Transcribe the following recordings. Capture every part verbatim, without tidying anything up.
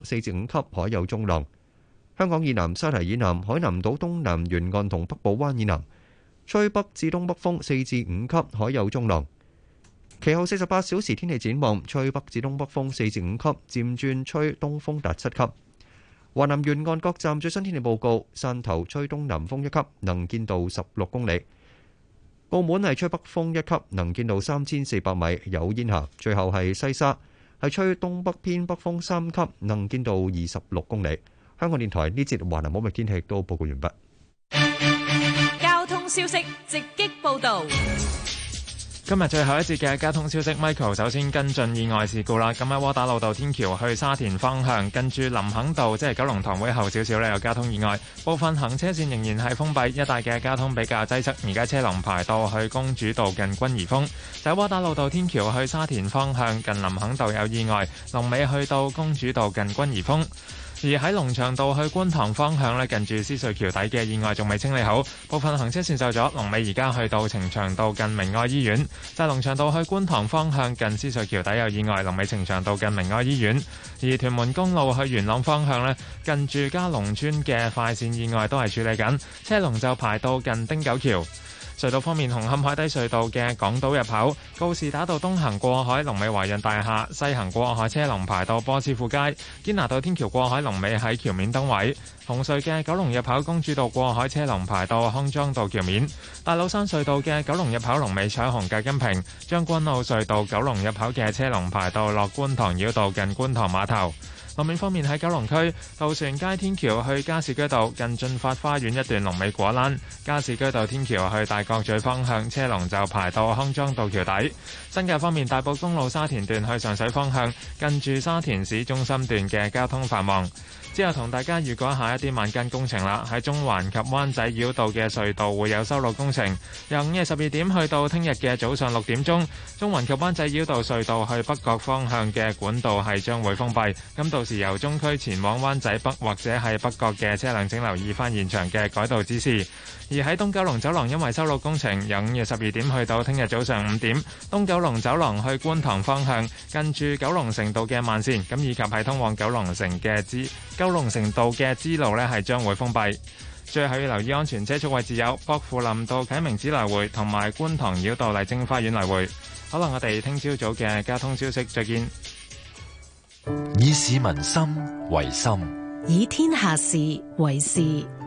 四至五級，海有中浪。香港以南、沙堤以南、海南島東南沿岸同北部灣以南吹北至東北風四至五級，海有中浪。其後四十八小時天氣展望，吹北至東北風四至五級，漸轉吹東風達七級。華南沿岸各站最新天氣報告：汕頭吹東南風一級，能見度十六公里；澳門係吹北風一級，能見度三千四百米，有煙霞。最後係西沙，係吹東北偏北風三級，能見度二十六公里。香港電台呢節華南保密天氣都報告完畢。 交通消息直擊報導。 今日最後一節嘅交通消息 ，Michael 首先跟進意外事故啦。咁喺窩打老道天橋去沙田方向，近住林肯道，即係九龍塘會後少少呢有交通意外，部分行車線仍然係封閉，一帶嘅交通比較擠塞。而家車龍排到去公主道近君怡峰。就喺窩打老道天橋去沙田方向，近林肯道有意外，龍尾去到公主道近君怡峰。而喺龍翔道去觀塘方向咧，近住獅隧橋底嘅意外仲未清理好，部分行車線受阻。龍尾而家去到呈祥道近明愛醫院。就係龍翔道去觀塘方向，近獅隧橋底有意外，龍尾呈祥道近明愛醫院。而屯門公路去元朗方向咧，近住嘉龍村嘅快線意外都係處理緊，車龍就排到近汀九橋。隧道方面，紅磡海底隧道嘅港島入口告士打道東行過海，龍尾華潤大廈；西行過海車龍排到波斯富街。堅拿道天橋過海龍尾喺橋面燈位。紅隧嘅九龍入口公主道過海車龍排到康莊道橋面。大老山隧道嘅九龍入口龍尾彩虹隔音屏。將軍澳隧道九龍入口嘅車龍排到落觀塘繞道近觀塘碼頭。路面方面，喺九龍區渡船街天橋去加士居道近駿發花園一段龍尾果欄，加士居道天橋去大角咀方向車龍就排到康莊道橋底。新界方面，大埔公路沙田段去上水方向近住沙田市中心段嘅交通繁忙。之後同大家預告一下一啲晚間工程啦，喺中環及灣仔繞道嘅隧道會有修路工程，由午夜十二點去到聽日嘅早上六點鐘，中環及灣仔繞道隧道去北角方向嘅管道係將會封閉，咁到時由中區前往灣仔北或者係北角嘅車輛請留意翻現場嘅改道指示。而喺東九龍走廊因為修路工程，由午夜十二點去到聽日早上五點，東九龍走廊去觀塘方向近住九龍城道嘅慢線，咁以及係通往九龍城嘅支九龍城道嘅支路呢係將會封閉。最後要留意安全車速位置有薄扶林道啟明寺來回同埋觀塘繞道麗晶花園來回。好啦，我哋聽朝早嘅交通消息再見。 以市民心為心， 以天下事為事。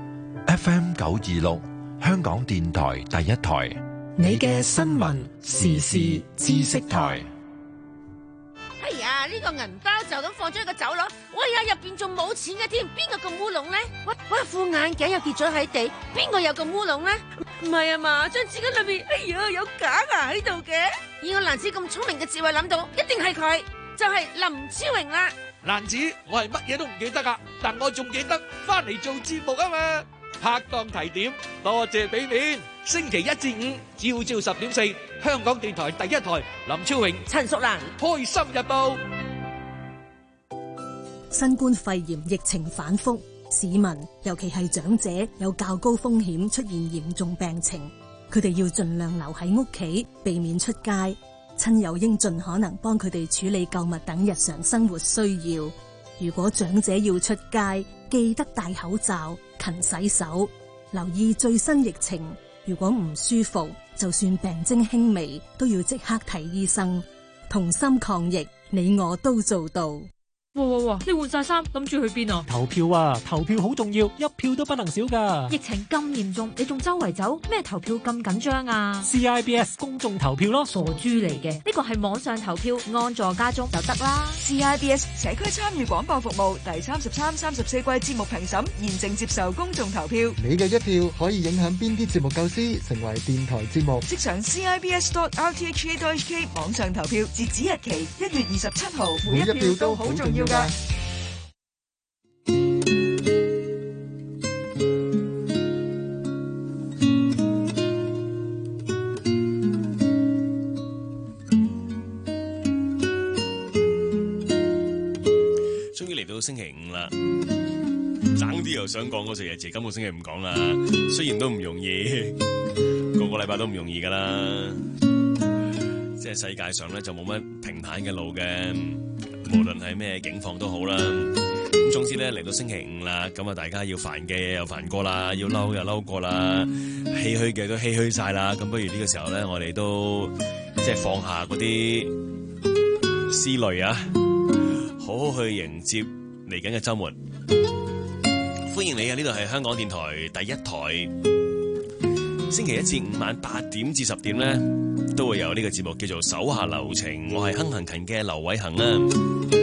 F M 九二六香港電台第一台， 你嘅新聞時事知識台。 哎呀，呢、這個銀包就咁放咗喺個走廊，喂呀，入邊仲冇錢嘅添，邊個咁烏龍呢？喂喂，副眼鏡又跌咗喺地，邊個有咁烏龍呢？唔係啊嘛，張紙巾裏邊，哎呀，有假牙喺度嘅。以我蘭子咁聰明嘅智慧諗到，一定係佢，就係、是、林超榮啦。 蘭子，我係乜嘢都唔記得噶，但我仲記得翻嚟做節目啊嘛。拍檔提點，多謝俾面。星期一至五，朝朝十點四，香港電台第一台，林超榮、 陳淑蘭， 開心日報。 新冠肺炎疫情反覆，市民尤其係長者有較高風險出現嚴重病情，佢哋要盡量留喺屋企，避免出街。親友應盡可能幫佢哋處理購物等日常生活需要。如果長者要出街，記得戴口罩、勤洗手，留意最新疫情。如果唔舒服，就算病徵輕微，都要即刻睇醫生。同心抗疫，你我都做到。 哇哇哇！你換晒衫，諗住去邊啊？ 投票啊！投票好重要，一票都不能少噶。 疫情咁嚴重，你仲周圍走，咩投票咁緊張啊 ？C I B S 公眾投票咯， 傻豬嚟嘅。呢個係網上投票，安坐家中就得啦。 C I B S 社區參與廣播服務第三十三、三十四季節目評審現正接受公眾投票。 你嘅一票可以影響邊啲節目構思成為電台節目？ 即上 C I B S dot R T H A dot H K 網上投票，截止日期一月二十七號。 每一票都好重要。終於嚟到星期五啦，爭啲又想講嗰四日節，今個星期唔講啦。雖然都唔容易，個個禮拜都唔容易噶啦。即係世界上咧就冇乜平坦嘅路嘅。無論係咩境況都好啦， 知咧嚟到星期五啦，咁啊大家要煩嘅又煩過啦，要嬲又嬲過啦，唏噓嘅都唏噓晒啦。咁不如呢個時候咧，我哋都即係放下嗰啲思慮啊，好好去迎接嚟緊嘅週末。歡迎你啊！呢度係香港電台第一台，星期一至五晚八點至十點咧，都會有呢個節目叫做手下留情。我係亨行勤嘅劉偉恒啦。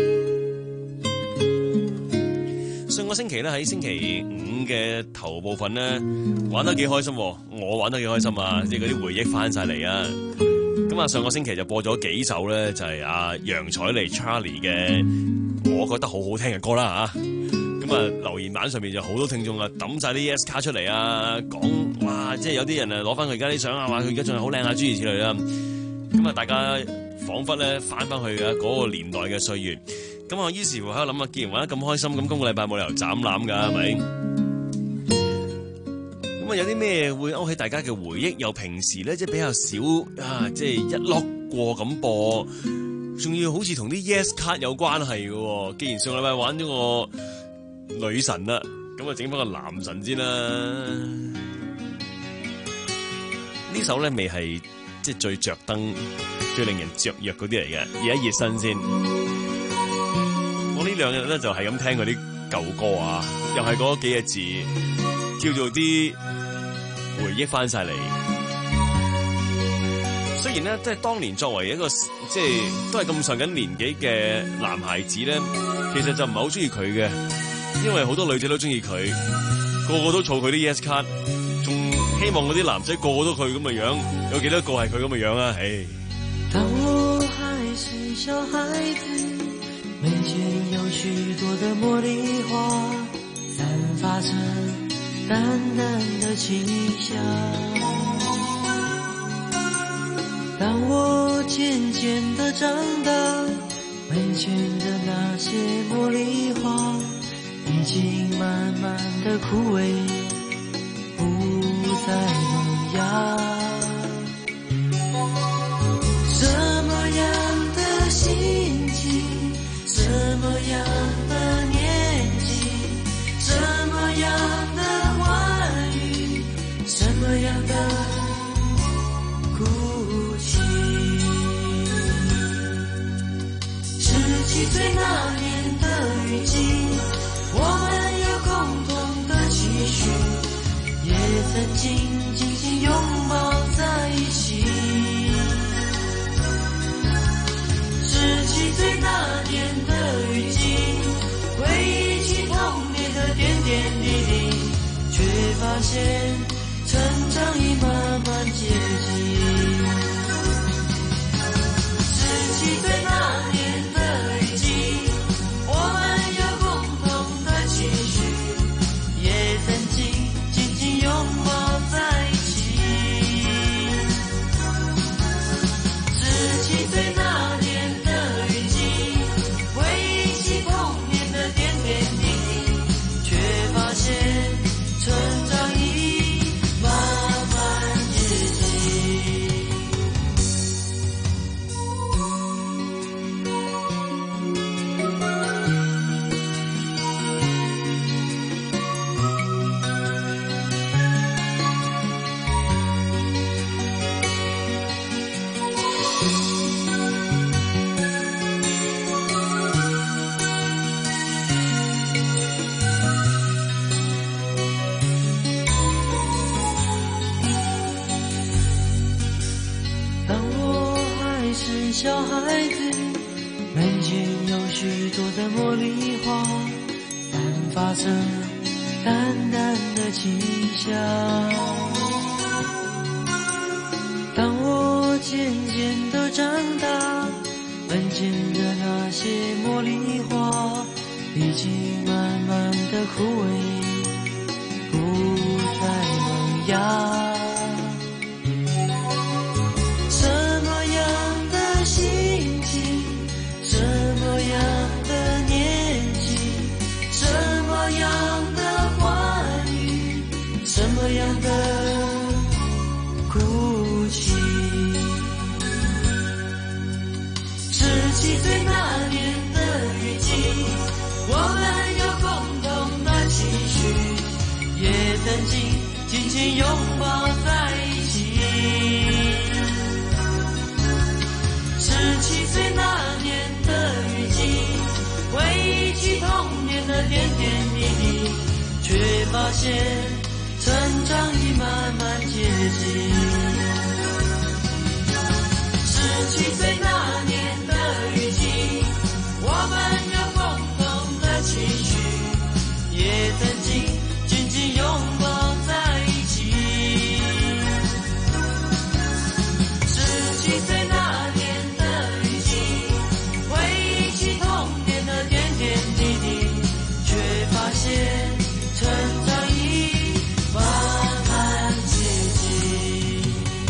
上個星期咧喺星期五嘅頭部分咧玩得幾開心，我玩得幾開心啊！即係嗰啲回憶翻晒嚟啊！咁啊，上個星期就播咗幾首咧，就係阿楊采妮 Charlie 嘅，我覺得好好聽嘅歌啦嚇。咁啊，留言板上面就好多聽眾啊，抌晒啲 yes 卡出嚟啊，講哇，即係有啲人啊攞翻佢而家啲相啊，話佢而家仲係好靚啊，諸如此類啦。咁啊，大家彷彿咧翻翻去嘅嗰個年代嘅歲月。咁我於是乎喺度諗啊，既然玩得咁開心，咁今個禮拜冇理由斬攬㗎，係咪？咁啊，有啲咩會勾起大家嘅回憶？又平時咧即係比較少啊，即係一碌過咁播，仲要好似同啲 yes 卡有關係嘅喎。既然上個禮拜玩咗個女神啦，咁啊整翻個男神先啦。呢首咧未係即係最着燈、最令人雀躍嗰啲嚟嘅，熱一熱身先。我呢兩日咧就係咁聽嗰啲舊歌啊，又係嗰幾個字，叫做啲回憶翻晒嚟。雖然咧，即係當年作為一個即係都係咁上緊年紀嘅男孩子咧，其實就唔係好中意佢嘅，因為好多女仔都中意佢，個個都儲佢啲 yes 卡，仲希望嗰啲男仔個個都佢咁嘅樣，有幾多個係佢咁嘅樣啊？唉！ 當我還是小孩子，眉間有許多的茉莉花，散發着淡淡的清香。當我漸漸的長大，門前的那些茉莉花已經慢慢的枯萎，不再萌芽。什麼樣的心情，什麼樣的年紀，什麼樣的話語，什麼樣的哭泣。十七歲那年的雨季，我們有共同的期許，也曾經緊緊擁抱在一起。十七歲那年的雨季，回憶起童年的點點滴滴，卻發現成長已慢慢接近。十七歲那年的雨季，我們有共同的期許，也曾經緊緊擁抱在一起。十七歲那年成長已慢慢接近。小孩子，門前有許多的茉莉花，散發着淡淡的清香。當我漸漸地長大，門前的那些茉莉花已經慢慢地枯萎，不再萌芽。什麼樣的哭泣？十七歲那年的雨季，我們有共也曾经紧紧拥抱在一起。十七岁那年的雨季，回忆起童年的点点滴滴，却发现成长已慢慢接近。十七岁那年的雨季，我们有共同的情绪，也曾经紧紧拥抱在一起。十七岁那年的雨季，回忆起童年的点点滴滴，却发现成长已慢慢接近。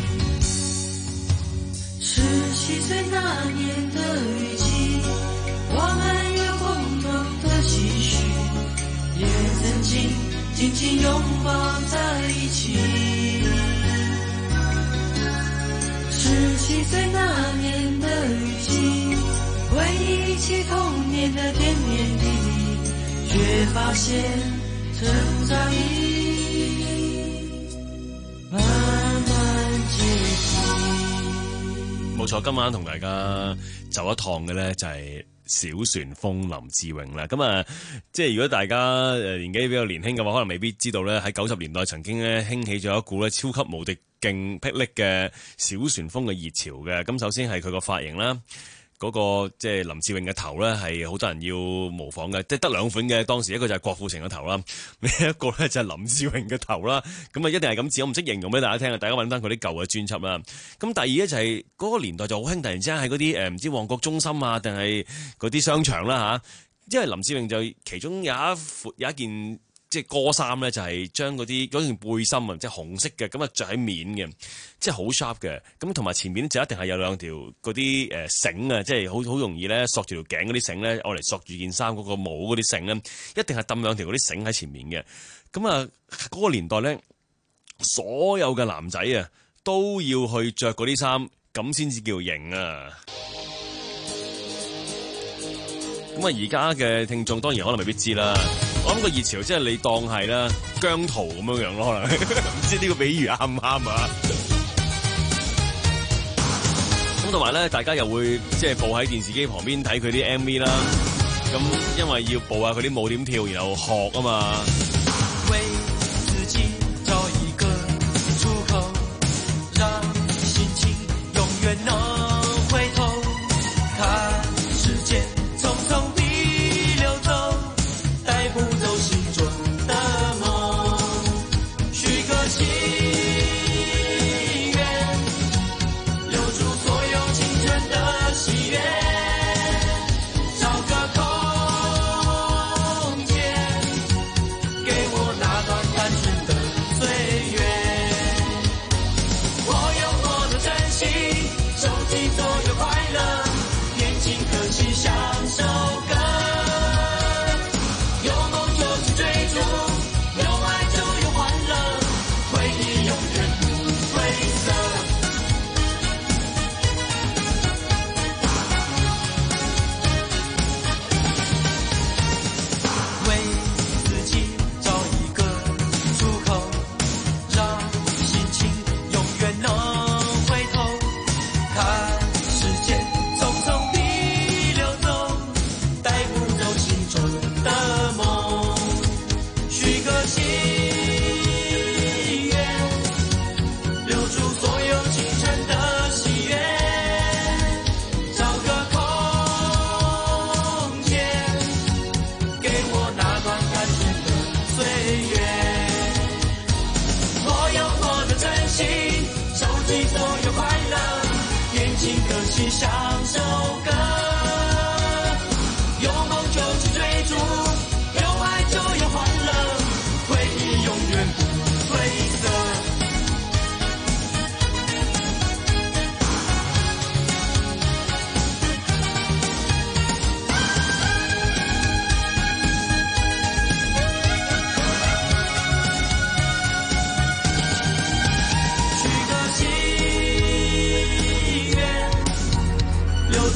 十七岁那年的雨季，我们有共同的期许，也曾经紧紧拥抱在一起。十七岁那年的雨季，回忆起童年的点点滴滴，却发现成长已慢慢接近。 冇錯，今晚同大家走一趟嘅咧就係小旋風林志穎啦。咁啊，即係如果大家誒年紀比較年輕嘅話，可能未必知道咧，喺九十年代曾經咧興起咗一股咧超級無敵勁霹靂嘅小旋風嘅熱潮嘅。咁首先係佢個髮型啦。嗰、那個即係林志穎嘅頭咧，係好多人要模仿嘅，即係得兩款嘅。當時一個就係郭富城嘅頭啦，另一個咧就係林志穎嘅頭啦。咁啊，一定係咁字，我唔識形容俾大家聽啊！大家揾翻佢啲舊嘅專輯啦。咁第二咧就係、是、嗰、那個年代就好興，突然之間喺嗰啲誒唔知旺角中心啊，定係嗰啲商場啦嚇。因為林志穎就其中有一款有一件。即係歌衫咧，就係將嗰啲嗰件背心啊，即係紅色嘅，咁啊着喺面嘅，即係好 sharp 嘅。咁同埋前面就一定係有兩條嗰啲誒繩啊，即係好好容易咧索住條頸嗰啲繩咧，愛嚟索住件衫嗰個帽嗰啲繩咧，一定係揼兩條嗰啲繩喺前面嘅。咁啊，嗰個年代咧，所有嘅男仔啊都要去着嗰啲衫，咁先至叫型啊！咁啊，而家嘅聽眾當然可能未必知啦。我諗個熱潮即係你當係啦姜濤咁樣樣咯，可能唔知呢個比喻啱唔啱啊？咁同埋咧，大家又會即係播喺電視機旁邊睇佢啲 M V 啦。咁因為要播下佢啲舞點跳，然後學啊嘛。為自己找一個出口，讓心情永遠能回頭，看世界匆匆地流走，帶不走心中的夢，許個心願，留住所有青春的喜悅，找個空間，給我那段單純的歲月，我有我的真心，收集所有快樂，年輕可惜享受歌，有夢就是追逐，有愛就有歡樂，回憶永遠不褪色。為自己找一個出口，讓心情永遠能回頭，看世界匆匆地流走，帶不走心中的夢，許個心願，留住所有青春的喜悅，找個空間，給我那段單純的歲月，我有我的真心，收集所有快樂，年輕可惜享受歌，有夢就是追逐，有愛就有歡樂，回憶永遠不褪色。許個心願，留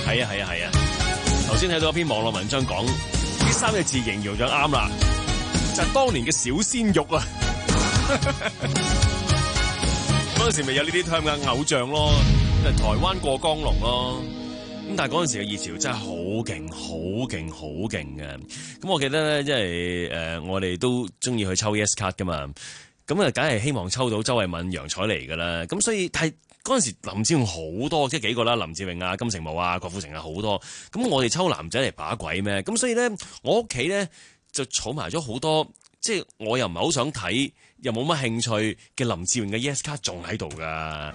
係啊係啊係啊！頭先睇到一篇網絡文章講呢三個字形容就啱啦，就係、是、當年嘅小鮮肉啊！嗰陣時咪有呢啲香港偶像咯，就係、台灣過江龍咯。咁但係嗰陣時嘅熱潮真係好勁、好勁、好勁嘅。咁我記得咧，即係誒，我哋都中意去抽 Yes 卡噶嘛。咁啊，梗係希望抽到周慧敏、楊采妮噶啦。咁所以係嗰陣時林志穎好多，即係幾個啦，林志穎啊、金城武啊、郭富城啊好多。咁我哋抽男仔嚟把鬼咩？咁所以咧，我屋企咧就儲埋咗好多，即係我又唔係好想睇，又冇乜興趣嘅林志穎嘅 Yes 卡仲喺度噶。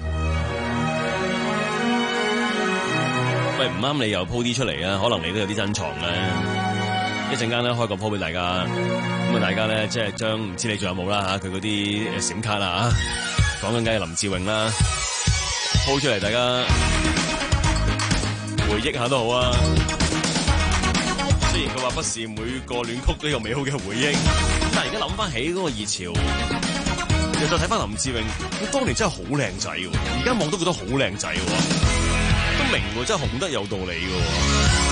喂，唔啱你又鋪啲出嚟啊？可能你都有啲珍藏咧。一陣間咧開個鋪俾大家，咁啊大家咧即係將唔知你仲有冇啦嚇，佢嗰啲閃卡啦嚇，講緊梗係林志穎啦，鋪出嚟大家回憶下都好啊。雖然佢話不是每個戀曲都有美好嘅回憶，但係而家諗翻起嗰個熱潮，又再睇翻林志穎，佢當年真係好靚仔喎，而家望都覺得好靚仔喎，都明喎，真係紅得有道理喎。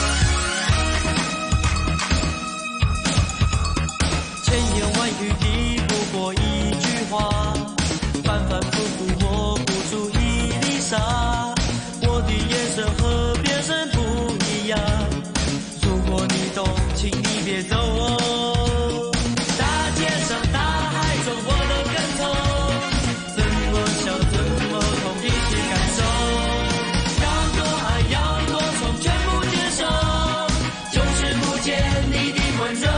千言萬語抵不過一句話，反反复复摸不出一粒沙，我的眼神和別人不一樣，如果你懂請你別走哦，大街上大海中我都跟從，怎麼笑怎麼痛一起感受，要多愛要多寵全部接受，就是不見你的溫柔。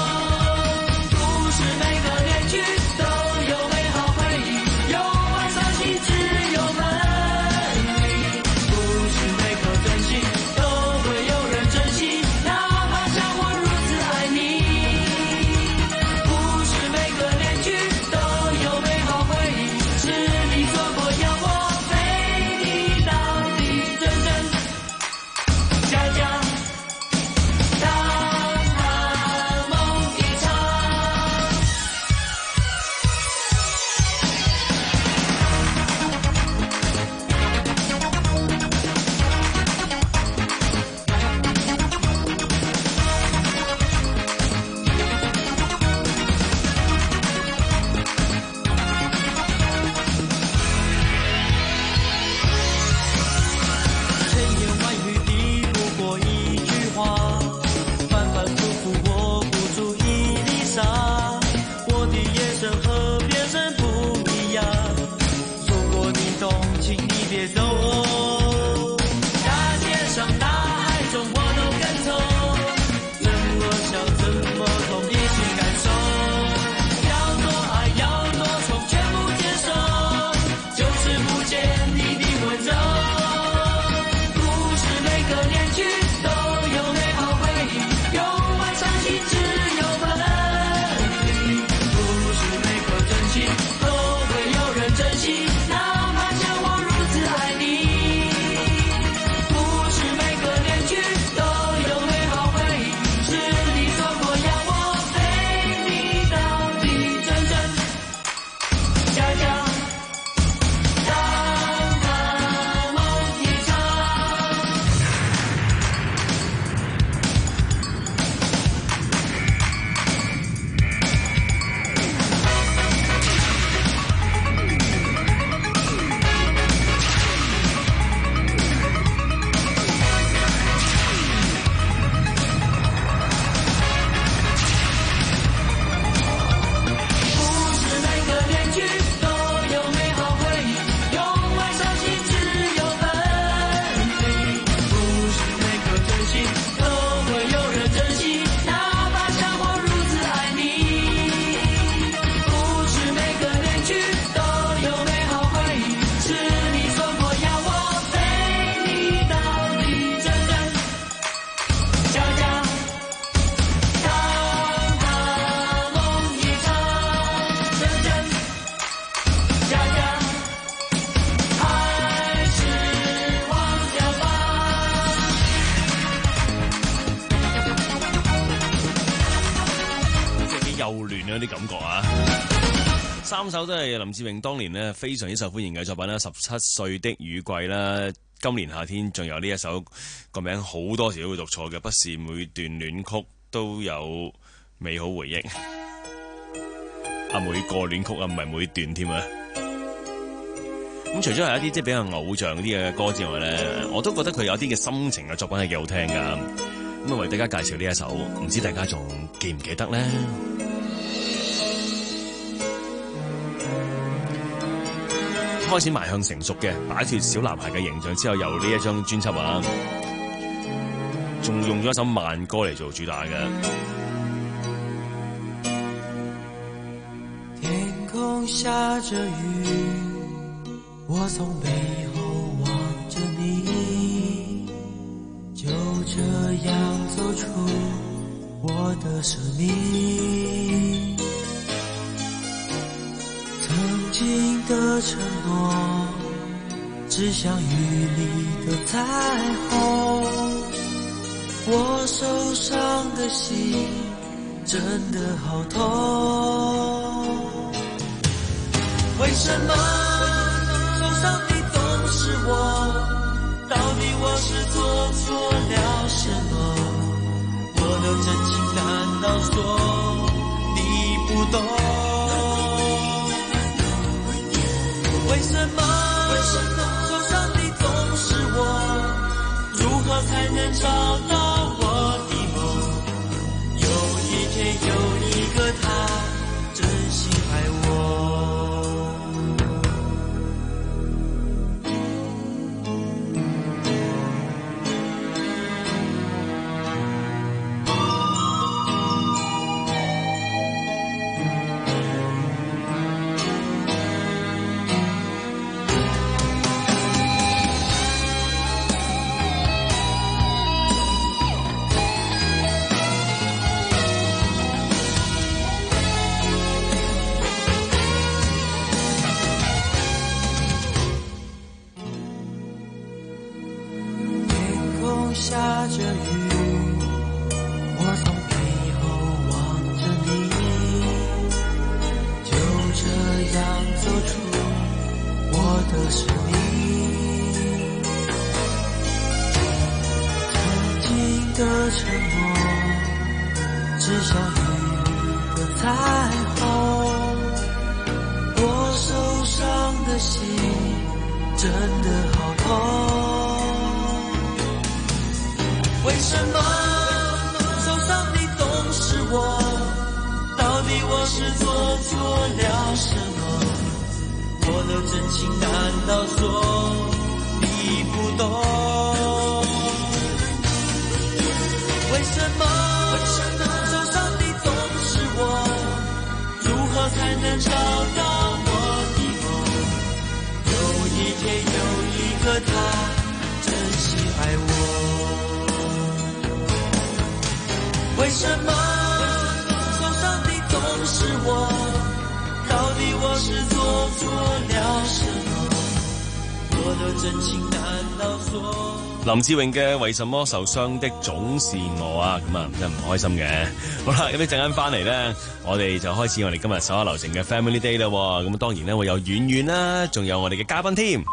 有啲感覺啊！三首都係林志穎當年咧非常之受歡迎嘅作品啦，《十七歲的雨季》啦， 今年夏天仲有呢一首個名好多時都會讀錯嘅，不是每段戀曲都有美好回憶。啊，每個戀曲啊，唔係每段添啊。咁除咗係一啲即係比較偶像啲嘅歌之外咧，我都覺得佢有啲嘅心情嘅作品係幾好聽噶。咁啊，為大家介紹呢一首，唔知大家仲記唔記得咧？開始邁向成熟嘅，擺脫小男孩嘅形象之後，有呢一張專輯啊，仲用咗一首慢歌嚟做主打嘅。 天空下着雨，我從背後望着你，就這樣走出我的生命。曾經的承諾，只像雨裡的彩虹。我受傷的心真的好痛。為什麼受傷的總是我？到底我是做錯了什麼？我的真情難道說你不懂？為什麼受傷的總是我？如何才能找到我的夢？有一天有一個他真心愛我。下着雨，我從背後望着你，就這樣走出我的生命。曾經的承諾，只像雨裡的彩虹。我受傷的心真的好痛。為什麼受傷的總是我？到底我是做錯了什麼？我的真情難道說你不懂？為什麼受傷的總是我？如何才能找到我的夢？有一天有一個他真心愛我。為什麼受傷的總是我？到底我是做錯了什麼？我的真情難道說？ 林志穎嘅為什麼受傷的總是我啊？咁啊真係唔開心嘅。好啦，咁一陣間翻嚟咧，我哋就開始我哋今日手下留情嘅 Family Day 啦。咁當然咧會有遠遠啦，仲有我哋嘅嘉賓添。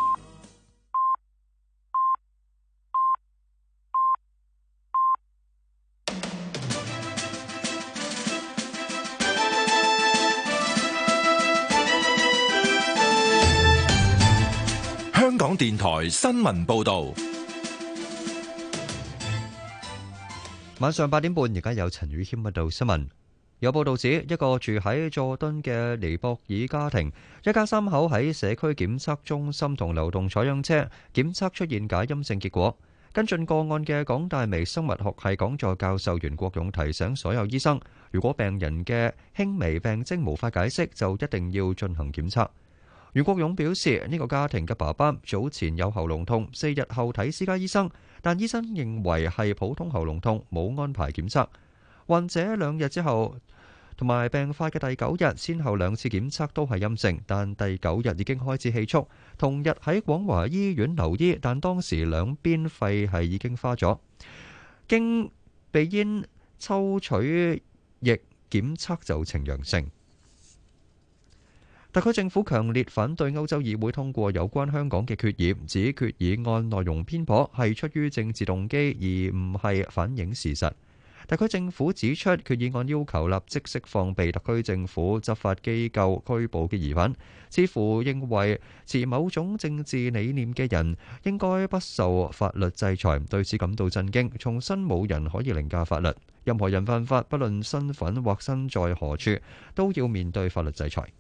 香港電台新聞報道， 晚上八點半，而家有陳宇謙報道新聞。有報道指，一個住喺佐敦嘅尼泊爾家庭，一家三口喺社區檢測中心同流動採樣車檢測出現假陰性結果。跟進個案嘅港大微生物學系講座教授袁國勇提醒所有醫生，如果病人嘅輕微病徵無法解釋，就一定要進行檢測。袁國勇表示，呢個家庭嘅爸爸早前有喉嚨痛，四日後睇私家醫生，但醫生認為係普通喉嚨痛，冇安排檢測。患者兩日之後同埋病發嘅第九日，先後兩次檢測都係陰性，但第九日已經開始氣促。同日喺廣華醫院留醫，但當時兩邊肺係已經花咗，經鼻咽抽取液檢測就呈陽性。 特區政府強烈反對歐洲議會通過有關香港嘅決議，指決議案內容偏頗，係出於政治動機，而唔係反映事實。特區政府指出，決議案要求立即釋放被特區政府執法機構拘捕嘅疑犯，似乎認為持某種政治理念嘅人應該不受法律制裁，對此感到震驚，重申冇人可以凌駕法律，任何人犯法，不論身份或身在何處，都要面對法律制裁。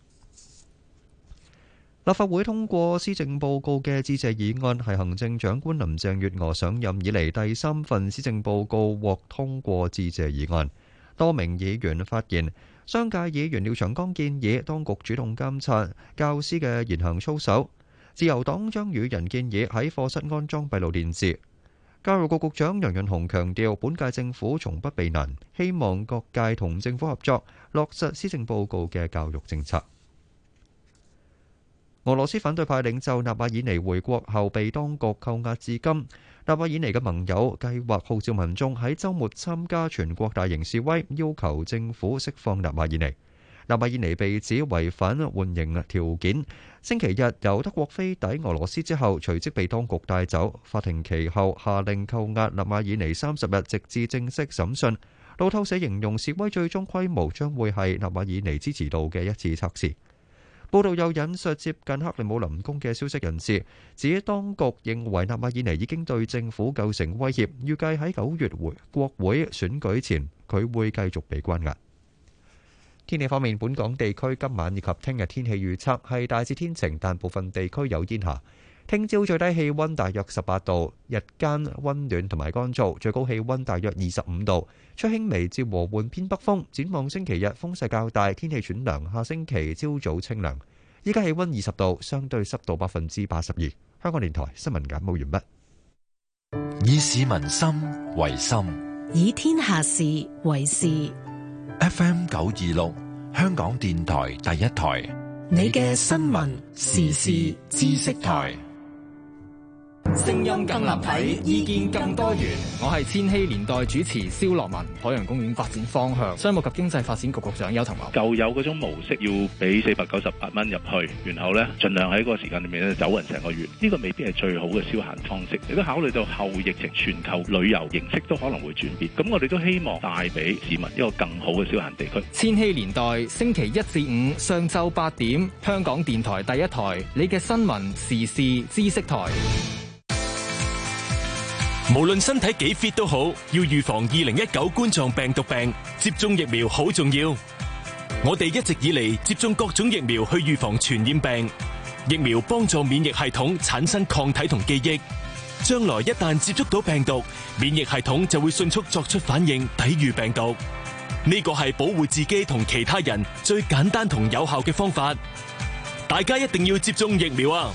立法會通過施政報告嘅致謝議案，係行政長官林鄭月娥上任以嚟第三份施政報告獲通過致謝議案。多名議員發言，商界議員廖長江建議當局主動監察教師嘅言行操守。自由黨張宇人建議喺課室安裝閉路電視。教育局局長楊潤雄強調，本屆政府從不避難，希望各界同政府合作，落實施政報告嘅教育政策。俄羅斯反對派領袖納瓦爾尼回國後被當局扣押至今。納瓦爾尼嘅盟友計劃號召民眾喺週末參加全國大型示威，要求政府釋放納瓦爾尼。納瓦爾尼被指違反緩刑條件，星期日由德國飛抵俄羅斯之後，隨即被當局帶走。法庭其後下令扣押納瓦爾尼三十日，直至正式審訊。路透社形容示威最終規模將會係納瓦爾尼支持度嘅一次測試。報道又引述接近克里姆林宮嘅消息人士，指當局認為納瓦爾尼已經對政府構成威脅，預計喺九月回國會選舉前，佢會繼續被關押。天氣方面，本港地區今晚以及聽日天氣預測係大致天晴，但部分地區有煙霞。聽朝最低氣溫大約十八度，日間溫暖同埋乾燥，最高氣溫大約二十五度，吹輕微至和緩偏北風。展望星期日風勢較大，天氣轉涼。下星期朝早清涼。依家氣溫二十度，相對濕度百分之八十二。香港電台新聞簡報完畢。 以市民心為心， 以天下事為事。 F M 九二六，香港電台第一台， 你嘅新聞時事知識台。 聲音更立體，意見更多元。我係千禧年代主持蕭樂文。海洋公園發展方向，商務及經濟發展局局長邱騰華。 舊有嗰種模式要俾四百九十八蚊入去，然後咧盡量喺嗰個時間裏面咧走勻成個月，呢個未必係最好嘅消閒方式。亦都考慮到後疫情全球旅遊形式都可能會轉變，咁我哋都希望帶俾市民一個更好嘅消閒地區。 千禧年代星期一至五上晝八點，香港電台第一台，你嘅新聞時事知識台。 無論身體幾 fit 都好，要預防二零一九冠狀病毒病，接種疫苗好重要。我哋一直以嚟接種各種疫苗去預防傳染病，疫苗幫助免疫系統產生抗體同記憶，將來一旦接觸到病毒，免疫系統就會迅速作出反應，抵禦病毒。呢個係保護自己同其他人最簡單同有效嘅方法，大家一定要接種疫苗啊！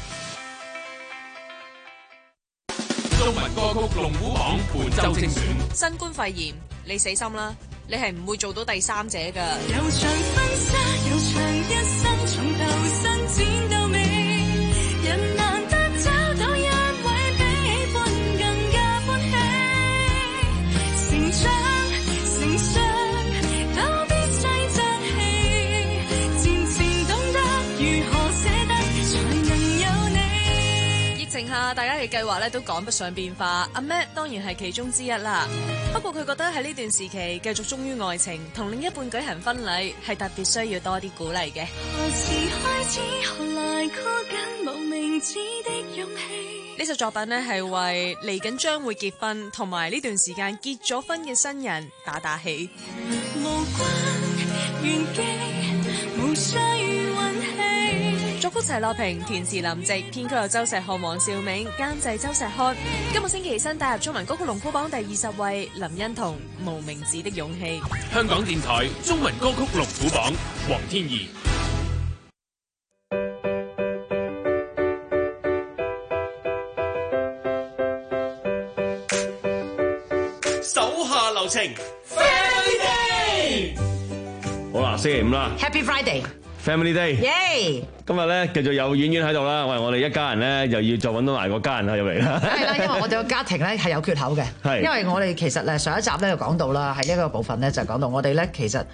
中文歌曲龍虎榜本周精選。 新冠肺炎，你死心啦！你係唔會做到第三者噶。 有場婚紗，有場一生，從頭伸展到尾，人難得找到一位比喜歡更加歡喜，成長成長都必須爭氣，漸漸懂得如何捨得，才能有你。 疫情下，大家嘅計劃咧都趕不上變化，阿 Matt 當然係其中之一啦。不過佢覺得喺呢段時期繼續忠於愛情，同另一半舉行婚禮係特別需要多啲鼓勵嘅。 何時開始，何來箍緊無名指的勇氣？ 呢首作品呢係為嚟緊將會結婚同埋呢段時間結咗婚嘅新人打打氣。 無關玄機，無需運氣。 作曲齊樂平，填詞林夕，編曲由周石漢、黃兆銘，監製周石漢。今個星期新打入中文歌曲龍虎榜第二十位，林欣彤《無名指的勇氣》。 香港電台中文歌曲龍虎榜，黃天怡。手下留情 ，Family Day。 好啦，星期五啦 ，Happy Friday。Family Day， 耶！ 今日咧繼續有婉婉喺度啦，喂，我哋一家人咧又要再揾到埋個家人喺入嚟啦。 係啦，因為我哋個家庭咧係有缺口嘅，因為我哋其實誒上一集咧就講到啦，喺呢一個部分咧就講到我哋咧其實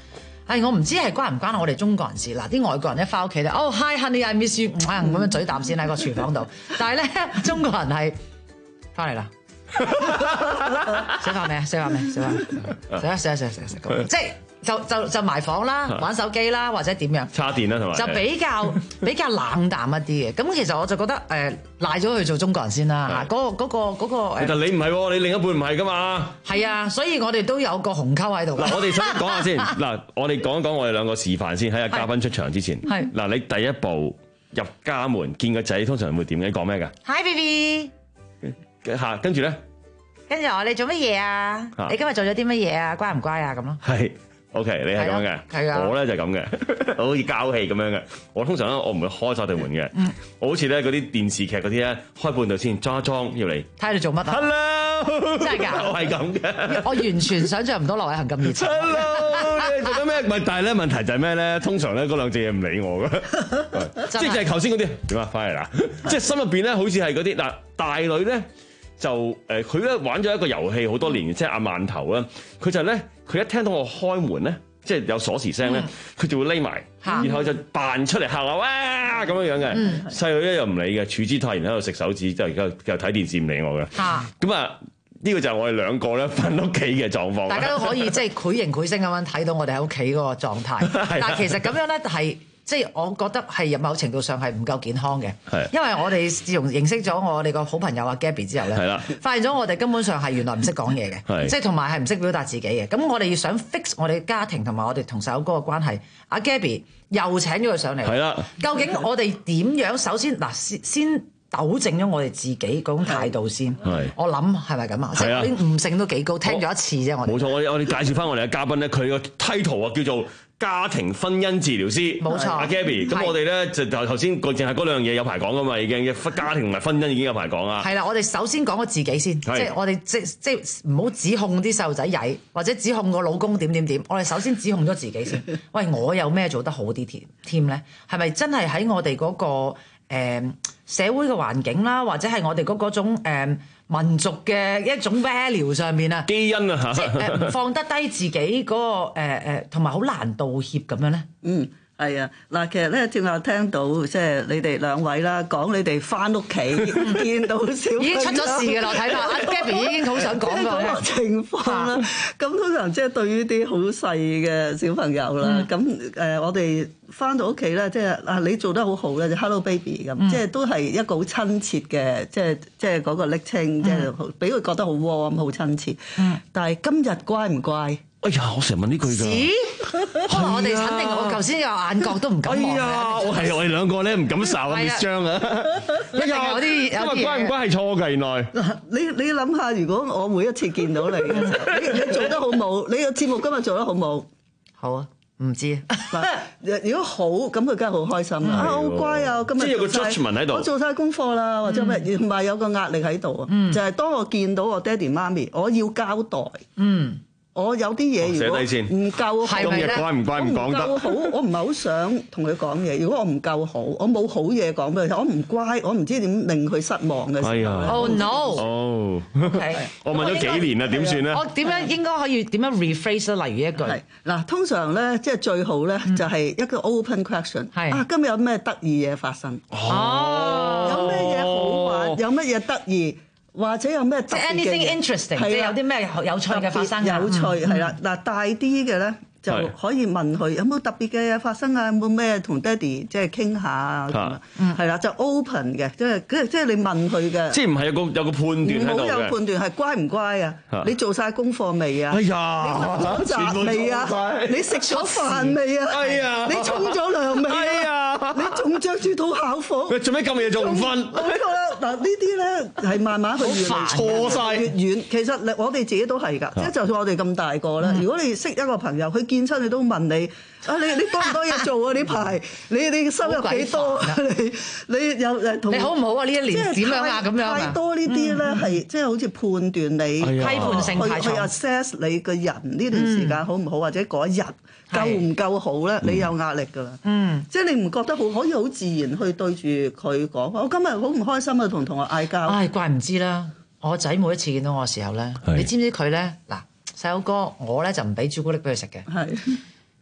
係我唔知係關唔關我哋中國人事嗱，啲外國人一翻屋企咧，哦 hi honey I miss you， 咁樣嘴啖先喺個廚房度，但係咧中國人係翻嚟啦，食飯未啊？食飯未？食飯食啊食啊食啊食啊食，即係就就就埋房啦，玩手機啦，或者點樣？ 叉電啦，同埋就比較比較冷淡一啲嘅。咁其實我就覺得誒賴咗佢做中國人先啦。嗰個嗰個嗰個但你唔係喎，你另一半唔係噶嘛？ 係啊，所以我哋都有個鴻溝喺度。 嗱，我哋想講下先。嗱，我哋講一講我哋兩個示範先，喺阿嘉賓出場之前。係嗱，你第一步入家門見個仔，通常會點嘅？你講咩㗎 ？Hi baby。 嚇，跟住咧？ 跟住我你做乜嘢啊？你今日做咗啲乜嘢啊？乖唔乖啊？咁咯。係。 OK，你係咁嘅，係啊，我咧就係咁嘅，好似交戲咁樣嘅。我通常咧，我唔會開晒對門嘅，嗯、我好似咧嗰啲電視劇嗰啲咧，開半度先裝一裝要嚟。 睇你做乜啊 ？Hello， 真係㗎， 我係咁嘅。 我完全想像唔到劉偉恒咁熱情。 Hello， 你做緊咩？唔係，但係咧問題就係咩咧？通常咧嗰兩隻嘢唔理我嘅，即係就係頭先嗰啲點啊？翻嚟啦，即係心入邊咧，好似係嗰啲嗱大女咧。就誒，佢、呃、咧玩咗一個遊戲好多年，即係阿饅頭啦。佢就咧，佢一聽到我開門咧，即係有鎖匙聲咧，佢、嗯、就會匿埋，然後就扮出嚟嚇我哇咁樣樣嘅。細女咧又唔理嘅，處之泰然喺度食手指，就而家又睇電視唔理我嘅。咁啊，呢個就係我哋兩個咧返屋企嘅狀況。大家都可以即係繪形繪聲咁樣睇到我哋喺屋企嗰個狀態。但係其實咁樣咧係。即係我覺得係某程度上係唔夠健康嘅，因為我哋自從認識咗我哋個好朋友阿 Gabby 之後咧，發現咗我哋根本上係原來唔識講嘢嘅，即係同埋係唔識表達自己嘅。咁我哋要想 fix 我哋家庭同埋我哋同細佬哥嘅關係，阿 Gabby 又請咗佢上嚟，究竟我哋點樣？首先嗱，先先糾正咗我哋自己嗰種態度先。我諗係咪咁啊？即係啲悟性都幾高，聽咗一次啫。我冇錯，我我哋介紹翻我哋嘅嘉賓咧，佢個 title 啊叫做家庭婚姻治療師，冇錯，阿 Gabby。咁我哋咧就頭頭先個淨係嗰兩樣嘢有排講噶嘛，已經家庭同埋婚姻已經有排講啦。係啦， 我哋首先講咗自己先，即係我哋即即唔好指控啲細路仔曳，或者指控個老公點點點。我哋首先指控咗自己先。喂，我有咩做得好啲添添咧？係咪真係喺我哋嗰個誒社會嘅環境啦，或者係我哋嗰嗰種誒民族嘅一種 value 上面啊， 基因啊， 即係誒放得低自己嗰個誒誒，同埋好難道歉咁樣咧。 嗯，係啊，嗱，其實咧正話聽到即係你哋兩位啦，講你哋翻屋企見到小朋友已經出咗事嘅啦，睇到阿 Gabby 已經好想講個情況啦。咁通常即係對於啲好細嘅小朋友啦，咁誒、嗯、我哋翻到屋企咧，即係啊你做得好好咧，就 Hello Baby 咁，嗯、即係都係一個好親切嘅，即係即係嗰個昵稱，即係俾佢覺得好 warm 好親切。嗯、但係今日乖唔乖？ 哎呀，我成日問呢句㗎。 咦？我哋肯定，我頭先有眼角都唔敢望。 哎呀，我係我哋兩個咧唔敢受啊 Miss 張啊。 一定有啲有啲乖唔乖係錯㗎，原來。 你你諗下，如果我每一次見到你嘅時候，你你做得好冇？你個節目今日做得好冇？ 好啊。唔知嗱，如果好咁，佢梗係好開心啦！啊，好乖啊！今日即係有個 judgment 喺度， 我做晒功課啦，或者咩？唔係有個壓力喺度啊！就係當我見到我爹哋媽咪，我要交代。嗯。我有啲嘢如果唔夠好， 今日乖唔乖唔講得。 唔夠好，我唔係好想同佢講嘢。如果我唔夠好，我冇好嘢講俾佢聽，我唔乖，我唔知點令佢失望嘅時候。 Oh no！ 哦，OK，我問咗幾年啦，點算咧？ 我點樣應該可以點樣 rephrase 咧？例如一句嗱，通常咧即係最好咧就係一個 open question。係啊，今日有咩得意嘢發生？哦，有咩嘢好玩？有乜嘢得意？或者有咩特別嘅嘢？ 即係 anything interesting，即係有啲咩有趣嘅發生？ 有趣係啦，嗱大啲嘅咧就可以問佢有冇特別嘅嘢發生啊？有冇咩同爹哋即係傾下啊？咁啊，係啦，就 open 嘅，即係即係你問佢嘅。 即係唔係有個有個判斷喺度嘅？ 冇有判斷係乖唔乖啊？你做晒功課未啊？ 哎呀， 你學習未啊？你食咗飯未啊？ 哎呀， 你沖咗涼未啊？ 哎呀， 你仲着住套校服？ 你做咩咁夜仲唔瞓？ 冇錯啦，嗱呢啲咧係慢慢去越嚟錯晒越遠。其實我哋自己都係㗎，即係就算我哋咁大個啦，如果你識一個朋友，佢見親你都問你啊，你你多唔多嘢做啊？呢排你你收入幾多？你你有誒同你好唔好啊？呢一年點樣啊？咁樣太多呢啲咧係即係好似判斷你批判性太重， 去 assess 你個人呢段時間好唔好，或者嗰一日夠唔夠好咧？你有壓力㗎啦。嗯，即係你唔覺得好可以好自然去對住佢講？我今日好唔開心啊，同同學嗌交。 唉，怪唔知啦。我仔每一次見到我嘅時候咧，你知唔知佢咧嗱？細佬哥，我咧就唔俾朱古力俾佢食嘅。係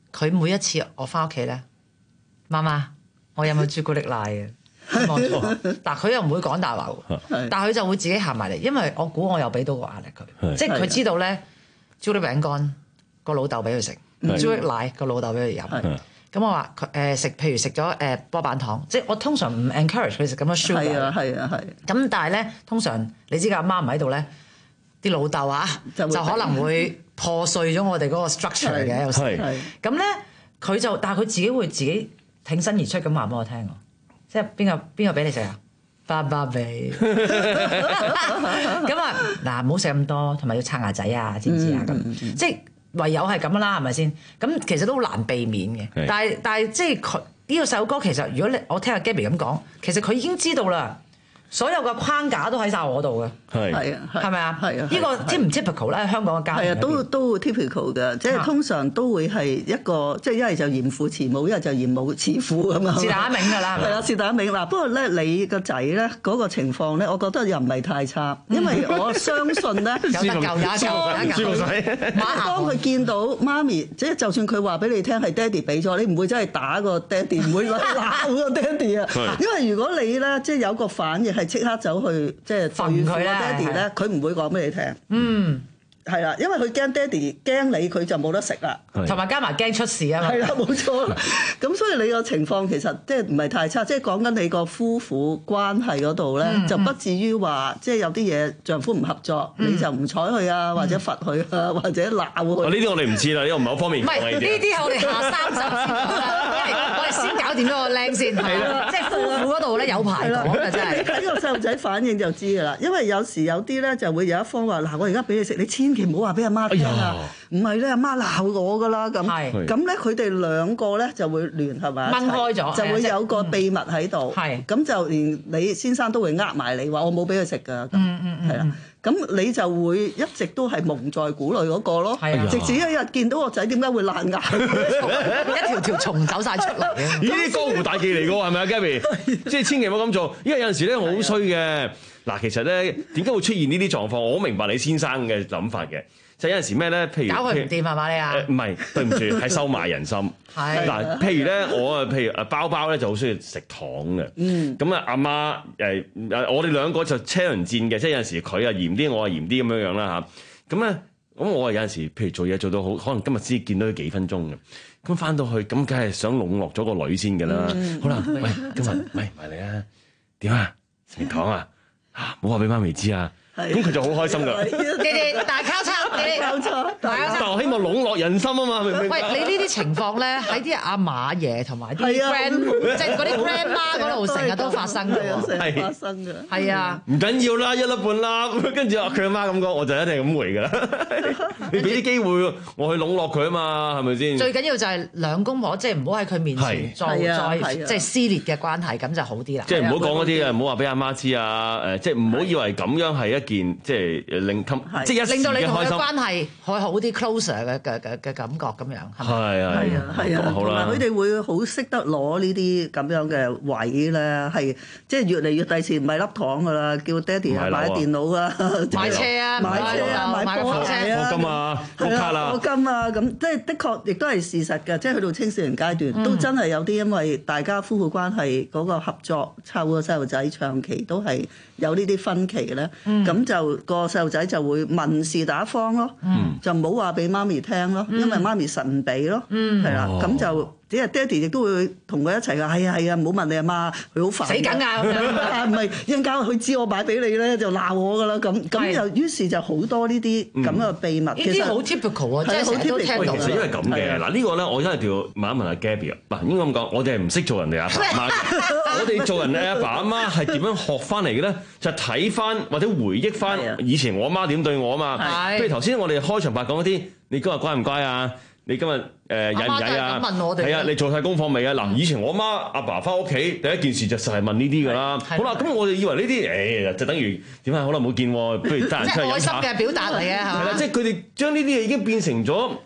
佢每一次我翻屋企咧，媽媽，我有冇朱古力奶啊？望住我，嗱佢又唔會講大話喎，但係佢就會自己行埋嚟，因為我估我又俾到個壓力佢，即係佢知道咧，朱古力餅乾個老豆俾佢食，朱古力奶個老豆俾佢飲。咁我話佢誒食，譬如食咗誒波板糖，即係我通常唔 encourage 佢食咁嘅 sugar。係啊係啊係。咁但係咧，通常你知㗎，阿媽唔喺度咧，啲老豆啊就可能會破碎咗我哋嗰個 structure 嘅有時。咁咧佢就，但係佢自己會自己挺身而出咁話俾我聽喎，即係邊個邊個俾你食啊？爸爸俾。咁啊嗱，唔好食咁多，同埋要刷牙仔啊，知唔知啊？咁即係。唯有係咁啦，係咪先？咁其實都好難避免嘅。但係但係即係佢呢個首歌其實，如果你我聽阿 Gabby 咁講，其實佢已經知道啦。所有嘅框架都喺晒我度嘅，係係啊，係咪啊？係啊，呢個 typ 唔 typical 咧？香港嘅家庭係啊，都都 typical 嘅，即係通常都會係一個，即係一係就嚴父慈母，一係就嚴母慈父咁啊。是但一名㗎啦，係啊，是但一名嗱。不過咧，你個仔咧嗰個情況咧，我覺得又唔係太差，因為我相信咧，有得救有得救有得救。當佢見到媽咪，即係就算佢話俾你聽係爹哋俾咗，你唔會真係打個爹哋，唔會鬧個爹哋啊。因為如果你咧即係有個反應。係即刻走去即係對付個爹哋咧，佢唔會講俾你聽。嗯，係啦，因為佢驚爹哋驚你，佢就冇得食啦。同埋加埋驚出事啊嘛。係啦，冇錯。咁所以你個情況其實即係唔係太差，即係講緊你個夫婦關係嗰度咧，就不至於話即係有啲嘢丈夫唔合作，你就唔睬佢啊，或者罰佢啊，或者鬧佢。呢啲我哋唔知啦，呢個唔係好方便。唔係呢啲係我哋下三集先講啦，我哋先搞掂咗個靚先。係啦，即係夫婦嗰度咧有排講嘅真係。你睇個細路仔反應就知㗎啦，因為有時有啲咧就會有一方話嗱，我而家俾你食，你千祈唔好話俾阿媽聽啊。唔係咧，阿媽鬧我㗎啦咁。係。咁咧，佢哋兩個咧就會聯合埋一齊，掹開咗，就會有個秘密喺度。係。咁就連你先生都會呃埋你話我冇俾佢食㗎。嗯嗯嗯。係啦。咁你就會一直都係蒙在鼓裏嗰個咯。係啊。直至一日見到個仔點解會爛牙，一條條蟲走晒出嚟。呢啲江湖大忌嚟㗎喎，係咪啊 Gabby？即係千祈唔好咁做，因為有陣時咧我好衰嘅。嗱，其實咧點解會出現呢啲狀況？我好明白你先生嘅諗法嘅。就有陣時咩咧？譬如搞佢唔掂係嘛你啊？唔係，對唔住，係收買人心。係嗱，譬如咧，我啊，譬如誒包包咧就好中意食糖嘅。嗯。咁啊，阿媽誒誒，我哋兩個就車輪戰嘅，即係有陣時佢啊嚴啲，我啊嚴啲咁樣樣啦嚇。咁咧，咁我啊有陣時，譬如做嘢做到好，可能今日先見到佢幾分鐘嘅，咁翻到去咁，梗係想籠絡咗個女先㗎啦。好啦，喂，今日喂埋嚟啊，點啊？食糖啊？嚇，唔好話俾媽咪知啊！咁佢就好開心㗎。你哋大交叉，你哋交叉，但係我希望籠絡人心啊嘛，明唔明？喂，你呢啲情況咧喺啲阿嫲爺同埋啲 grand， 即係嗰啲 grandma 嗰度成日都發生㗎喎，成日發生㗎。係啊，唔緊要啦，一粒半粒，跟住佢阿媽咁講，我就一定係咁回㗎啦。你俾啲機會我去籠絡佢啊嘛，係咪先？最緊要就係兩公婆，即係唔好喺佢面前再再即係撕裂嘅關係，咁就好啲啦。即係唔好講嗰啲啊，唔好話俾阿媽知啊，誒，即係唔好以為咁樣係一件即係令即係令到你同佢關係可以好啲 closer 嘅嘅嘅嘅感覺咁樣。係啊係啊係啊，同埋佢哋會好識得攞呢啲咁樣嘅位咧，係即係越嚟越第時唔係粒糖㗎啦，叫爹哋啊買電腦啊，買車啊買車啊買波車啊，課金啊課卡啦課金啊咁，即係的確亦都係事實㗎，即係去到青少年階段都真係有啲因為大家夫婦關係嗰個合作湊個細路仔長期都係有呢啲分歧咧，咁就個細路仔就會問事打方咯，就唔好話俾媽咪聽咯，因為媽咪實唔俾咯，係啦，咁就只係爹哋亦都會同佢一齊㗎，係啊係啊，唔好問你阿媽，佢好煩，死梗啊咁樣，唔係一陣間佢知我買俾你咧就鬧我㗎啦，咁咁就於是就好多呢啲咁嘅秘密，其實好 typical 啊，即係成日都聽到。其實因為咁嘅嗱，呢個咧我真係要問一問阿 Gabby 啊，嗱應該咁講，我哋係唔識做人哋阿爸阿媽，我哋做人哋阿爸阿媽係點樣學翻嚟嘅咧？就睇翻或者回憶翻以前我媽點對我啊嘛，譬如頭先我哋開場白講嗰啲，你今日乖唔乖啊？你今日誒曳唔曳啊？係啊，你做晒功課未啊？嗱，以前我媽阿爸翻屋企第一件事就實係問呢啲㗎啦。好啦，咁我哋以為呢啲誒就等於點解好耐冇見，不如得閒出去飲茶。即係愛心嘅表達嚟嘅係嘛？係啦，即係佢哋將呢啲嘢已經變成咗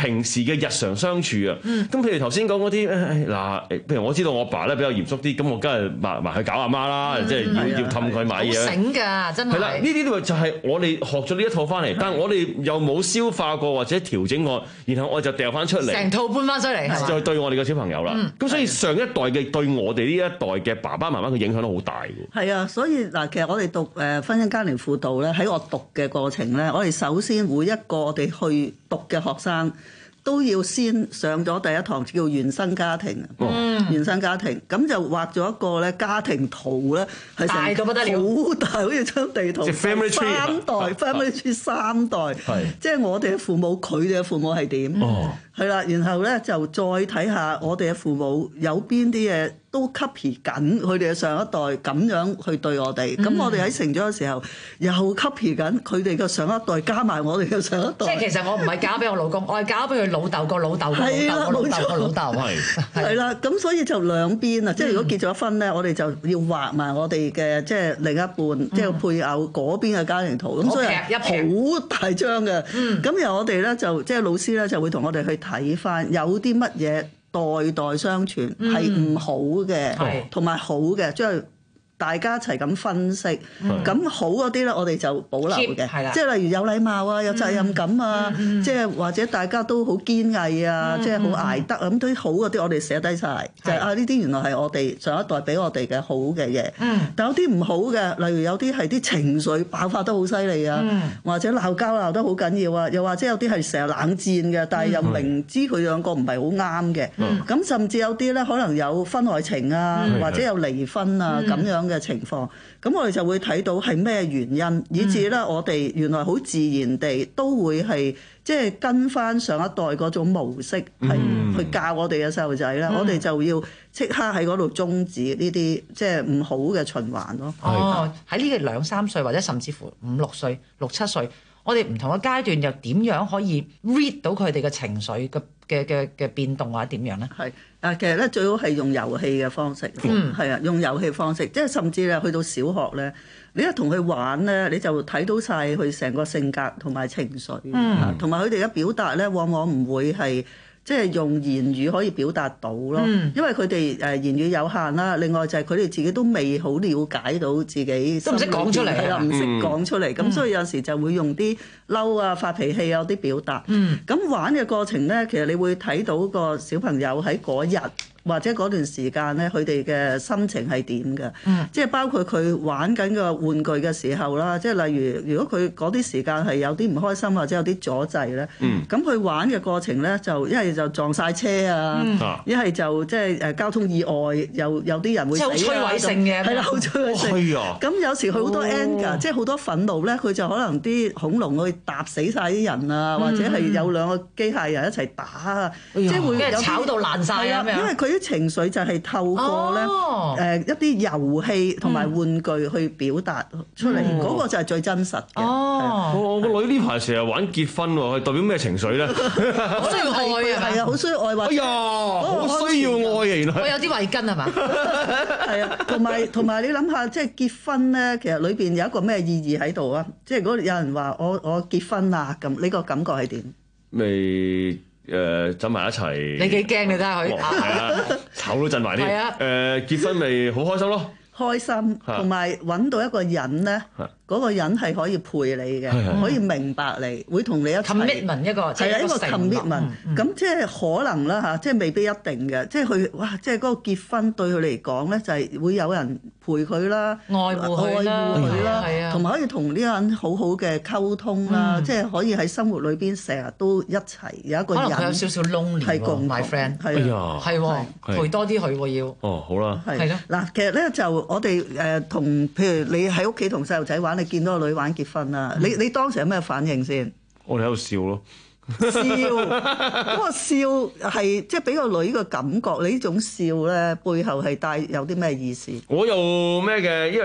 平時嘅日常相處啊。咁、嗯、譬如頭先講嗰啲嗱，譬如我知道我爸咧比較嚴肅啲，咁我梗係埋埋去搞阿媽啦，即係、嗯、要、啊、要氹佢買嘢。 好醒㗎，真係。係啦，呢啲就係我哋學咗呢一套翻嚟，但係我哋又冇消化過或者調整過，然後我就掉翻出嚟， 成套搬翻出嚟， 就對我哋嘅小朋友啦。咁、嗯、所以上一代嘅對我哋呢一代嘅爸爸媽媽嘅影響都好大㗎。係啊，所以嗱，其實我哋讀誒婚姻家庭輔導咧，喺我讀嘅過程咧，我哋首先每一個我哋去讀嘅學生都要先上咗第一堂叫原生家庭，嗯、原生家庭咁就畫咗一個咧家庭圖咧，係大到不得了， 好大，好似張地圖，三代 family tree 三代，即係我哋嘅父母，佢哋嘅父母係點？係啦，然後咧就再睇下我哋嘅父母有邊啲嘢都 copy 緊佢哋嘅上一代咁樣去對我哋，咁、嗯、我哋喺成長嘅時候又 copy 緊佢哋嘅上一代，加埋我哋嘅上一代。 即係其實我唔係嫁俾我老公，我係嫁俾佢老豆個老豆個老豆個老豆個老豆。係係啦，咁所以就兩邊啊，即係如果結咗婚咧，我哋就要畫埋我哋嘅即係另一半，嗯、即係配偶嗰邊嘅家庭圖。咁、嗯、所以好大張嘅。咁、嗯、然後我哋咧就即係老師咧就會同我哋去睇翻有啲乜嘢代代相傳係唔好嘅，同埋、嗯、好嘅，即係大家一齊咁分析。咁、嗯、好嗰啲咧，我哋就保留嘅，即係例如有禮貌啊，有責任感啊，嗯、即係或者大家都好堅毅啊，嗯、即係好捱得啊。咁啲好嗰啲，我哋寫低晒，就係、啊呢啲原來係我哋上一代俾我哋嘅好嘅嘢。嗯、但有啲唔好嘅，例如有啲係啲情緒爆發得好犀利啊，嗯、或者鬧交鬧得好緊要啊，又或者有啲係成日冷戰嘅，但係又明知佢兩個唔係好啱嘅。咁、嗯、甚至有啲咧可能有婚外情啊，嗯、或者有離婚啊咁、嗯、樣嘅情況，咁我哋就會睇到係咩原因，嗯、以至咧我哋原來好自然地都會係即係跟翻上一代嗰種模式，係、嗯、去教我哋嘅細路仔咧，嗯、我哋就要即刻喺嗰度終止呢啲即係唔好嘅循環咯。 哦，喺呢個兩三歲或者甚至乎五六歲、六七歲，我哋唔同嘅階段又點樣可以 read 到佢哋嘅情緒嘅嘅嘅嘅變動或者點樣咧？係。啊，其實咧最好係用遊戲嘅方式，嗯，係啊，用遊戲方式，即係甚至咧去到小學咧，你一同佢玩咧，你就睇到晒佢成個性格同埋情緒，嗯，同埋佢哋嘅表達咧，往往唔會係即係用言語可以表達到咯，嗯、因為佢哋誒言語有限啦。另外就係佢哋自己都未好了解到自己，都唔識講出嚟，係啦，唔識講出嚟，咁、嗯、所以有時就會用啲嬲啊、發脾氣啊啲表達。咁、嗯、玩嘅過程咧，其實你會睇到個小朋友喺嗰日或者嗰段時間咧，佢哋嘅心情係點嘅？嗯、即係包括佢玩緊個玩具嘅時候啦，即係例如如果佢嗰啲時間係有啲唔開心或者有啲阻滯咧，咁佢、嗯、玩嘅過程咧就一係就撞晒車啊，一係、嗯、就即係誒交通意外，有有啲人會死啊，即係好摧毀性嘅，係啦，好摧毀性。咁、哦、有時佢好多 anger，、哦、即係好多憤怒咧，佢就可能啲恐龍去踏死晒啲人啊，嗯、或者係有兩個機械人一齊打啊，嗯、即係會有炒到爛晒啊，因為佢啲情緒就係透過咧誒、哦呃、一啲遊戲同埋玩具去表達出嚟，嗰、嗯、個就係最真實嘅。哦， 我個女呢排成日玩結婚喎，係代表咩情緒咧？ 好需要愛啊，係啊，好需要愛。 哎呀，好需要愛啊，原來。 我有啲慧根係嘛？ 係啊，同埋同埋你諗下，即係結婚咧，其實裏邊有一個咩意義喺度啊？即係如果有人話我我結婚啦，咁呢個感覺係點？ 未。誒走埋一齊， 你幾驚你睇下佢， 係啊，醜都震埋添。係啊，誒結婚咪好開心咯， 開心，同埋揾到一個人咧。嗰個人係可以陪你嘅，可以明白你，會同你一齊 commitment 一個， 係啊，一個 commitment。咁即係可能啦嚇，即係未必一定嘅。即係佢哇，即係嗰個結婚對佢嚟講咧，就係會有人陪佢啦， 愛護佢啦， 同埋可以同呢個人好好嘅溝通啦。即係可以喺生活裏邊成日都一齊有一個人。 可能佢有少少 lonely 喎，係共 my friend。係啊，係喎，陪多啲佢喎要。 哦，好啦， 係咯。嗱，其實咧就我哋誒同譬如你喺屋企同細路仔玩。你見到個女玩結婚啦，你你當時有咩反應先？ 我哋喺度笑咯， 笑嗰個笑係即係俾個女個感覺，你呢種笑咧背後係帶有啲咩意思？ 我又咩嘅，因為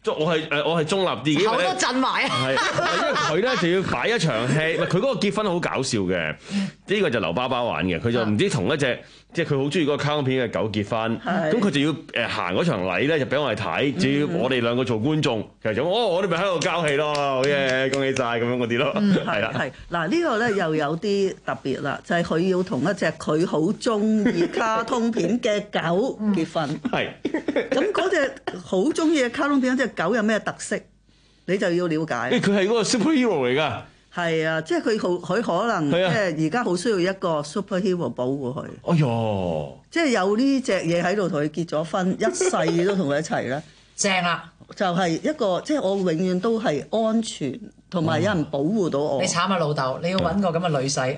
即係我係誒我係中立啲嘅， 口都震埋啊！ 係，因為佢咧就要擺一場戲，佢嗰個結婚好搞笑嘅，呢個就劉爸爸玩嘅，佢就唔知同一隻。即係佢好中意嗰個卡通片嘅狗結婚，咁佢就要誒行嗰場禮咧，就俾我哋睇，只要我哋兩個做觀眾，其實就哦，我哋咪喺度交戲咯，好嘢，恭喜晒咁樣嗰啲咯，係啦。係嗱呢個咧又有啲特別啦，就係佢要同一隻佢好中意卡通片嘅狗結婚。係，咁嗰隻好中意嘅卡通片嗰隻狗有咩特色，你就要了解。 佢係嗰個 superhero 嚟㗎。 係啊，即係佢好，佢可能即係而家好需要一個 superhero 保護佢。 哎呦！ 即係有呢隻嘢喺度同佢結咗婚，一世都同佢一齊咧， 正啦！ 就係一個即係我永遠都係安全，同埋有人保護到我。 你慘啊老豆，你要揾個咁嘅女婿。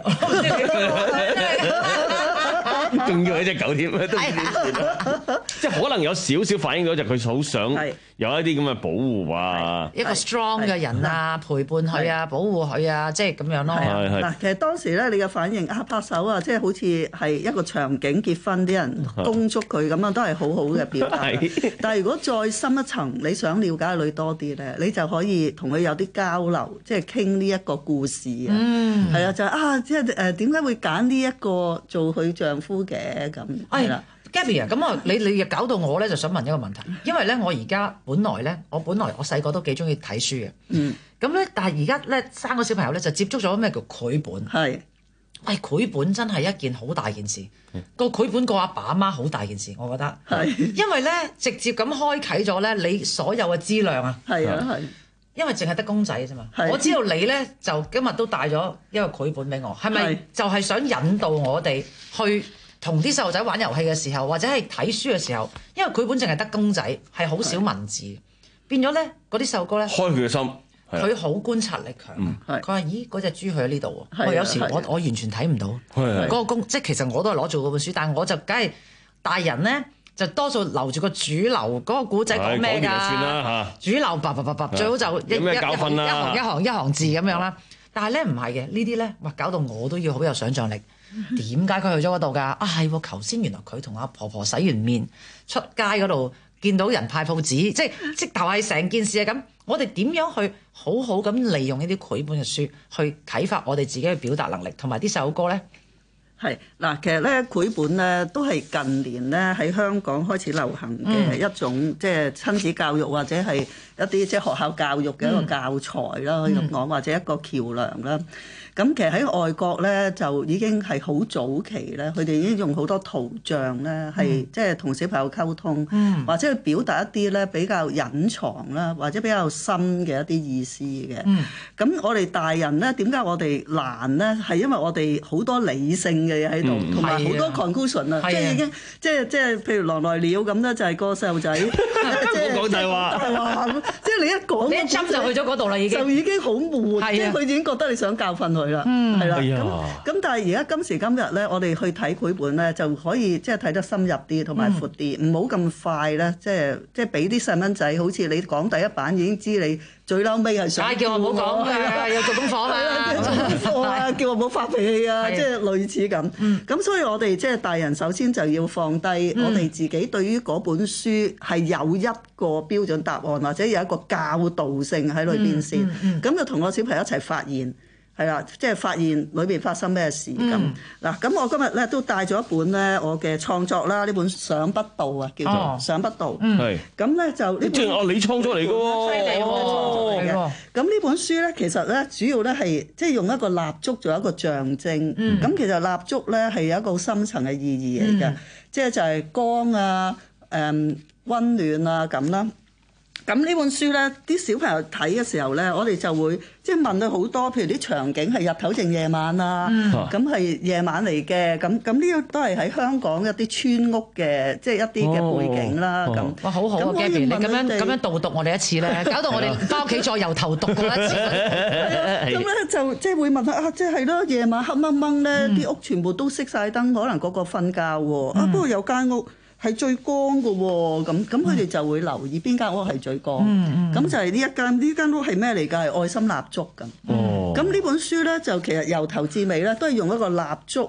仲要係隻狗添，都即係可能有少少反映到就佢好想有一啲咁嘅保護啊， 一個 strong 嘅人啊，陪伴佢啊，保護佢啊，即係咁樣咯。 嗱，其實當時咧，你嘅反應啊，拍手啊，即係好似係一個場景結婚，啲人恭祝佢咁樣，都係好好嘅表達。但係如果再深一層，你想了解女多啲咧，你就可以同佢有啲交流，即係傾呢一個故事啊。嗯，係啊，就係啊，即係誒點解會揀呢一個做佢丈夫嘅咁係啦。 Gabby 啊，咁啊，你你又搞到我咧，就想問一個問題，因為咧，我而家本來咧，我本來我細個都幾中意睇書嘅，嗯，咁咧，但係而家咧生個小朋友咧，就接觸咗咩叫繪本，係，喂，繪本真係一件好大件事，個繪本個阿爸阿媽好大件事，我覺得，係，因為咧直接咁開啟咗咧你所有嘅資量啊，係啊係，因為淨係得公仔啫嘛，我知道你咧就今日都帶咗一個繪本俾我，係咪就係想引導我哋去？同啲細路仔玩遊戲嘅時候，或者係睇書嘅時候，因為繪本淨係得公仔，係好少文字，變咗咧嗰啲細路哥咧， 開佢嘅心， 佢好觀察力強。佢話：咦，嗰隻豬去咗呢度喎！我有時我我完全睇唔到嗰個公，即係其實我都係攞做嗰本書，但係我就梗係大人咧，就多數留住個主流嗰個古仔講咩㗎？主流叭叭叭叭，最好就一一一行一行一行一行字咁樣啦。但係咧唔係嘅，呢啲咧哇搞到我都要好有想像力。點解佢去咗嗰度㗎？啊係喎，頭先原來佢同阿婆婆洗完面出街嗰度見到人派報紙，即係即頭係成件事係咁。我哋點樣去好好咁利用呢啲繪本嘅書去啟發我哋自己嘅表達能力，同埋啲細路哥咧？ 係嗱，其實咧繪本咧都係近年咧喺香港開始流行嘅一種、嗯、即係親子教育或者係一啲即係學校教育嘅一個教材啦，嗯、可以咁講，或者一個橋梁啦。咁其實喺外國咧就已經係好早期咧，佢哋已經用好多圖像咧，係、嗯、即係同小朋友溝通，嗯、或者去表達一啲咧比較隱藏啦，或者比較深嘅一啲意思嘅。咁、嗯、我哋大人咧點解我哋難咧？係因為我哋好多理性嘅嘢喺度，同埋好多 conclusion 啊，即係已經即係即係譬如狼來了咁咧，就係個細路仔，即係講大話，即係你一講，你一針就去咗嗰度啦，已經就已經好悶，即係佢已經覺得你想教訓佢。嗯，係啦，咁咁但係而家今時今日咧，我哋去睇繪本咧，就可以即係睇得深入啲，同埋闊啲，唔好咁快咧，即係即係俾啲細蚊仔，好似你講第一版已經知你最嬲尾係想叫我唔好講嘅，又做功課啦，做功課啊，叫我唔好發脾氣啊，即係類似咁。咁所以我哋即係大人首先就要放低我哋自己對於嗰本書係有一個標準答案，或者有一個教導性喺裏邊先，咁就同個小朋友一齊發現。係啦，即係發現裏邊發生咩事咁。嗱，咁我今日咧都帶咗一本咧我嘅創作啦，呢本想不到啊，叫做想不到。係。咁咧就呢本哦，你創作嚟嘅喎。 犀利喎！咁呢本書咧，其實咧主要咧係即係用一個蠟燭做一個象徵。咁其實蠟燭咧係有一個好深層嘅意義嚟嘅，即係就係光啊、誒溫暖啊咁啦。咁呢本書咧，啲小朋友睇嘅時候咧，我哋就會即係問佢好多，譬如啲場景係日頭定夜晚啊，咁係夜晚嚟嘅，咁咁呢個都係喺香港一啲村屋嘅，即係一啲嘅背景啦。咁哇，好好啊 Gabby，你咁樣咁樣導讀我哋一次咧，搞到我哋翻屋企再由頭讀過一次。 咁咧就即係會問佢啊，即係咯，夜晚黑掹掹咧，啲屋全部都熄晒燈，可能個個瞓覺喎。啊，不過有間屋係最光嘅喎，咁咁佢哋就會留意邊間屋係最光，咁、嗯嗯、就係呢一間呢間屋係咩嚟㗎？係愛心蠟燭咁。咁呢、哦、本書咧就其實由頭至尾咧都係用一個蠟燭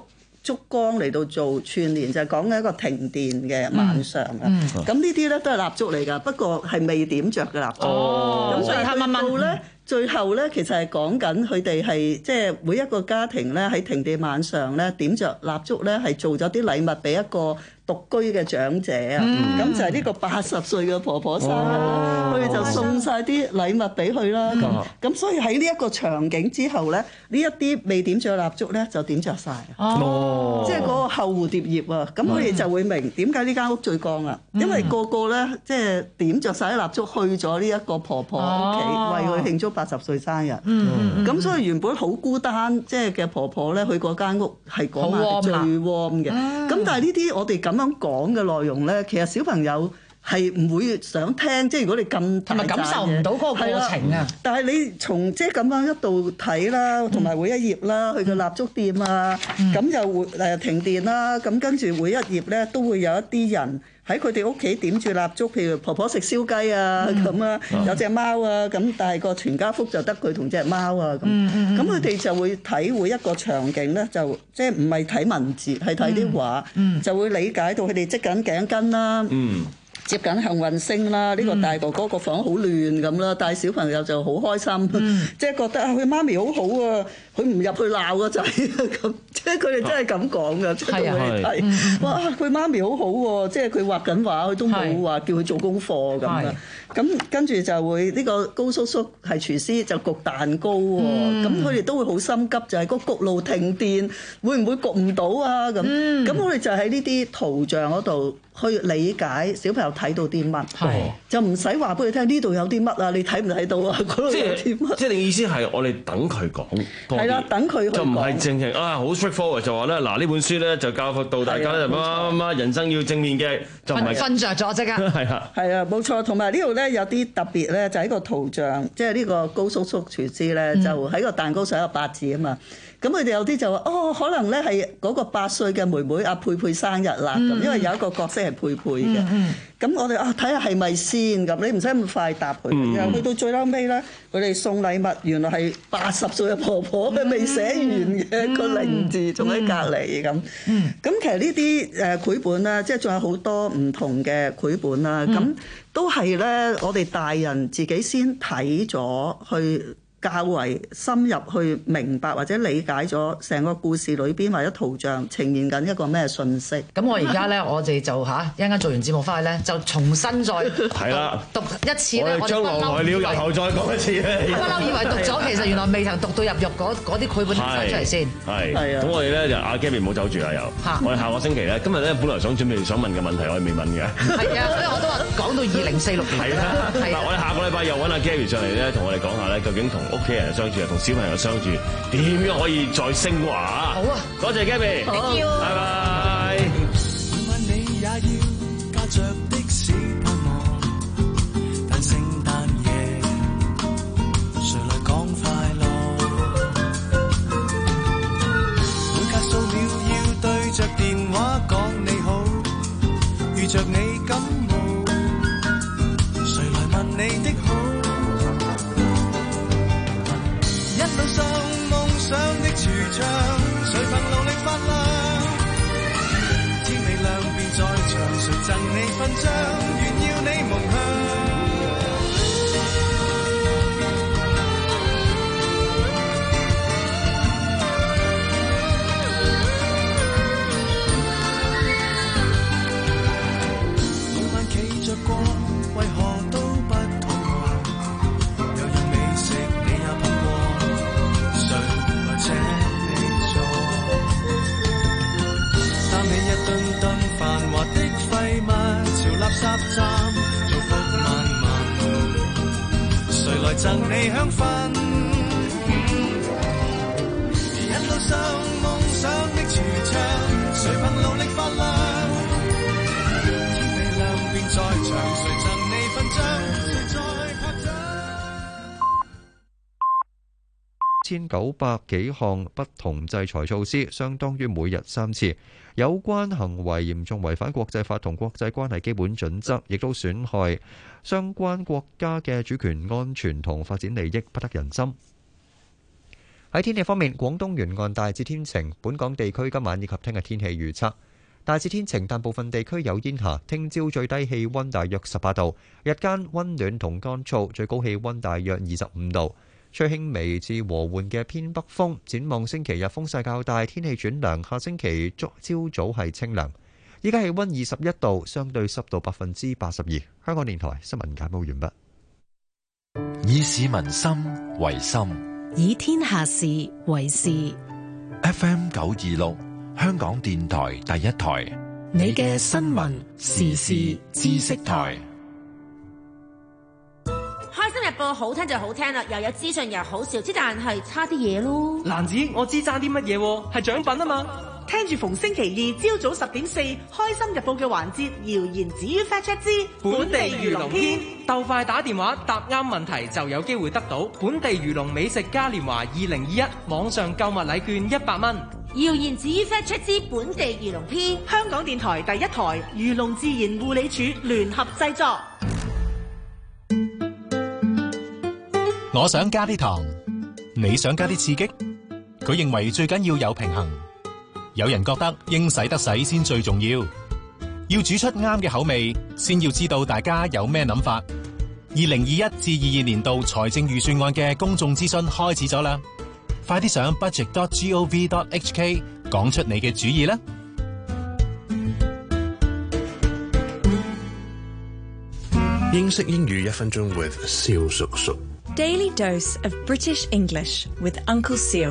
燭光嚟到做串聯，就係講緊一個停電嘅晚上啊。咁呢啲咧都係蠟燭嚟㗎，不過係未點着嘅蠟燭。咁所以去到咧，最後咧其實係講緊佢哋係即係每一個家庭咧喺停電晚上咧點着蠟燭咧係做咗啲禮物俾一個獨居嘅長者啊，咁、嗯、就係呢個八十歲嘅婆婆生日，佢哋、哦、就送晒啲禮物俾佢啦。咁咁、嗯、所以喺呢一個場景之後咧，呢一啲未點着蠟燭咧就點着晒。哦，即係嗰個後蝴蝶葉啊，咁佢哋就會明點解呢間屋最光啦，嗯、因為個個咧即係點着晒啲蠟燭去咗呢一個婆婆屋企，哦、為佢慶祝八十歲生日。嗯，咁、嗯、所以原本好孤單即係嘅婆婆咧，去嗰間屋係嗰晚最 warm 嘅。咁、嗯、但係呢啲我哋咁咁樣講嘅內容咧，其實小朋友係唔會想聽，即係如果你咁同埋感受唔到嗰個過程啊。 但係你從即係咁樣一度睇啦，同埋每一頁啦，去個蠟燭店啊，咁、嗯、就會誒停電啦，咁跟住每一頁咧都會有一啲人喺佢哋屋企點住蠟燭，譬如婆婆食燒雞啊咁啊，有隻貓啊咁，但係個全家福就得佢同隻貓啊咁，咁佢哋就會體會一個場景咧，就即係唔係睇文字，係睇啲畫，嗯、就會理解到佢哋織緊頸巾啦。嗯接緊幸運星啦，呢、這個大哥哥個房好亂咁啦，但係小朋友就好開心，嗯、即係覺得啊佢媽咪好好啊，佢唔入去鬧個仔啊咁，即係佢哋真係咁講噶，即係同佢哋睇，哇佢媽咪好好喎，即係佢畫緊畫，佢都冇話叫佢做功課咁啊，咁跟住就會呢、這個高叔叔係廚師就焗蛋糕喎，咁佢哋都會好心急，就係、是、個焗爐停電，會唔會焗唔到啊咁？咁、嗯、我哋就喺呢啲圖像嗰度去理解小朋友睇到啲乜，就唔使話俾佢聽呢度有啲乜啊，你睇唔睇到啊？嗰度有啲乜？ 即係你意思係我哋等佢講多啲， 係啦，等佢就唔係正正啊好 straightforward 就話咧嗱呢本書咧就教導大家咧乜乜乜人生要正面嘅，就唔係瞓着咗即刻係啊係啊冇錯，同埋呢度咧有啲特別咧，就喺個圖像，即係呢個高叔叔廚師咧，就喺個蛋糕上有八字啊嘛。咁佢哋有啲就話哦，可能咧係嗰個八歲嘅妹妹阿佩佩生日啦，咁、嗯、因為有一個角色係佩佩嘅。咁、嗯嗯、我哋啊睇下係咪先咁，你唔使咁快答佢。嗯、然後去到最嬲尾咧，佢哋送禮物，原來係八十歲嘅婆婆，佢未、嗯、寫完嘅個零字仲喺隔離咁。咁、嗯嗯、其實呢啲誒繪本咧，即係仲有好多唔同嘅繪本啦。咁、嗯、都係咧，我哋大人自己先睇咗去。較為深入去明白或者理解咗成個故事裏邊或者圖像呈現緊一個咩信息。 咁我而家咧，我哋就嚇一陣間做完節目翻去咧，就重新再係啦讀一次咧。 我哋將來料日後再講一次咧。 不嬲以為讀咗，其實原來未曾讀到入肉嗰嗰啲繪本寫出嚟先。 係係啊。咁我哋咧就阿 Gabby 唔好走住啦又。我哋下個星期咧，今日咧本來想準備想問嘅問題，我哋未問嘅。 係啊，所以我都話講到二零四六年。係啦。嗱， 我哋下個禮拜又揾阿 Gabby 上嚟咧，同我哋講下咧，究竟同屋企人相處啊，同小朋友相處點樣可以再升華啊？好啊，多謝 Gabby， 好， 拜拜。 每晚你也要駕着的士盼望，但聖誕夜誰來講快樂？每隔數秒要對着電話講你好，遇着你感冒，誰來問你的好？一路上夢想的櫥窗，誰憑努力發亮？天未亮便在場，誰贈你勳章？願要你夢鄉。每晚企着過，為何都不肚餓？有樣美食你也碰過。請你坐，擔起一噸噸繁華的廢物，朝垃圾站做福萬民，誰來贈你香薰？一路上夢想的櫥窗，誰憑努力發亮？天未亮便在場，誰贈你勳章？誰在拍掌？ 千九百幾項不同制裁措施，相當於每日三次。有關行為嚴重違反國際法同國際關係基本準則，亦都損害相關國家嘅主權安全同發展利益，不得人心。喺喺天氣方面，廣東沿岸大致天晴，本港地區今晚以及聽日天氣預測大致天晴，但部分地區有煙霞。聽朝最低氣溫大約十八度，日間溫暖同乾燥，最高氣溫大約二十五度，吹輕微至和緩嘅偏北風。展望星期日風勢較大，天氣轉涼，下星期朝早係清涼。依家氣溫二十一度，相對濕度百分之八十二。香港電台新聞簡報完畢。 以市民心為心， 以天下事為事。 F M 九二六，香港電台第一台， 你嘅新聞時事知識台。 開心日報好聽就好聽啦，又有資訊又好笑，之但係差啲嘢咯。 蘭子，我知爭啲乜嘢喎？係獎品啊嘛！ 聽住逢星期二朝早十點四，開心日報嘅環節，謠言止於 Fact Check 之本地漁農篇，鬥快打電話答啱問題就有機會得到本地漁農美食嘉年華二零二一網上購物禮券一百蚊。 謠言止於 Fact Check 之本地漁農篇， 香港電台第一台漁農自然護理署聯合製作。 我想加啲糖，你想加啲刺激？佢認為最緊要有平衡。有人覺得應使得使先最重要，要煮出啱嘅口味，先要知道大家有咩諗法。二零二一至二二年度財政預算案嘅公眾諮詢開始咗啦，快啲上 budget dot gov dot h k 講出你嘅主意啦！ 英式英語一分鐘 with 蕭叔叔。 Daily dose of British English with Uncle Seal。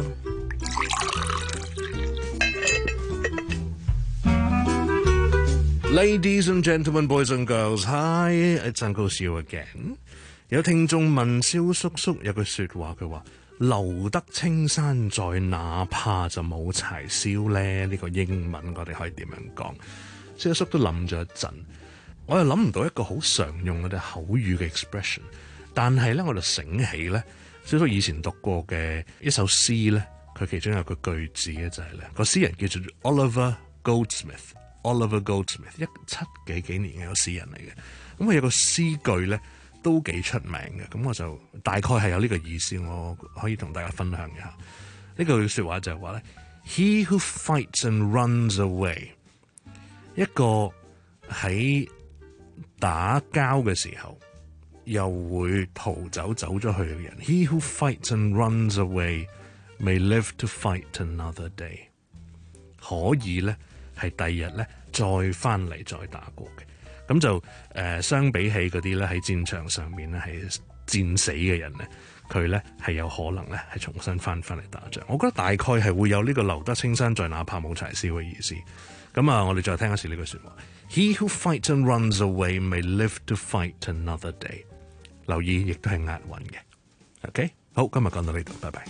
Ladies and gentlemen, boys and girls, hi, it's Uncle Siu again. 有聽眾問蕭叔叔有句說話，佢話留得青山在，哪怕就冇柴燒咧。呢、這個英文我哋可以點樣講？蕭叔叔都諗咗一陣，我又諗唔到一個好常用我哋口語嘅 expression， 但係咧我就醒起咧，蕭叔以前讀過嘅一首詩咧，佢其中有個句子嘅就係、是、咧，個詩人叫做 Oliver Goldsmith。Oliver Goldsmith 一七幾幾年嘅一個詩人嚟嘅，咁佢有個詩句咧都幾出名嘅，咁我就大概係有呢個意思，我可以同大家分享一下。呢句説話就係話咧 ，He who fights and runs away， 一個喺打交嘅時候又會逃走走咗去嘅人 ，He who fights and runs away may live to fight another day， 可以咧。係第二日咧，再翻嚟再打過嘅，咁就誒、呃、相比起嗰啲咧喺戰場上面咧係戰死嘅人咧，佢咧係有可能咧係重新翻翻嚟打仗。我覺得大概係會有呢個留得青山在，哪怕冇柴燒嘅意思。咁啊，我哋再聽一次呢句説話 ：He who fights and runs away may live to fight another day。留意，亦都係押韻嘅。OK， 好，今日講到呢度，拜拜。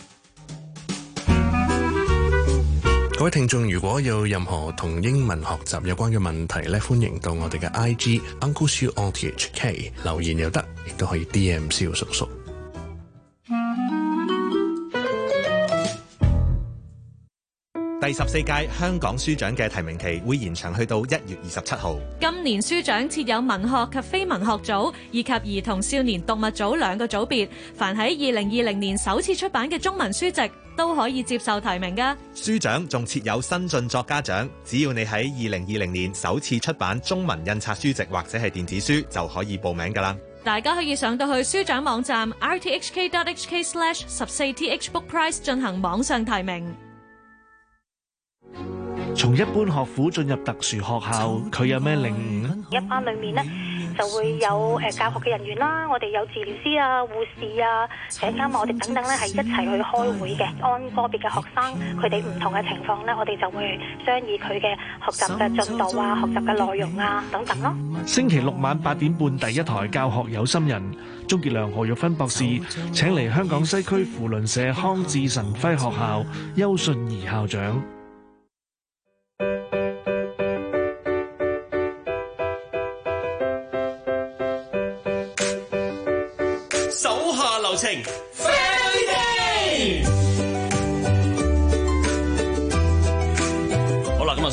各位聽眾，如果有任何同英文學習有關嘅問題咧，歡迎到我哋嘅 I G Uncle Siu O T H K 留言又得，亦都可以 D M 蕭叔叔。 第十四屆香港書獎嘅提名期會延長去到一月二十七號。 今年書獎設有文學及非文學組以及兒童少年讀物組兩個組別，凡喺二零二零年首次出版嘅中文書籍都可以接受提名㗎。 書獎仲設有新晉作家獎，只要你喺二零二零年首次出版中文印刷書籍或者係電子書就可以報名㗎啦。 大家可以上到去書獎網站 r t h k dot h k slash 十四 t h book prize 進行網上提名。 從一般學府進入特殊學校，佢有咩領悟呢？ 一班裏面呢就會有誒教學嘅人員啦，我哋有治療師啊、護士啊、社監啊，我哋等等咧係一齊去開會嘅。按個別嘅學生佢哋唔同嘅情況咧，我哋就會商議佢嘅學習嘅進度啊、學習嘅內容啊等等咯。 星期六晚八點半，第一台教學有心人，鍾傑良、何玉芬博士請嚟香港西區扶輪社康智神輝學校邱信儀校長。 手下留情 ，Family Day。 好啦，咁啊，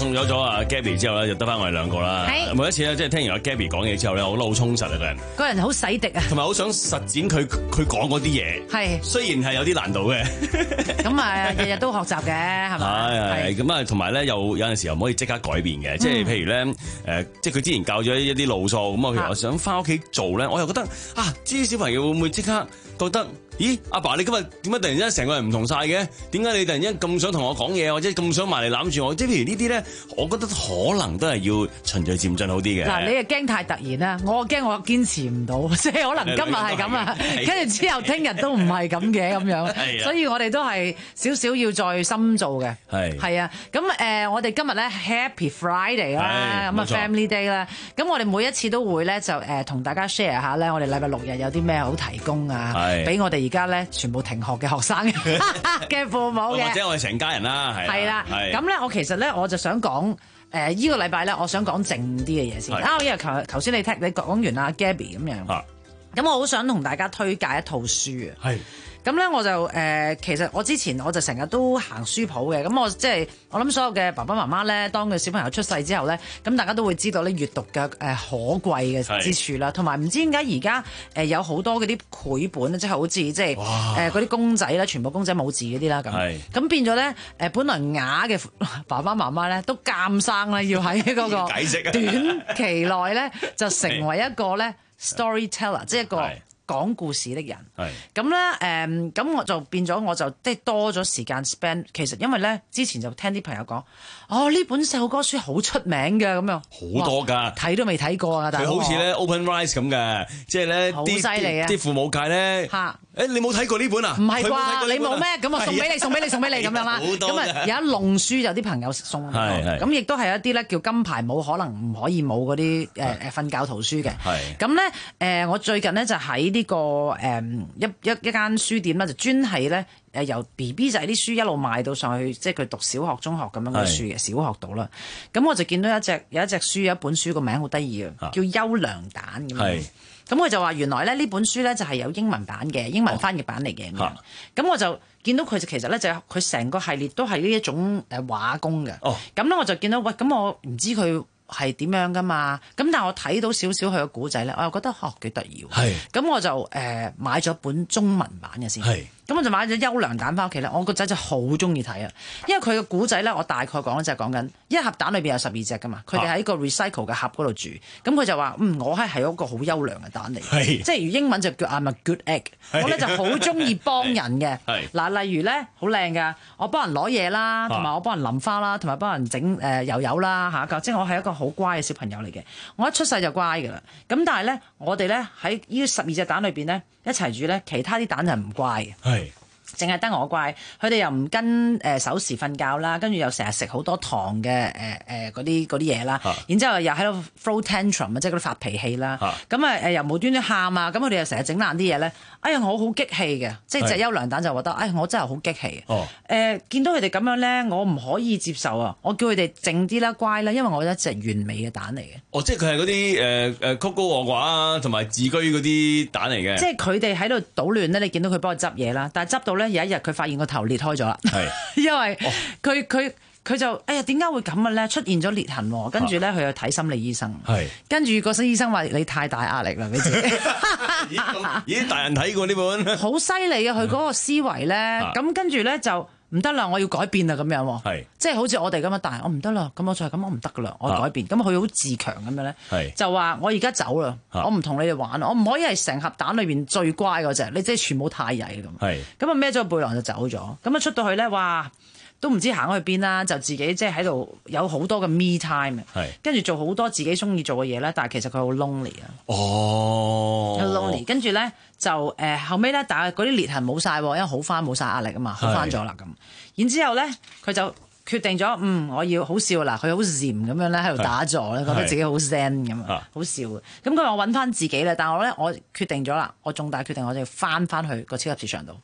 送走咗阿 Gabby 之後咧，就得翻我哋兩個啦。每一次咧，即係聽完阿 Gabby 講嘢之後咧，我覺得好充實啊個人。 個人好洗滌啊， 同埋好想實踐佢佢講嗰啲嘢。 係，雖然係有啲難度嘅。 咁啊，日日都學習嘅，係咪？ 係係咁啊，同埋咧，有有陣時候唔可以即刻改變嘅，即係譬如咧，誒，即係佢之前教咗一啲路數，咁我譬如我想翻屋企做咧，我又覺得啊，啲小朋友會唔會即刻覺得？咦，阿爸，你今日點解突然之間成個人唔同晒嘅？點解你突然之間咁想同我講嘢，或者咁想埋嚟攬住我？即係譬如呢啲咧，我覺得可能都係要循序漸進好啲嘅。 嗱，你係驚太突然啦，我驚我堅持唔到，即係可能今日係咁啊，跟住之後聽日都唔係咁嘅咁樣，所以我哋都係少少要再深造嘅。係係啊，咁誒、呃，我哋今日咧 Happy Friday 啦，咁啊 Family Day 啦，咁我哋每一次都會咧就誒同大家 share 下咧，我哋禮拜六日有啲咩好提供啊，俾我哋。而家咧全部停學嘅學生嘅父母嘅， 或者我哋成家人啦，係。係啦， 咁咧我其實咧我就想講誒依個禮拜咧，我想講靜啲嘅嘢先。啊，因為頭頭先你聽你講完阿 Gabby 咁樣，咁我好想同大家推介一套書啊。係。咁咧我就誒、呃，其實我之前我就成日都行書鋪嘅，咁我即係我諗所有嘅爸爸媽媽咧，當佢小朋友出世之後咧，咁大家都會知道咧閱讀嘅誒可貴嘅之處啦，同埋唔知點解而家誒有好多嗰啲繪本即係好似即係誒嗰啲公仔啦，全部公仔冇字嗰啲啦咁，咁變咗咧誒本來啞嘅爸爸媽媽咧都監生啦，要喺嗰個短期內咧就成為一個咧 storyteller， 即係一個講故事的人，咁咧誒，咁、嗯、我就變咗，我就即係多咗時間 spend。其實因為咧，之前就聽啲朋友講，哦呢本細路哥書好出名嘅，咁樣好多㗎， 睇都未睇過啊！但係佢好似咧 Open Rice 咁嘅，即係咧好犀利啊！ 啲父母界咧嚇，誒你冇睇過呢本啊？ 唔係啩？你冇咩？咁啊送俾你，送俾你，送俾你咁樣啦。咁啊有一籠書有啲朋友送，咁亦都係一啲咧叫金牌冇可能唔可以冇嗰啲誒誒瞓覺圖書嘅。咁咧誒，我最近咧就喺呢個誒一一一間書店啦，就專係咧誒由 B B 仔啲書一路賣到上去，即係佢讀小學、中學咁樣嘅書嘅小學度啦。咁我就見到一隻有一隻書，有一本書個名好得意嘅，叫優良蛋咁樣。咁佢就話原來咧呢本書咧就係有英文版嘅，英文翻譯版嚟嘅咁樣。咁我就見到佢就其實咧就佢成個系列都係呢一種誒畫工嘅。咁咧我就見到喂，咁我唔知佢係點樣噶嘛？咁但係我睇到少少佢嘅古仔咧，我又覺得嚇幾得意喎。咁我就誒、呃、買咗本中文版嘅先。咁我就買咗優良蛋翻屋企咧，我個仔就好中意睇啊，因為佢嘅古仔咧，我大概講咧就係講緊一盒蛋裏邊有十二隻噶嘛，佢哋喺個 recycle 嘅盒嗰度住，咁佢就話嗯我係係一個好優良嘅蛋嚟，即係如英文就叫 I'm a good egg，我咧就好中意幫人嘅。嗱，例如咧好靚噶，我幫人攞嘢啦，同埋我幫人淋花啦，同埋幫人整誒油油啦嚇，即係我係一個好乖嘅小朋友嚟嘅，我一出世就乖噶啦。咁但係咧，我哋咧喺呢十二隻蛋裏邊咧一齊住咧，其他啲蛋就唔乖嘅。係，淨係得我乖，佢哋又唔跟誒守時瞓覺啦，跟住又成日食好多糖嘅誒誒嗰啲嗰啲嘢啦，然之後又喺度 throw tantrum 啊，即係嗰啲發脾氣啦，咁啊誒又無端端喊啊，咁佢哋又成日整爛啲嘢咧，哎呀我好激氣嘅，即係隻優良蛋就覺得，哎我真係好激氣，誒、呃、見到佢哋咁樣咧，我唔可以接受啊，我叫佢哋靜啲啦，乖啦，因為我一隻完美嘅蛋嚟嘅。哦，即係佢係嗰啲誒誒曲高和寡啊，同埋自居嗰啲蛋嚟嘅。即係佢哋喺度搗亂咧，你見到佢幫佢執嘢啦，但係執到咧。有一日佢發現個頭裂開咗啦，因為佢佢佢就哎呀點解會咁嘅咧？出現咗裂痕，跟住咧佢去睇心理醫生，跟住個心理醫生話你太大壓力啦，俾自己。咦大人睇過呢本？好犀利啊！佢嗰個思維咧，咁跟住咧就唔得啦，我要改變啊咁樣，即係好似我哋咁啊！但係我唔得啦，咁我就係咁，我唔得噶啦，我改變。咁佢好自強咁樣咧，就話我而家走啦，我唔同你哋玩啦，我唔可以係成盒蛋裏邊最乖嗰隻，你即係全部太曳咁。咁啊孭咗個背囊就走咗，咁啊出到去咧，哇！都唔知行去邊啦，就自己即係喺度有好多嘅 me time，跟住做好多自己中意做嘅嘢咧。但係其實佢好 lonely 啊。哦，好 lonely。跟住咧就誒、呃、後尾咧，但係嗰啲裂痕冇晒，因為好翻冇晒壓力啊嘛，好翻咗啦咁。然之後咧，佢就決定咗，嗯，我要好笑啦。佢好禪咁樣咧喺度打坐咧，覺得自己好 zen 咁啊，好笑嘅。咁佢話我揾翻自己啦，但係我咧我決定咗啦，我重大決定，我就要翻翻去個超級市場度。哦，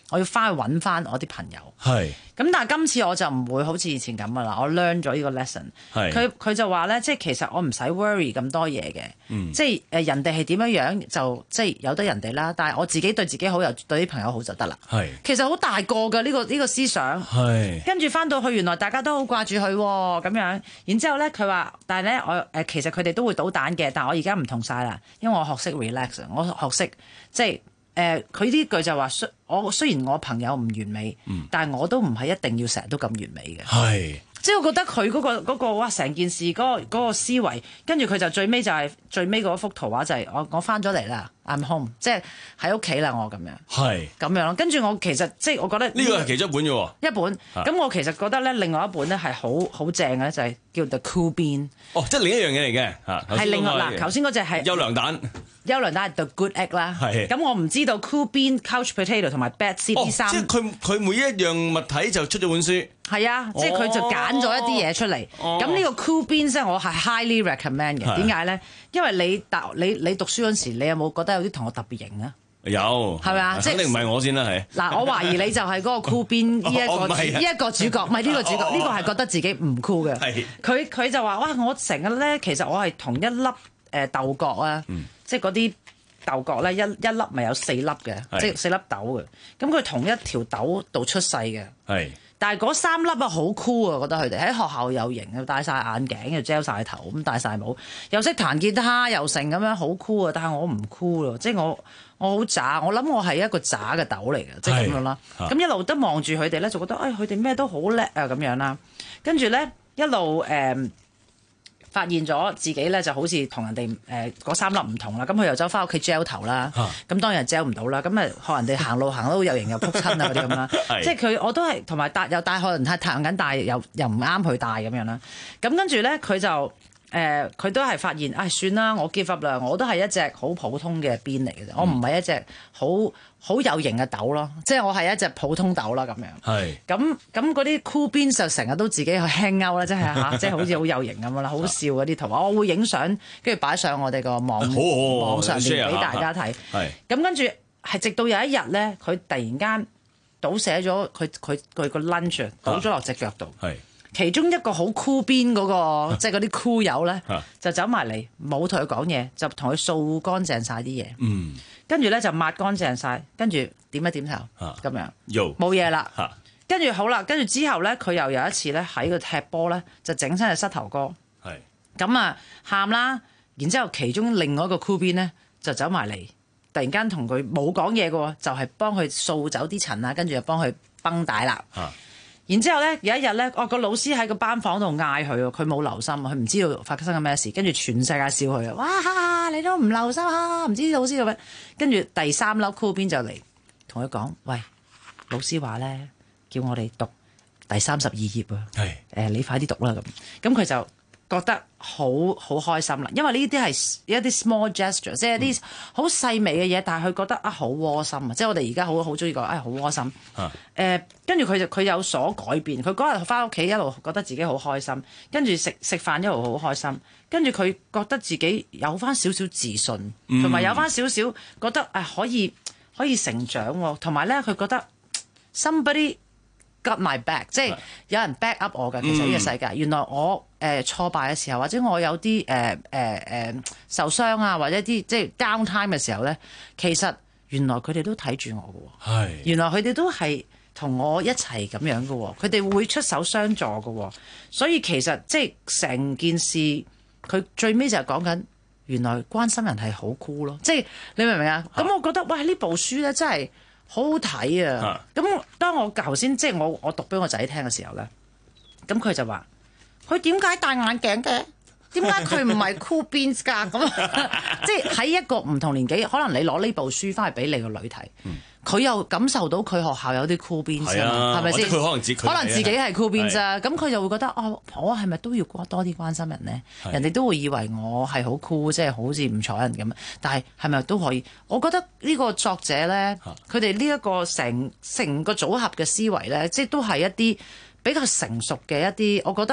我要翻去揾翻我啲朋友。 係。 咁但係今次我就唔會好似以前咁噶啦，我 learn 咗呢個 lesson。 係。 佢佢就話咧，即係其實我唔使 worry 咁多嘢嘅。嗯。即係誒人哋係點樣樣就即係由得人哋啦，但係我自己對自己好又對啲朋友好就得啦。 係。 其實好大個㗎呢個呢個思想。 係。 跟住翻到去原來大家都好掛住佢喎，咁樣。然之後咧佢話，但係咧我誒其實佢哋都會搗蛋嘅，但係我而家唔同晒啦，因為我學識 relax，我學識即係。誒佢呢句就話，雖我雖然我朋友唔完美，嗯、但係我都唔係一定要成日都咁完美嘅。 係， 即係我覺得佢嗰、嗰個嗰、嗰個哇，成件事嗰、嗰個嗰個思維，跟住佢就最尾就係、係、最尾嗰幅圖畫就係我我翻咗嚟啦 ，I'm home， 即係喺屋企啦，我咁樣。係咁樣咯，跟住我其實即係我覺得呢個係其中一本嘅喎。一本咁我其實覺得咧，另外一本咧係好好正嘅，就係、係、叫 The Cool Bean。 哦，即係另一樣嘢嚟嘅嚇。 係另外嗱，頭先嗰隻係優良蛋。 優良蛋係 The Good Egg 啦，咁我唔知道 Cool Bean、Couch Potato 同埋 Bad Seed 呢三， 即係佢佢每一樣物體就出咗本書。 係啊，即係佢就揀咗一啲嘢出嚟。咁呢、哦、個 Cool Beans 咧，我係 highly recommend 嘅。點解咧？因為你答你你讀書嗰時，你有冇覺得有啲同學特別型啊？ 有， 係咪啊？即係肯定唔係我先啦，係。嗱， 我懷疑你就係嗰個 Cool Bean 呢一個呢一個主角，唔係呢個主角，呢、呢個係覺得自己唔 cool 嘅。係。佢佢就話：哇！我成日咧，其實我係同一粒誒豆角啊，嗯、即係嗰啲。豆角咧一一粒咪有四粒嘅，即係四粒豆嘅。咁佢同一條豆度出世嘅。係。但係嗰三粒啊好 cool 啊，覺得佢哋喺學校又型，又戴晒眼鏡，又 gel 晒頭，咁戴晒帽，又識彈吉他，又成咁樣好 cool 啊！但係我唔 cool 咯，即係我我好渣，我諗我係一個渣嘅豆嚟嘅，即係咁樣啦。咁一路都望住佢哋咧，就覺得誒佢哋咩都好叻啊咁樣啦。跟住咧一路誒。嗯發現咗自己咧就好似同人哋誒嗰三粒唔同啦，咁佢又走翻屋企 gel 頭啦，咁、啊、當然 gel 唔到啦，咁誒學人哋行路行得好有型又撲親啊嗰啲咁啦，即係佢我都係同埋戴又戴可能太太陽眼戴又又唔啱佢戴咁樣啦，咁跟住咧佢就誒佢、呃、都係發現唉、哎、算啦，我 give up 啦，我都係一隻好普通嘅邊嚟嘅啫，嗯、我唔係一隻好好有型嘅豆咯，即係我係一隻普通豆啦咁樣。係。咁咁嗰啲 cool beans 就成日都自己去 hang out 啦，即係嚇，即係好似好有型咁樣啦，好笑嗰啲圖畫，我會影相跟住擺上我哋個網網上面俾大家睇。係。咁跟住係直到有一日咧，佢突然間倒瀉咗佢佢佢個 lunch 倒咗落隻腳度。係。其中一個好 cool bean 嗰個即係嗰啲 cool 友咧，就走埋嚟冇同佢講嘢，就同佢掃乾淨晒啲嘢。嗯。跟住咧就抹乾淨晒，跟住點一點頭咁樣，冇嘢啦。跟住好啦，跟住之後咧，佢又有一次咧喺個踢波咧，就整親隻膝頭哥。係咁啊，喊啦！然之後其中另外一個 cool bean 咧就走埋嚟，突然間同佢冇講嘢嘅喎，就係幫佢掃走啲塵啊，跟住就幫佢繃帶啦。然之後咧有一日咧，哦個老師喺個班房度嗌佢喎，佢冇留心，佢唔知道發生緊咩事，跟住全世界笑佢啊！哇，你都唔留心啊，唔知老師做咩？跟住第三粒 cool bean 就嚟同佢講：喂，老師話咧叫我哋讀第三十二頁啊！係誒、呃，你快啲讀啦咁。咁佢就覺得好好開心啦，因為呢啲係一啲 small gesture，即係一啲好細微嘅嘢，但係佢覺得啊好窩心啊！即係我哋而家好好中意講啊好窩心。誒、呃，跟住佢就佢有所改變，佢嗰日翻屋企一路覺得自己好開心，跟住食食飯一路好開心，跟住佢覺得自己有翻少少自信，同埋有翻少少覺得啊可以可以成長喎，同埋咧佢覺得 somebody got my back， 即係有人 back up 我嘅。其實呢個世界、嗯、原來我誒、呃、挫敗嘅時候，或者我有啲誒誒誒受傷啊，或者啲即係 down time 嘅時候咧，其實原來佢哋都睇住我嘅。係原來佢哋都係同我一齊咁樣嘅，佢哋會出手相助嘅。所以其實即係成件事，佢最尾就係講緊原來關心人係好 cool 咯。即係你明唔明啊？咁我覺得喂呢部書咧真係好好睇啊！咁當我頭先即係我我讀俾我仔聽嘅時候咧，咁佢就話：佢點解戴眼鏡嘅？點解佢唔係 cool beans 㗎？咁即係喺一個唔同年紀，可能你攞呢部書翻去俾你個女睇，佢、嗯、又感受到佢學校有啲 cool beans 啊，係咪先？佢可能自可能自己係 cool beans 啫，咁佢就會覺得哦，我係咪都要多啲關心人呢？人哋都會以為我係好 cool，即係好似唔睬人咁。但係係咪都可以？我覺得呢個作者咧，佢哋呢一個成成個組合嘅思維咧，即係都係一啲比較成熟嘅一啲，我覺得。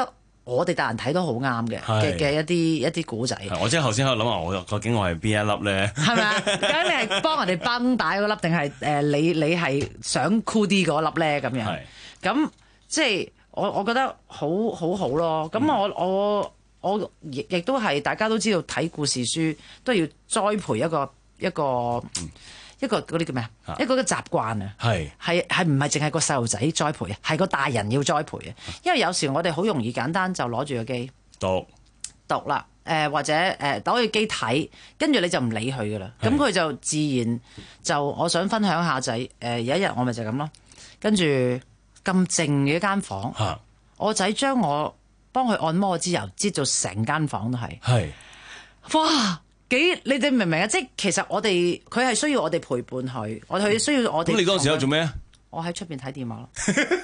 我哋大人睇都好啱嘅嘅嘅一啲一啲古仔。 我即係頭先喺度諗話，我究竟我係邊一粒咧？ 係咪啊？究竟你係幫人哋繃帶嗰粒，定係誒你你係想酷啲嗰粒咧？咁樣咁即係我我覺得好好好咯。咁我、嗯、我我亦亦都係大家都知道睇故事書都要栽培一個一個。嗯一個嗰啲叫咩啊？一個嘅習慣啊，係係係唔係淨係個細路仔栽培啊？係個大人要栽培啊！因為有時我哋好容易簡單就攞住個機讀讀啦，誒、呃、或者誒攞住機睇，跟住你就唔理佢噶啦，咁佢就自然就我想分享下仔誒、呃、有一日我咪就咁咯，跟住咁靜嘅一間房，啊、我仔將我幫佢按摩之油擠到成間房都係，係哇！幾你哋明唔明啊？即係其實我哋佢係需要我哋陪伴佢，我哋需要我哋。咁你嗰陣時喺度做咩啊？我喺出邊睇電話咯。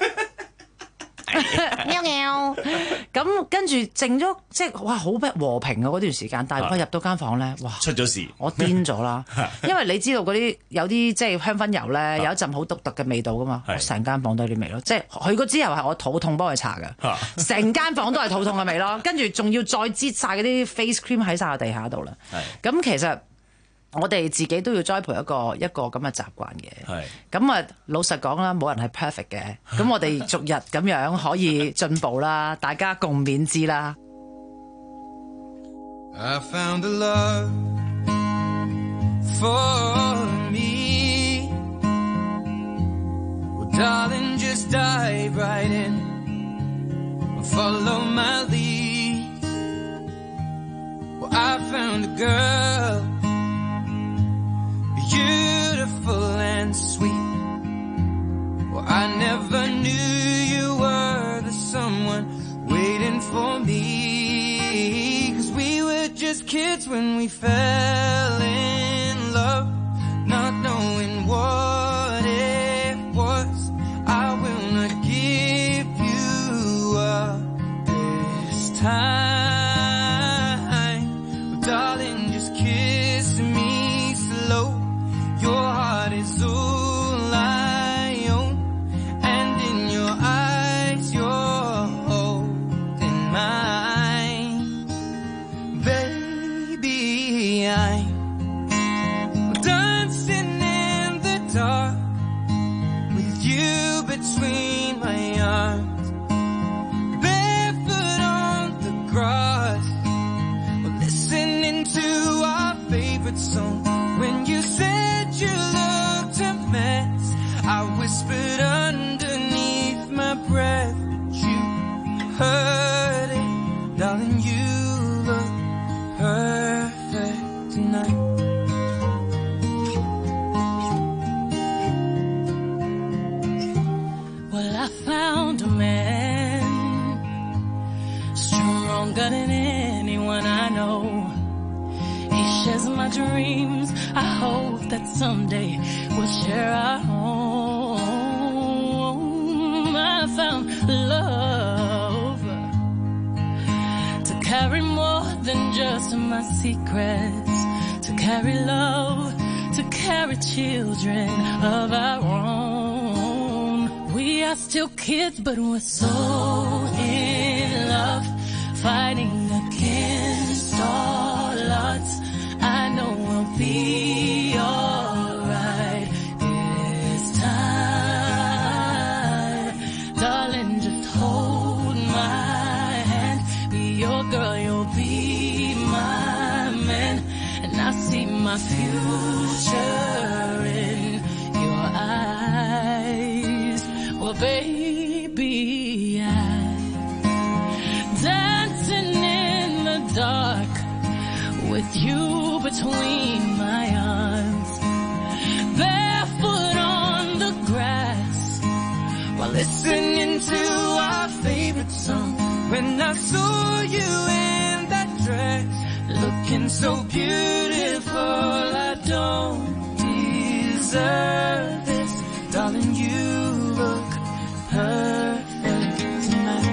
喵喵咁跟住靜咗，即係哇好和平啊嗰段時間。但係我入到間房咧，哇出咗事，我癲咗啦！因為你知道嗰啲有啲即係香薰油咧，有一陣好獨特嘅味道噶嘛，成間房都係啲味咯。即係佢嗰支油係我肚痛幫佢搽嘅，成間房都係肚痛嘅味咯。跟住仲要再擠晒嗰啲 face cream 喺晒個地下度啦。咁其實我哋自己都要栽培一個一個咁嘅習慣嘅。咁啊，老實講啦，冇人係 perfect 嘅。咁我哋逐日咁樣可以進步啦，大家共勉之啦。I found a love for me. Well, darling, just dive right in. Follow my lead. Well, I found a girl, beautiful and sweet. Well, I never knew you were the someone waiting for me. 'Cause we were just kids when we fell in love, not knowing what it was. I will not give you up this time. Well, darling, just kiss me slow. Your heart is all I own, and in your eyes you're holding mine. Baby, I'm dancing in the dark with you between my arms, barefoot on the grass, listening to our favorite song. When you said you looked a mess, I whispered underneath my breath, but you heard it. Darling, you look perfect tonight. Well, I found a man stronger than anyone I know. He shares my dreams. I hope that someday we'll share our home. I found love to carry more than just my secrets, to carry love, to carry children of our own. We are still kids, but we're so in love, fighting against all odds. I know we'll be alright this time. Darling, just hold my hand. Be your girl, you'll be my man. And I see my future in your eyes. Well, baby, I'm dancing in the dark with you between my arms, barefoot on the grass, while listening to our favorite song. When I saw you in that dress, looking so beautiful, I don't deserve this. Darling, you look perfect tonight.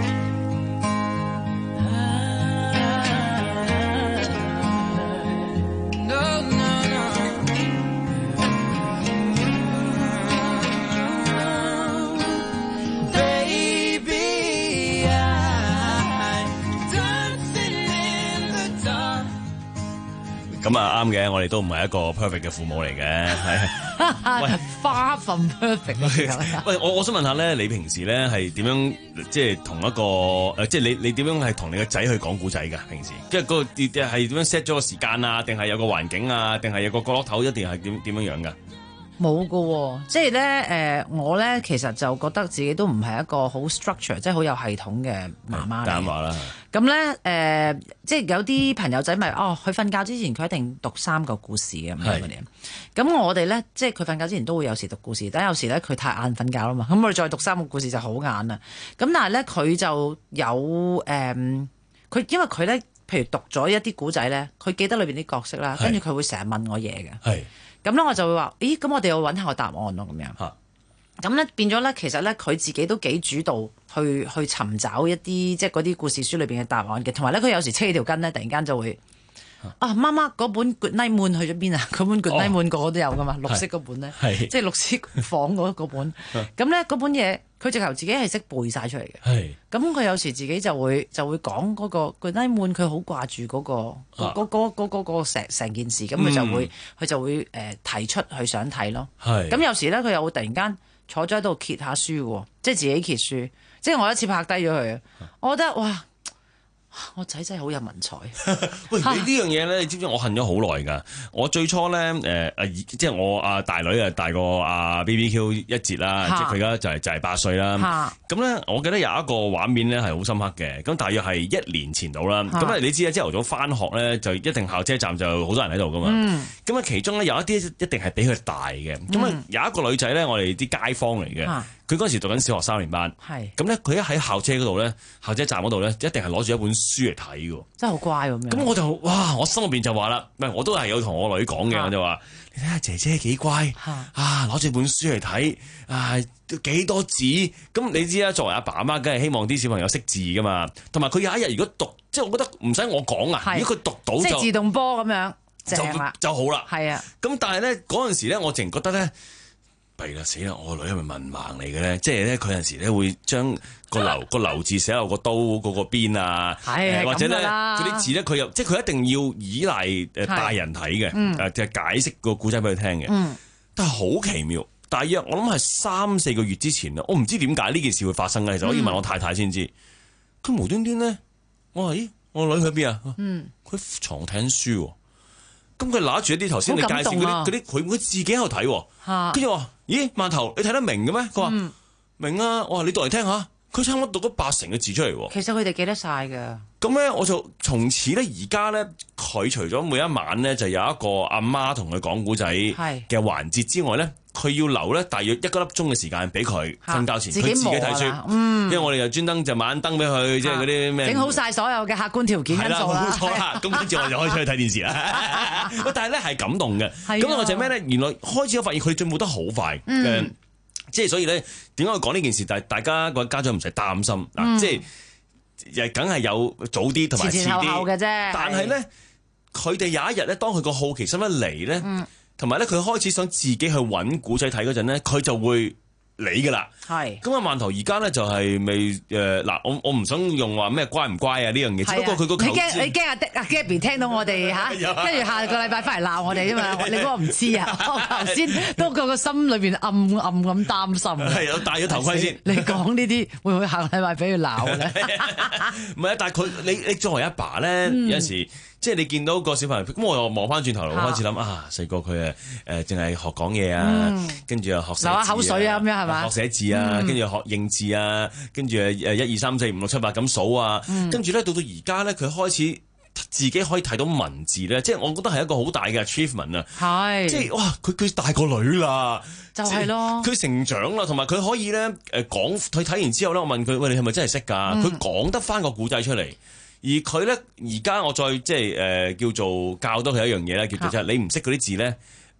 咁啊啱嘅，我哋都唔係一個 perfect 嘅父母嚟嘅，係。 喂，花份 perfect 喂，我我想問下咧，你平時咧係點樣即係同一個誒，即係你你點樣係同你個仔去講古仔㗎？平時即係嗰個係點樣 set 咗個時間啊？定係有個環境啊？定係有個角落頭一定係點點樣樣㗎？ 冇噶喎，即係咧誒，我咧其實就覺得自己都唔係一個好 structure，即係好有系統嘅媽媽嚟。 啱話啦。 咁咧誒，即係有啲朋友仔咪哦，佢瞓覺之前佢一定讀三個故事咁樣嗰啲。咁我哋咧，即係佢瞓覺之前都會有時讀故事，但有時咧佢太晏瞓覺啦嘛，咁我哋再讀三個故事就好晏啦。咁但係咧佢就有誒，佢、呃、因為佢咧，譬如讀咗一啲古仔咧，佢記得裏邊啲角色啦，跟住佢會成日問我嘢嘅。係。咁咧我就會話，咦？咁我哋要揾下個答案咯，咁樣。咁咧變咗咧，其實咧佢自己都幾主動去去尋找一啲即係嗰啲故事書裏邊嘅答案嘅，同埋咧佢有時車條筋咧，突然間就會啊媽媽嗰本 Good Night Moon 去咗邊啊？嗰本 Good Night Moon 個個都有噶嘛，綠色嗰本咧，即係綠色房嗰嗰本。咁咧嗰本嘢，佢直頭自己係識背晒出嚟嘅。咁佢有時自己就會就會講嗰個 Good Night Moon，佢好掛住嗰個嗰嗰嗰嗰個成成件事，咁佢就會佢就會誒提出佢想睇咯。咁有時咧佢又會突然間坐咗喺度揭下書喎，即係自己揭書。即係我一次拍低咗佢，我覺得哇！我仔真係好有文采。 喂，你呢樣嘢咧，你知唔知我恨咗好耐㗎？我最初咧，誒、呃、誒，即係我阿大女啊，大過阿 B B Q 一截啦，即係佢而家就係就係八歲啦。咁咧，我記得有一個畫面咧係好深刻嘅。咁大約係一年前度啦。咁啊，你知啊，朝頭早翻學咧，就一定校車站就好多人喺度㗎嘛。咁啊、嗯，其中咧有一啲一定係比佢大嘅。咁啊、嗯，有一個女仔咧，我哋啲街坊嚟嘅。佢嗰陣時讀緊小學三年班，咁咧佢一喺校車嗰度咧，校車站嗰度咧，一定係攞住一本書嚟睇嘅， 真係好乖咁樣。 咁我就哇，我心入邊就話啦，唔係我都係有同我女講嘅，我就話你睇下姐姐幾乖啊，攞住本書嚟睇啊，幾多字。咁你知啦，作為阿爸阿媽，梗係希望啲小朋友識字噶嘛。同埋佢有一日如果讀，即係我覺得唔使我講啊，如果佢讀到就即係自動波咁樣，正啦就好啦。 係啊， 咁但係咧嗰陣時咧，我淨覺得咧。弊啦死啦！我個女係咪文盲嚟嘅咧？即係咧，佢有陣時咧會將個流個流字寫落個刀嗰個邊啊，或者咧嗰啲字咧，佢又即係佢一定要依賴誒大人睇嘅，誒就係解釋個古仔俾佢聽嘅。嗯、但係好奇妙，大約我諗係三四個月之前啦，我唔知點解呢件事會發生嘅，其實我要問我太太先知。佢、嗯、無端端咧，我話咦，我個女去邊啊？嗯，佢床睇書喎。咁佢拿住一啲頭先你介紹嗰啲嗰啲，佢佢自己喺度睇，跟住話：咦，饅頭，你睇得明嘅咩？佢話、嗯、明啊！我話你讀嚟聽下，佢差唔多讀咗八成嘅字出嚟喎。 其實佢哋記得晒㗎。 咁咧，我就從此咧，而家咧，佢除咗每一晚咧，就有一個阿媽同佢講古仔嘅環節之外咧，佢要留咧大約一個粒鐘嘅時間俾佢瞓覺前，佢自己睇書。嗯，因為我哋就專登就晚燈俾佢，即係嗰啲咩整好晒所有嘅客觀條件因素啦。 冇錯啦，咁跟住我就可以出去睇電視啦。但係咧係感動嘅，咁我就咩咧？原來開始我發現佢進步得好快。嗯，即係所以咧，點解我講呢件事？但係大家個家長唔使擔心嗱，即係。又梗係有早啲同埋遲啲，前前後後嘅啫。但係咧，佢哋有一日咧，當佢個好奇心一嚟咧，同埋咧佢開始想自己去揾古仔睇嗰陣咧，佢就會理㗎啦。係咁啊，饅頭而家咧就係未誒嗱，我我唔想用話咩乖唔乖啊呢樣嘢，只不過佢個你驚你驚阿阿 Gabby 聽到我哋嚇，跟住下個禮拜翻嚟鬧我哋啫嘛，你嗰個唔知啊，我頭先都個個心裏邊暗暗咁擔心。 係啊，戴咗頭盔先。 你講呢啲會唔會下個禮拜俾佢鬧咧？ 唔係啊，但係佢你你作為阿爸咧，有陣時。即係你見到個小朋友，咁我又望翻轉頭，我開始諗啊，細個佢誒誒，淨係學講嘢啊，跟住又學寫字啊，流下口水啊，咁樣係嘛？學寫字啊，跟住又學認字啊，跟住誒誒一二三四五六七八咁數啊，跟住咧到到而家咧，佢開始自己可以睇到文字咧，即係我覺得係一個好大嘅 achievement 啊！係，即係哇，佢佢大個女啦，就係咯，佢成長啦，同埋佢可以咧誒講，佢睇完之後咧，我問佢喂，你係咪真係識㗎？佢講得翻個古仔出嚟。而佢咧，而家我再即係誒叫做教多佢一樣嘢咧，叫做即係你唔識嗰啲字咧，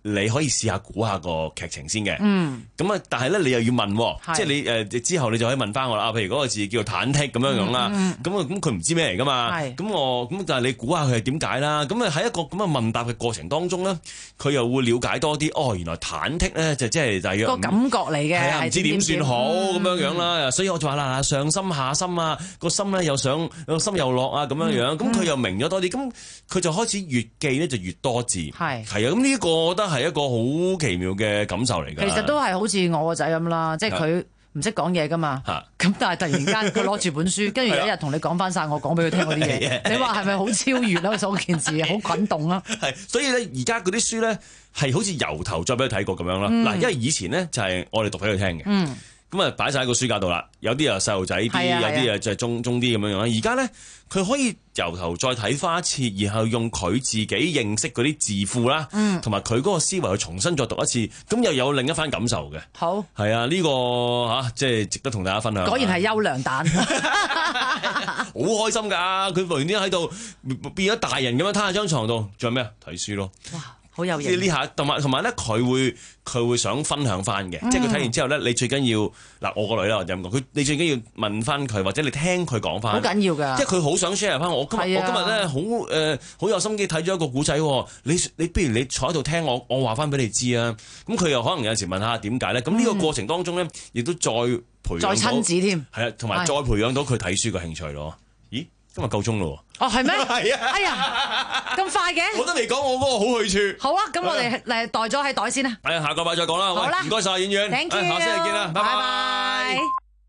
你可以試下估下個劇情先嘅。 嗯。 咁啊，但係咧你又要問喎， 係即係你誒之後你就可以問翻我啦。啊，譬如嗰個字叫做忐忑咁樣樣啦， 嗯咁啊咁佢唔知咩嚟噶嘛。 係咁我咁但係你估下佢係點解啦？咁啊喺一個咁嘅問答嘅過程當中咧，佢又會了解多啲。哦，原來忐忑咧就即係大約個感覺嚟嘅， 係啊，唔知點算好咁樣樣啦。 嗯、 所以我就話啦，上心下心啊，個心咧又上，個心又落啊咁樣樣。咁佢、嗯、又明咗多啲，咁佢就開始越記咧就越多字。係係啊，咁呢個我覺得係一個好奇妙嘅感受嚟㗎。 其實都係好似我個仔咁啦，即係佢唔識講嘢㗎嘛。咁但係突然間佢攞住本書，跟住有一日同你講翻晒我講俾佢聽嗰啲嘢，你話係咪好超越啊？嗰件事好滾動啊！ 係，所以咧而家嗰啲書咧係好似由頭再俾佢睇過咁樣啦。嗱、嗯，因為以前咧就係我哋讀俾佢聽嘅。嗯。咁啊，擺晒喺個書架度啦。有啲又細路仔啲，有啲又就係中中啲咁樣樣啦。而家咧，佢可以由頭再睇翻一次，然後用佢自己認識嗰啲字庫啦，同埋佢嗰個思維去重新再讀一次，咁又有另一番感受嘅。 好， 係啊，呢、呢個嚇即係值得同大家分享。 果然係優良蛋， 好開心㗎！佢突然間喺度變咗大人咁樣攤喺張床度，做咩啊？睇書咯。哇！ 好有型， 呢下同埋同埋咧，佢會佢會想分享翻嘅，嗯、即係佢睇完之後咧，你最緊要嗱，我個女啦，我就咁講，佢你最緊要問翻佢，或者你聽佢講翻， 好緊要㗎， 即係佢好想 share 翻我今日、啊、我今日咧好誒好有心機睇咗一個古仔，你你不如你坐喺度聽我我話翻俾你知啊，咁佢又可能有陣時問下點解咧，咁呢個過程當中咧，亦都再培養到再親子添， 係啊，同埋再培養到佢睇書嘅興趣咯。咦，今日夠鐘咯喎！ 哦，係咩？ 係啊！ 哎呀，咁快嘅！ 我都未講我嗰個好去處。 好啊，咁我哋誒袋咗喺袋先啦。 係啊，下個禮拜再講啦。 好啦， 唔該晒，演員。 Thank you。 下星期見啦，拜拜。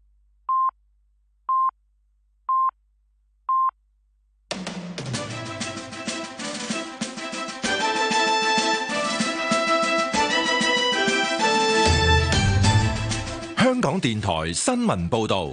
香港電台新聞報導。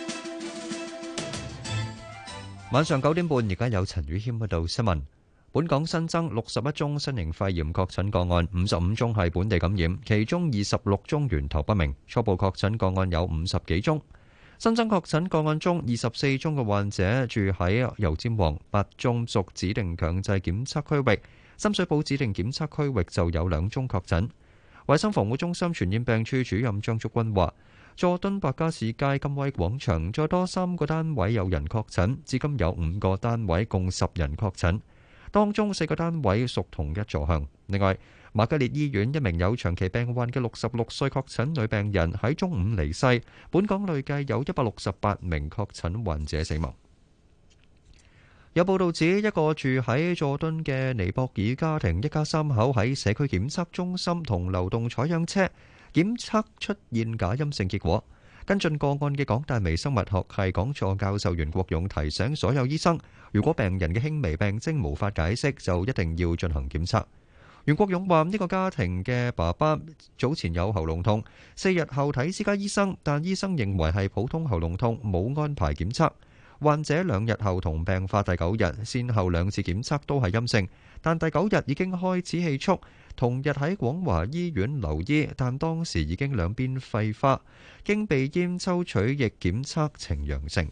晚上九點半，而家有陳宇謙報道新聞。本港新增六十一宗新型肺炎確診個案，五十五宗係本地感染，其中二十六宗源頭不明。初步確診個案有五十幾宗。新增確診個案中，二十四宗嘅患者住喺油尖旺，八宗屬指定強制檢測區域。深水埗指定檢測區域就有兩宗確診。衛生防護中心傳染病處主任張竹君話，佐敦白加士街金威廣場再多三個單位有人確診，至今有五個單位共十人確診，當中四個單位屬同一座向。另外，瑪嘉烈醫院一名有長期病患嘅六十六歲確診女病人喺中午離世，本港累計有一百六十八名確診患者死亡。有報道指，一個住喺佐敦嘅尼泊爾家庭，一家三口喺社區檢測中心同流動採樣車檢測出現假陰性結果。跟進個案嘅港大微生物學系講座教授袁國勇提醒所有醫生，如果病人嘅輕微病徵無法解釋，就一定要進行檢測。袁國勇話：呢個家庭嘅爸爸早前有喉嚨痛，四日後睇私家醫生，但醫生認為係普通喉嚨痛，冇安排檢測。患者兩日後同病發第九日，先後兩次檢測都係陰性，但第九日已經開始氣促，同日喺廣華醫院留醫，但當時已經兩邊肺花，經鼻咽抽取液檢測呈陽性。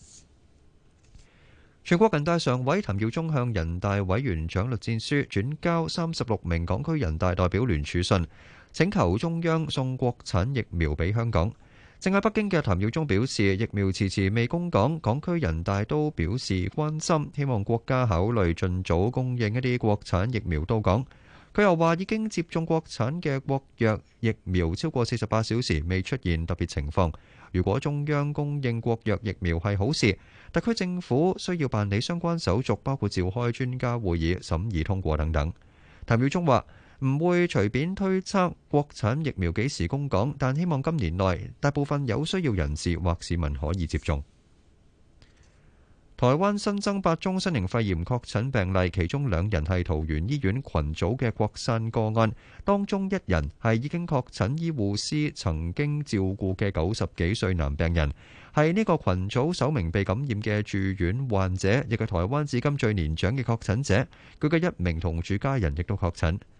全國人大常委譚耀宗向人大委員長栗戰書轉交三十六名港區人大代表聯署信，請求中央送國產疫苗俾香港。正喺北京嘅譚耀宗表示，疫苗遲遲未供港，港區人大都表示關心，希望國家考慮盡早供應一啲國產疫苗到港。佢又話已經接種國產嘅國藥疫苗超過四十八小時，未出現特別情況。如果中央供應國藥疫苗係好事，特區政府需要辦理相關手續，包括召開專家會議審議通過等等。譚耀宗話唔會隨便推測國產疫苗幾時供港，但希望今年內大部分有需要人士或市民可以接種。台灣新增八宗新型肺炎確診病例，其中兩人係桃園醫院群組嘅擴散個案，當中一人係已經確診醫護師曾經照顧嘅九十幾歲男病人，係呢個群組首名被感染嘅住院患者，亦係台灣至今最年長嘅確診者。佢嘅一名同住家人亦都確診。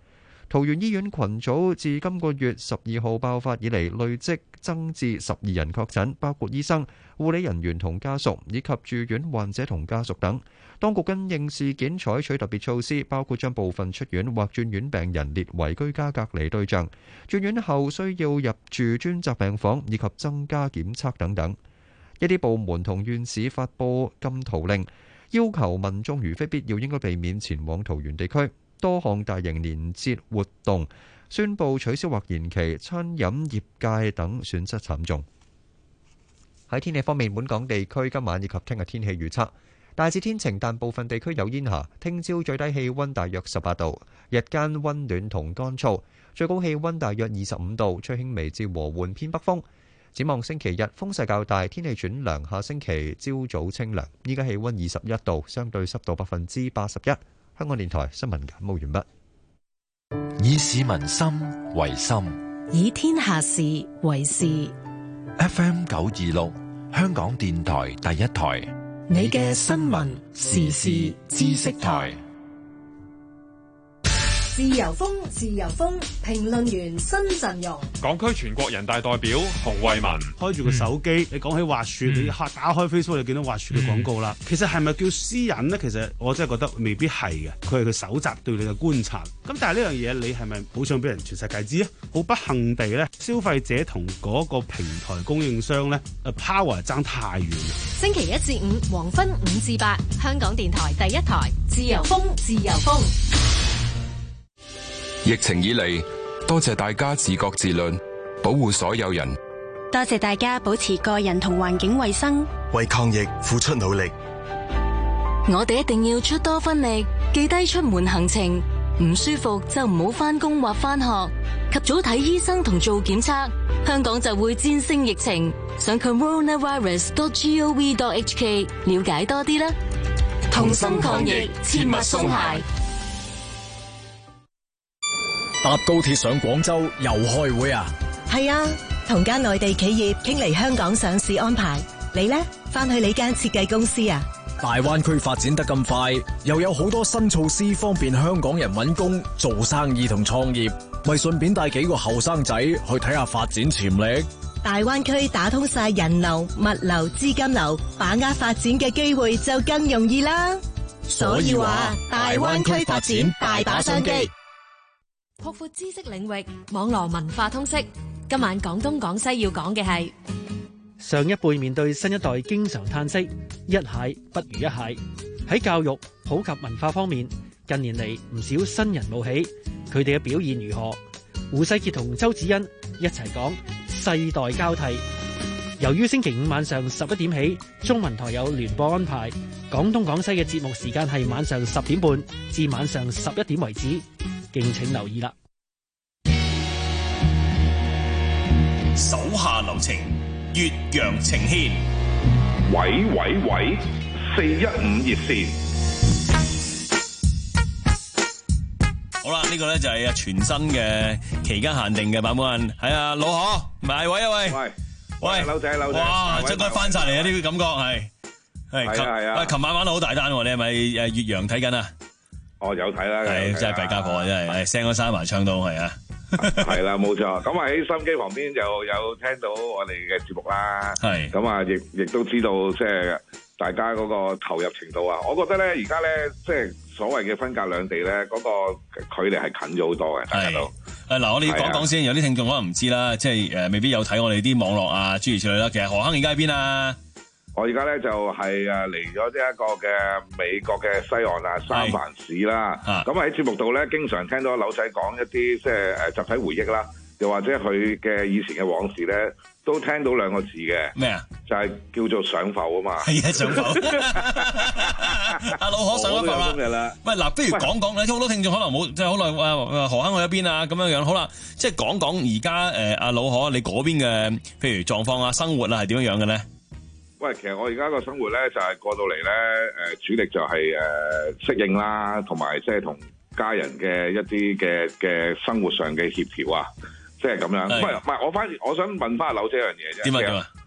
桃園醫院群組自今個月十二號爆發以嚟，累積增至十二人確診，包括醫生、護理人員同家屬，以及住院患者同家屬等。當局因應事件採取特別措施，包括將部分出院或轉院病人列為居家隔離對象，轉院後需要入住專責病房，以及增加檢測等等。一啲部門同縣市發佈禁途令，要求民眾如非必要應該避免前往桃園地區。多項大型年節活動宣布取消或延期，餐飲業界等損失慘重。喺天氣方面，本港地區今晚以及聽日天氣預測大致天晴，但部分地區有煙霞。聽朝最低氣溫大約十八度，日間溫暖同乾燥，最高氣溫大約二十五度，吹輕微至和緩偏北風。展望星期日風勢較大，天氣轉涼。下星期朝早清涼。依家氣溫二十一度，相對濕度百分之八十一。香港電台新聞簡報完畢。 以市民心為心， 以天下事為事。 F M 九二六，香港電台第一台， 你嘅新聞時事知識台。自由風，自由風，評論員新陣容。 港區全國人大代表洪為民開住個手機，你講起滑雪，嗯、你打開 Facebook 就見到滑雪嘅廣告啦。嗯、其實係咪叫私隱呢？其實我真係覺得未必係嘅，佢係佢搜集對你嘅觀察。咁但係呢樣嘢，你係咪好想俾人全世界知啊？好不幸地咧，消費者同嗰個平台供應商咧，誒 power 爭太遠。 星期一至五黃昏五至八，香港電台第一台，自由風，自由風。 疫情以嚟，多謝大家自覺自律，保護所有人。 多謝大家保持個人同環境衛生， 為抗疫付出努力。 我哋一定要出多分力，記低出門行程，唔舒服就唔好返工或返學，及早睇醫生同做檢測，香港就會戰勝疫情。上 coronavirus dot gov dot hk 了解多啲啦。同心抗疫，切勿鬆懈。 搭高鐵上廣州又開會啊？ 係啊，同間內地企業傾嚟香港上市安排。你呢？返去你間設計公司啊？ 大灣區發展得咁快，又有好多新措施方便香港人搵工、做生意同創業，咪順便帶幾個後生仔去睇下發展潛力。 大灣區打通晒人流、物流、資金流，把握發展嘅機會就更容易啦。所以話，大灣區發展大把商機。 擴闊知識領域，網絡文化通識。今晚廣東廣西要講嘅係上一輩面對新一代經常嘆息，一蟹不如一蟹。喺教育、普及文化方面，近年嚟唔少新人冒起，佢哋嘅表現如何？胡世傑同周子欣一齊講世代交替。由於星期五晚上十一點起，中文台有聯播安排，廣東廣西嘅節目時間係晚上十點半至晚上十一點為止。敬請留意啦！ 手下留情，越洋情牽。 喂喂喂，四一五熱線。 好啦，呢、這個咧就係啊全新嘅期間限定嘅版本，係啊老何，唔係喂啊喂，喂喂， 劉仔劉仔， 哇，即刻翻晒嚟啊！呢個感覺係係係啊！ 琴晚玩到好大單喎，你係咪誒越洋睇緊啊？ 我有睇啦， 係真係弊家伙啊！真係，聲都閂埋窗都係啊， 係啦，冇錯。咁啊喺收音機旁邊就有聽到我哋嘅節目啦，係咁啊，亦亦都知道即係大家嗰個投入程度啊。我覺得咧，而家咧即係所謂嘅分隔兩地咧，嗰個距離係近咗好多嘅，大家都。誒嗱，我哋講講先，有啲聽眾可能唔知啦，即係誒未必有睇我哋啲網絡啊諸如此類啦。其實何坑而家喺邊啊？ 我而家咧就係誒嚟咗呢一個嘅美國嘅西岸啊，三藩市啦。咁喺節目度咧，經常聽到劉仔講一啲即係誒集體回憶啦，又或者佢嘅以前嘅往事咧，都聽到兩個字嘅咩啊？ 就係叫做上浮啊嘛。 係啊，上浮。阿老何上咗浮啦。喂，嗱，不如講講咧，好多聽眾可能冇即係好耐誒何坑去咗邊啊咁樣樣。好啦，即係講講而家誒阿老何你嗰邊嘅譬如狀況啊、生活啊係點樣樣嘅咧？ 喂，其實我而家個生活咧就係過到嚟咧，誒主力就係誒適應啦，同埋即係同家人嘅一啲嘅嘅生活上嘅協調啊，即係咁樣。唔係唔係，我反而我想問翻阿劉姐一樣嘢啫。 點啊點啊？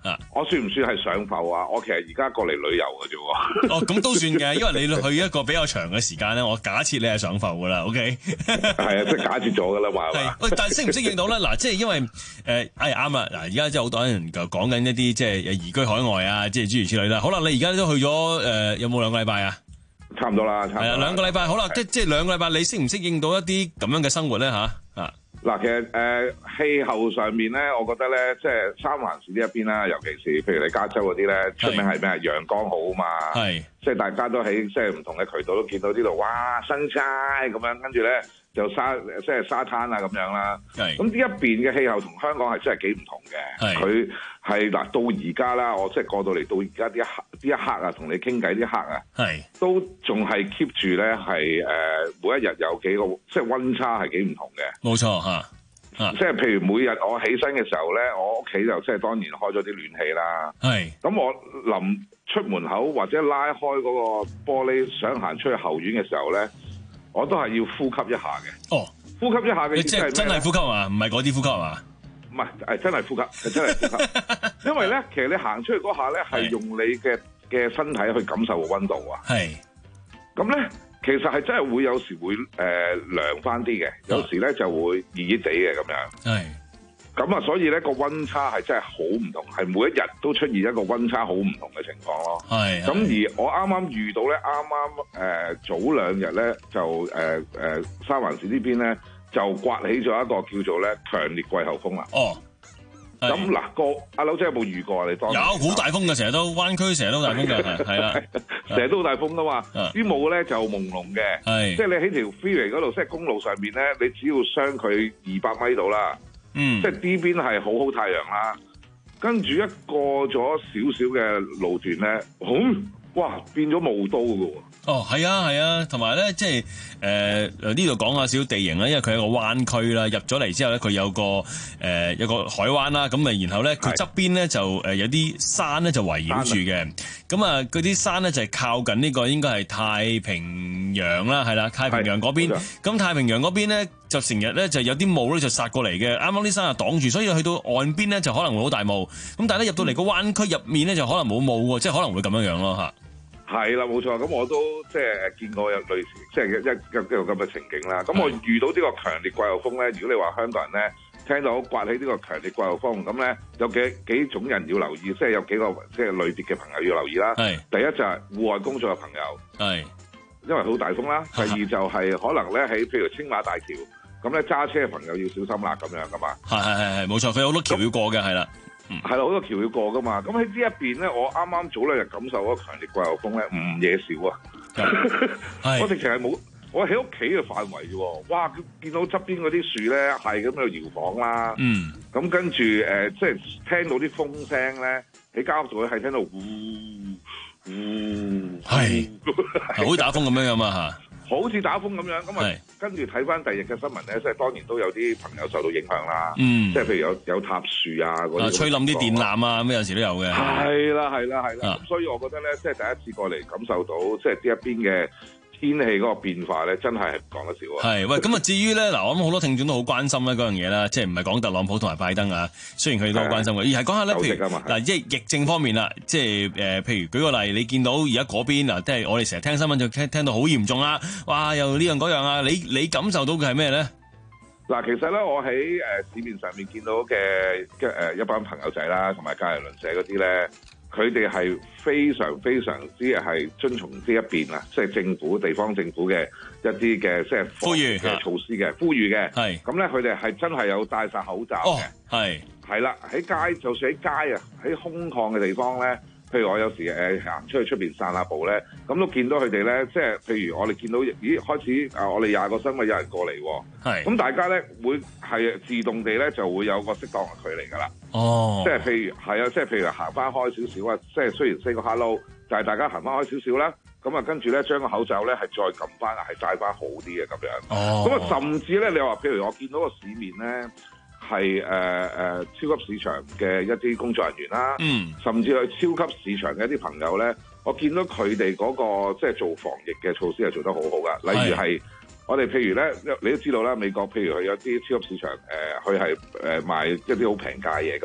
啊， 我算唔算係上浮啊？我其實而家過嚟旅遊嘅啫喎。 哦，咁都算嘅，因為你去一個比較長嘅時間咧，我假設你係上浮噶啦 ，OK？ 係啊，即係假設咗噶啦嘛。係。 喂，但係適唔適應到咧？嗱，即係因為誒，係啱啦。嗱，而家即係好多人就講緊一啲即係移居海外啊，即係諸如此類啦。好啦，你而家都去咗誒、呃，有冇兩個禮拜啊？ 差唔多啦，差唔多。係啊， 兩個禮拜。好啦，即即係兩個禮拜，你適唔適應到一啲咁樣嘅生活咧？吓啊！ 嗱，其實誒、呃、氣候上面咧，我覺得咧，即係三藩市呢一邊啦，尤其是譬如你加州嗰啲咧，出名係咩啊？陽光好啊嘛，係，即係大家都喺即係唔同嘅渠道都見到呢度，哇，新曬咁樣，跟住咧就沙即係沙灘啊咁樣啦。係，咁呢一邊嘅氣候同香港係真係幾唔同嘅。係，佢係嗱到而家啦，我即係過到嚟到而家呢一刻呢一刻啊，同你傾偈呢一刻啊，係，都仲係 keep 住咧係誒每一日有幾個即係溫差係幾唔同嘅。冇錯嚇。啊、即係譬如每日我起身嘅時候咧，我屋企就即係當然開咗啲暖氣啦。係。咁我臨出門口或者拉開嗰個玻璃想行出去後院嘅時候咧，我都係要呼吸一下嘅。哦，呼吸一下嘅意思係咩？真係呼吸啊？唔係嗰啲呼吸啊？唔係，係真係呼吸，係真係呼吸。因為咧，其實你行出去嗰下咧，係用你嘅嘅身體去感受個溫度啊。係。咁咧。其實係真係會有時會誒、呃、涼翻啲嘅，有時咧就會熱熱地嘅咁樣。係，咁啊，所以咧個溫差係真係好唔同，係每一日都出現一個溫差好唔同嘅情況咯。係，咁而我啱啱遇到咧，啱啱誒早兩日咧就誒誒、呃、三藩市呢邊咧就刮起咗一個叫做咧強烈季候風啦。哦。咁嗱，個阿柳姐有冇遇過啊？你當有好大風嘅，成日都灣區成日都大風嘅，係啦，成日都好大風噶嘛。啲霧咧就朦朧嘅，係即係你喺條 freeway 嗰度，即係公路上面咧，你只要相距二百米度啦，嗯，即係呢邊係好好太陽啦，跟住一過咗少少嘅路段咧，好、嗯、哇變咗霧都㗎喎。哦，係啊，係啊，同埋咧，即係誒呢度講下少少地形啦，因為佢係一個灣區啦，入咗嚟之後咧，佢有個誒、呃、有個海灣啦，咁啊，然後咧佢側邊咧就誒有啲山咧就圍繞住嘅，咁啊嗰啲山咧就係靠近呢個應該係太平洋啦，係啦，太平洋嗰邊，咁太平洋嗰邊咧就成日咧就有啲霧咧就殺過嚟嘅，啱啱啲山就擋住，所以去到岸邊咧就可能會好大霧，咁但係咧入到嚟個灣區入面咧就可能冇霧喎，即係可能會咁樣樣咯嚇。係啦，冇錯，咁我都即係見過有類似即係一一一個咁嘅情景啦。咁我遇到呢個強烈季候風咧，如果你話香港人咧聽到刮起呢個強烈季候風，咁咧有幾幾種人要留意，即係有幾個即係類別嘅朋友要留意啦。係第一就係戶外工作嘅朋友，係因為好大風啦。第二就係可能咧喺譬如青馬大橋，咁咧揸車嘅朋友要小心啦，咁樣噶嘛。係係係係冇錯，佢有好多橋要過嘅，係啦。係啦，好多橋要過噶嘛，咁喺呢一邊咧，我啱啱早兩日感受嗰個強烈季候風咧，唔嘢少啊！我直情係冇，我喺屋企嘅範圍啫，哇！見到側邊嗰啲樹咧，係咁喺度搖晃啦，嗯，咁跟住誒、呃，即係聽到啲風聲咧，喺間屋度咧係聽到呼呼，係好打風咁樣噶嘛吓。好似打風咁樣，咁啊跟住睇翻第二日嘅新聞咧，即係當然都有啲朋友受到影響啦。嗯，即係譬如有有塌樹啊嗰啲，吹冧啲電纜啊，咁有時都有嘅。係啦，係啦，係啦。咁、啊、所以我覺得咧，即係第一次過嚟感受到，即係呢一邊嘅天氣嗰個變化咧，真係係講得少啊。係喂，咁啊至於咧嗱，我諗好多聽眾都好關心咧嗰樣嘢啦，即係唔係講特朗普同埋拜登啊？雖然佢哋都好關心嘅，而係講下咧，譬如嗱，即係疫症方面啦，即係誒、呃，譬如舉個例，你見到而家嗰邊啊，即係我哋成日聽新聞就聽聽到好嚴重啦，哇，又呢樣嗰樣啊，你你感受到嘅係咩咧？嗱，其實咧，我喺誒、呃、市面上面見到嘅嘅誒一班朋友仔啦，同埋隔籬鄰舍嗰啲咧。佢哋係非常非常之係遵從呢一邊啊，即係政府、地方政府嘅一啲嘅即係防疫嘅措施嘅呼籲嘅。係咁咧，佢哋係真係有戴晒口罩嘅。係係啦，喺街就算喺街啊，喺空曠嘅地方咧，譬如我有時誒行出去出邊散下步咧，咁都見到佢哋咧，即係譬如我哋見到咦開始啊，我哋廿個身位有人過嚟喎。係咁，大家咧會係自動地咧就會有個適當嘅距離㗎啦。哦，即係譬如係啊，即係譬如行翻開少少啊，即係雖然 say 個 hello，就係大家行翻開少少啦。咁啊，跟住咧將個口罩咧係再撳翻，係戴翻好啲嘅咁樣。哦，咁啊，甚至咧，你話譬如我見到個市面咧係誒誒超級市場嘅一啲工作人員啦，嗯，甚至係超級市場嘅一啲朋友咧，我見到佢哋嗰個即係做防疫嘅措施係做得好好噶，例如係。我哋譬如咧，你都知道啦，美國譬如佢有啲超級市場，誒、呃，佢係誒賣一啲好平價嘢噶嘛。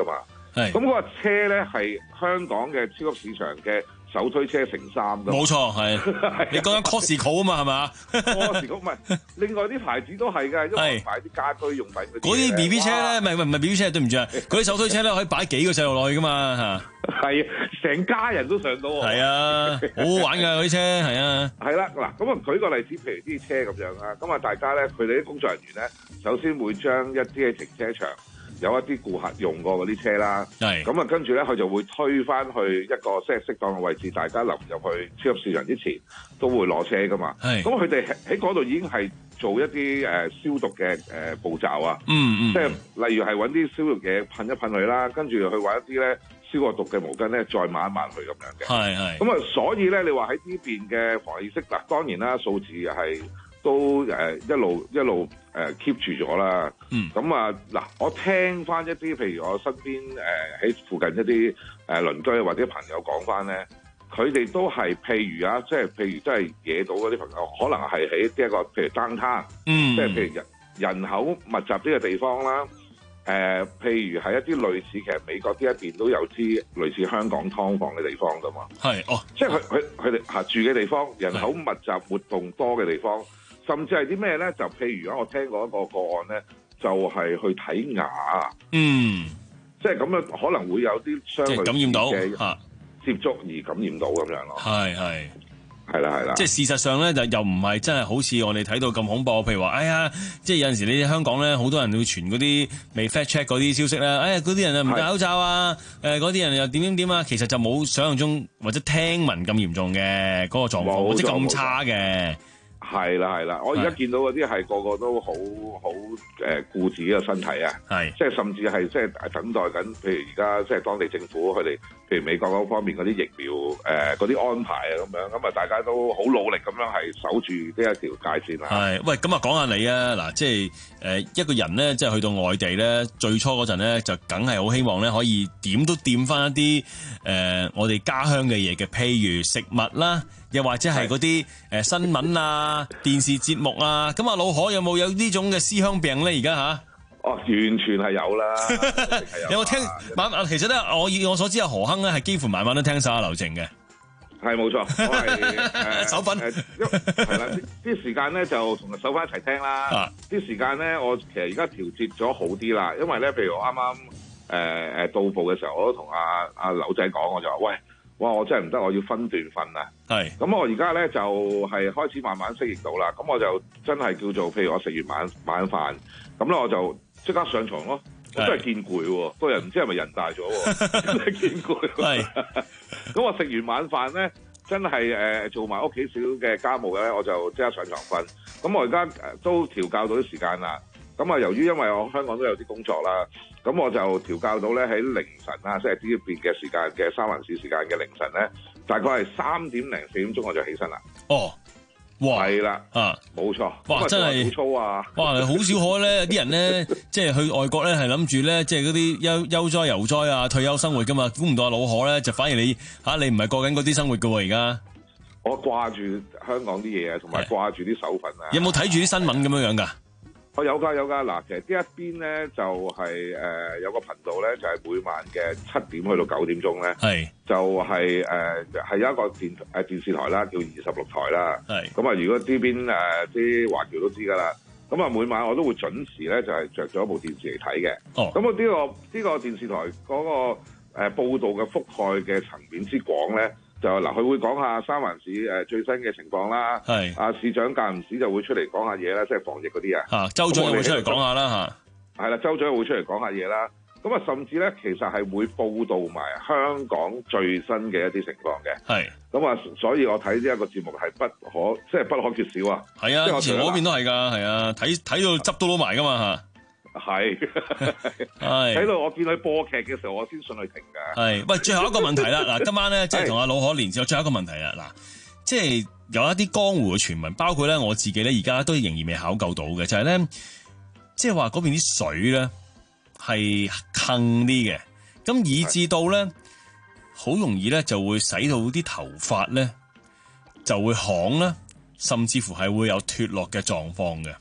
咁嗰架車咧係香港嘅超級市場嘅手推車乘三㗎。 冇錯，係你講緊 Costco 啊嘛，係嘛 ？Costco 唔係，另外啲牌子都係㗎，因為買啲家居用品嗰啲。 嗰啲 B B 車咧，唔係唔係 B B 車，對唔住啊，嗰啲手推車咧可以擺幾個細路落去㗎嘛嚇。 係，成家人都上到喎。 係啊，好好玩㗎嗰啲車，係啊。 係啦，嗱，咁啊舉個例子，譬如啲車咁樣啦，咁啊大家咧，佢哋啲工作人員咧，首先會將一啲嘅停車場有一啲顧客用過嗰啲車啦， 係， 咁啊跟住咧佢就會推返去一個即係適當嘅位置，大家臨入去超級市場之前都會攞車㗎嘛。係，咁佢哋喺嗰度已經係做一啲誒、呃、消毒嘅誒、呃、步驟啊。嗯嗯。即係例如係揾啲消毒嘢噴一噴佢啦，跟住去揾一啲咧消過毒嘅毛巾咧，再抹一抹佢咁樣嘅。係係。咁啊，所以咧，你話喺呢邊嘅防疫意識嗱，當然啦，數字係都誒、呃、一路一路誒 keep 住咗啦。嗯。咁啊嗱，我聽翻一啲譬如我身邊誒喺附近一啲誒鄰居或者朋友講翻咧，佢哋都係譬如啊，即係譬如真係惹到嗰啲朋友，可能係喺一個譬如 downtown，嗯，即係譬如人人口密集啲嘅地方啦。誒、呃，譬如係一啲類似，其實美國呢一邊都有啲類似香港劏房嘅地方噶嘛。係哦，即係佢佢佢哋嚇住嘅地方，人口密集、活動多嘅地方，甚至係啲咩咧？就譬如啊，我聽過一個個案咧，就係、是、去睇牙。嗯，即係咁樣可能會有啲相類感染到嘅接觸而感染到咁樣咯。係係。係啦，係啦，即係事實上咧，就又唔係真係好似我哋睇到咁恐怖。譬如話，哎呀，即係有陣時你哋香港咧，好多人會傳嗰啲未 fact check 嗰啲消息咧，哎呀，嗰啲人啊唔戴口罩啊，誒嗰啲人又點點點啊，其實就冇想象中或者聽聞咁嚴重嘅嗰個狀況，或者咁差嘅。係啦係啦，我而家見到嗰啲係個個都好好誒顧自己嘅身體啊，係即係甚至係即係等待緊，譬如而家即係當地政府佢哋，譬如美國嗰方面嗰啲疫苗誒嗰啲安排啊咁樣，咁啊大家都好努力咁樣係守住呢一條界線啦。係，喂，咁啊講下你啊，嗱，即係誒一個人咧，即係去到外地咧，最初嗰陣咧就梗係好希望咧可以點都掂翻一啲誒、呃、我哋家鄉嘅嘢嘅，譬如食物啦。又或者係嗰啲誒新聞啊、電視節目啊，咁啊老可有冇有呢種嘅思鄉病咧？而家吓？哦，完全係有啦。有冇聽晚？其實咧，我以我所知啊，何亨咧係幾乎晚晚都聽晒流程嘅。係冇錯，我係誒手粉。係啦，啲時間咧就同手粉一齊聽啦。啲、啊、時間咧，我其實而家調節咗好啲啦，因為咧，譬如我啱啱誒誒到埗嘅時候，我都同阿阿柳仔講，我就話喂。哇！我真係唔得，我要分段瞓啊。係。咁我而家咧就係、是、開始慢慢適應到啦。咁我就真係叫做，譬如我食完晚晚飯，咁咧我就即刻上床咯。我真係見攰喎，個人唔知係咪人大咗喎，真係見攰。係。咁我食完晚飯咧，真係誒、呃、做埋屋企少嘅家務咧，我就即刻上床瞓。咁我而家都調校到啲時間啦。咁啊，由於因為我香港都有啲工作啦，咁我就調校到咧喺凌晨啦，即係呢邊嘅時間嘅三藩市時間嘅凌晨咧，大概係三點零四點鐘我就起身啦。哦，哇，係啦，啊，冇錯，哇，真係好粗啊！哇，好少可咧，啲人咧，即係去外國咧，係諗住咧，即係嗰啲悠悠哉遊哉啊，退休生活噶嘛，估唔到阿老可咧，就反而你嚇、啊、你唔係過緊嗰啲生活噶喎，而家。我掛住香港啲嘢啊，同埋掛住啲手份啊。有冇睇住啲新聞咁樣樣㗎？我有㗎有㗎，嗱，其實呢一邊咧就係、是、誒、呃、有個頻道咧，就係、是、每晚嘅七點去到九點鐘咧，係就係誒係有一個電誒電視台啦，叫二十六台啦，係咁啊！如果呢邊誒啲、呃、華僑都知㗎啦，咁啊每晚我都會準時咧就係着咗一部電視嚟睇嘅。哦，咁啊呢個呢、這個電視台嗰、那個誒、呃、報導嘅覆蓋嘅層面之廣咧。就嗱，佢會講下三藩市誒最新嘅情況啦。係啊，市長間唔時就會出嚟講下嘢啦，即係防疫嗰啲啊。嚇，州長會出嚟講下啦嚇。係啦，州長會出嚟講下嘢啦。咁啊，甚至咧，其實係會報導埋香港最新嘅一啲情況嘅。係。咁啊，所以我睇呢一個節目係不可，即係不可缺少啊。係啊，以前我嗰邊都係㗎，係啊，睇睇到執到攞埋㗎嘛嚇。係，睇到我見佢播劇嘅時候，我先信佢停㗎。係，喂，最後一個問題啦，嗱，今晚咧即係同阿老可連線，最後一個問題啦，嗱，即係有一啲江湖嘅傳聞，包括咧我自己咧，而家都仍然未考究到嘅，就係咧，即係話嗰邊啲水咧係坑啲嘅，咁以至到咧好容易咧就會使到啲頭髮咧就會淌啦，甚至乎係會有脫落嘅狀況嘅。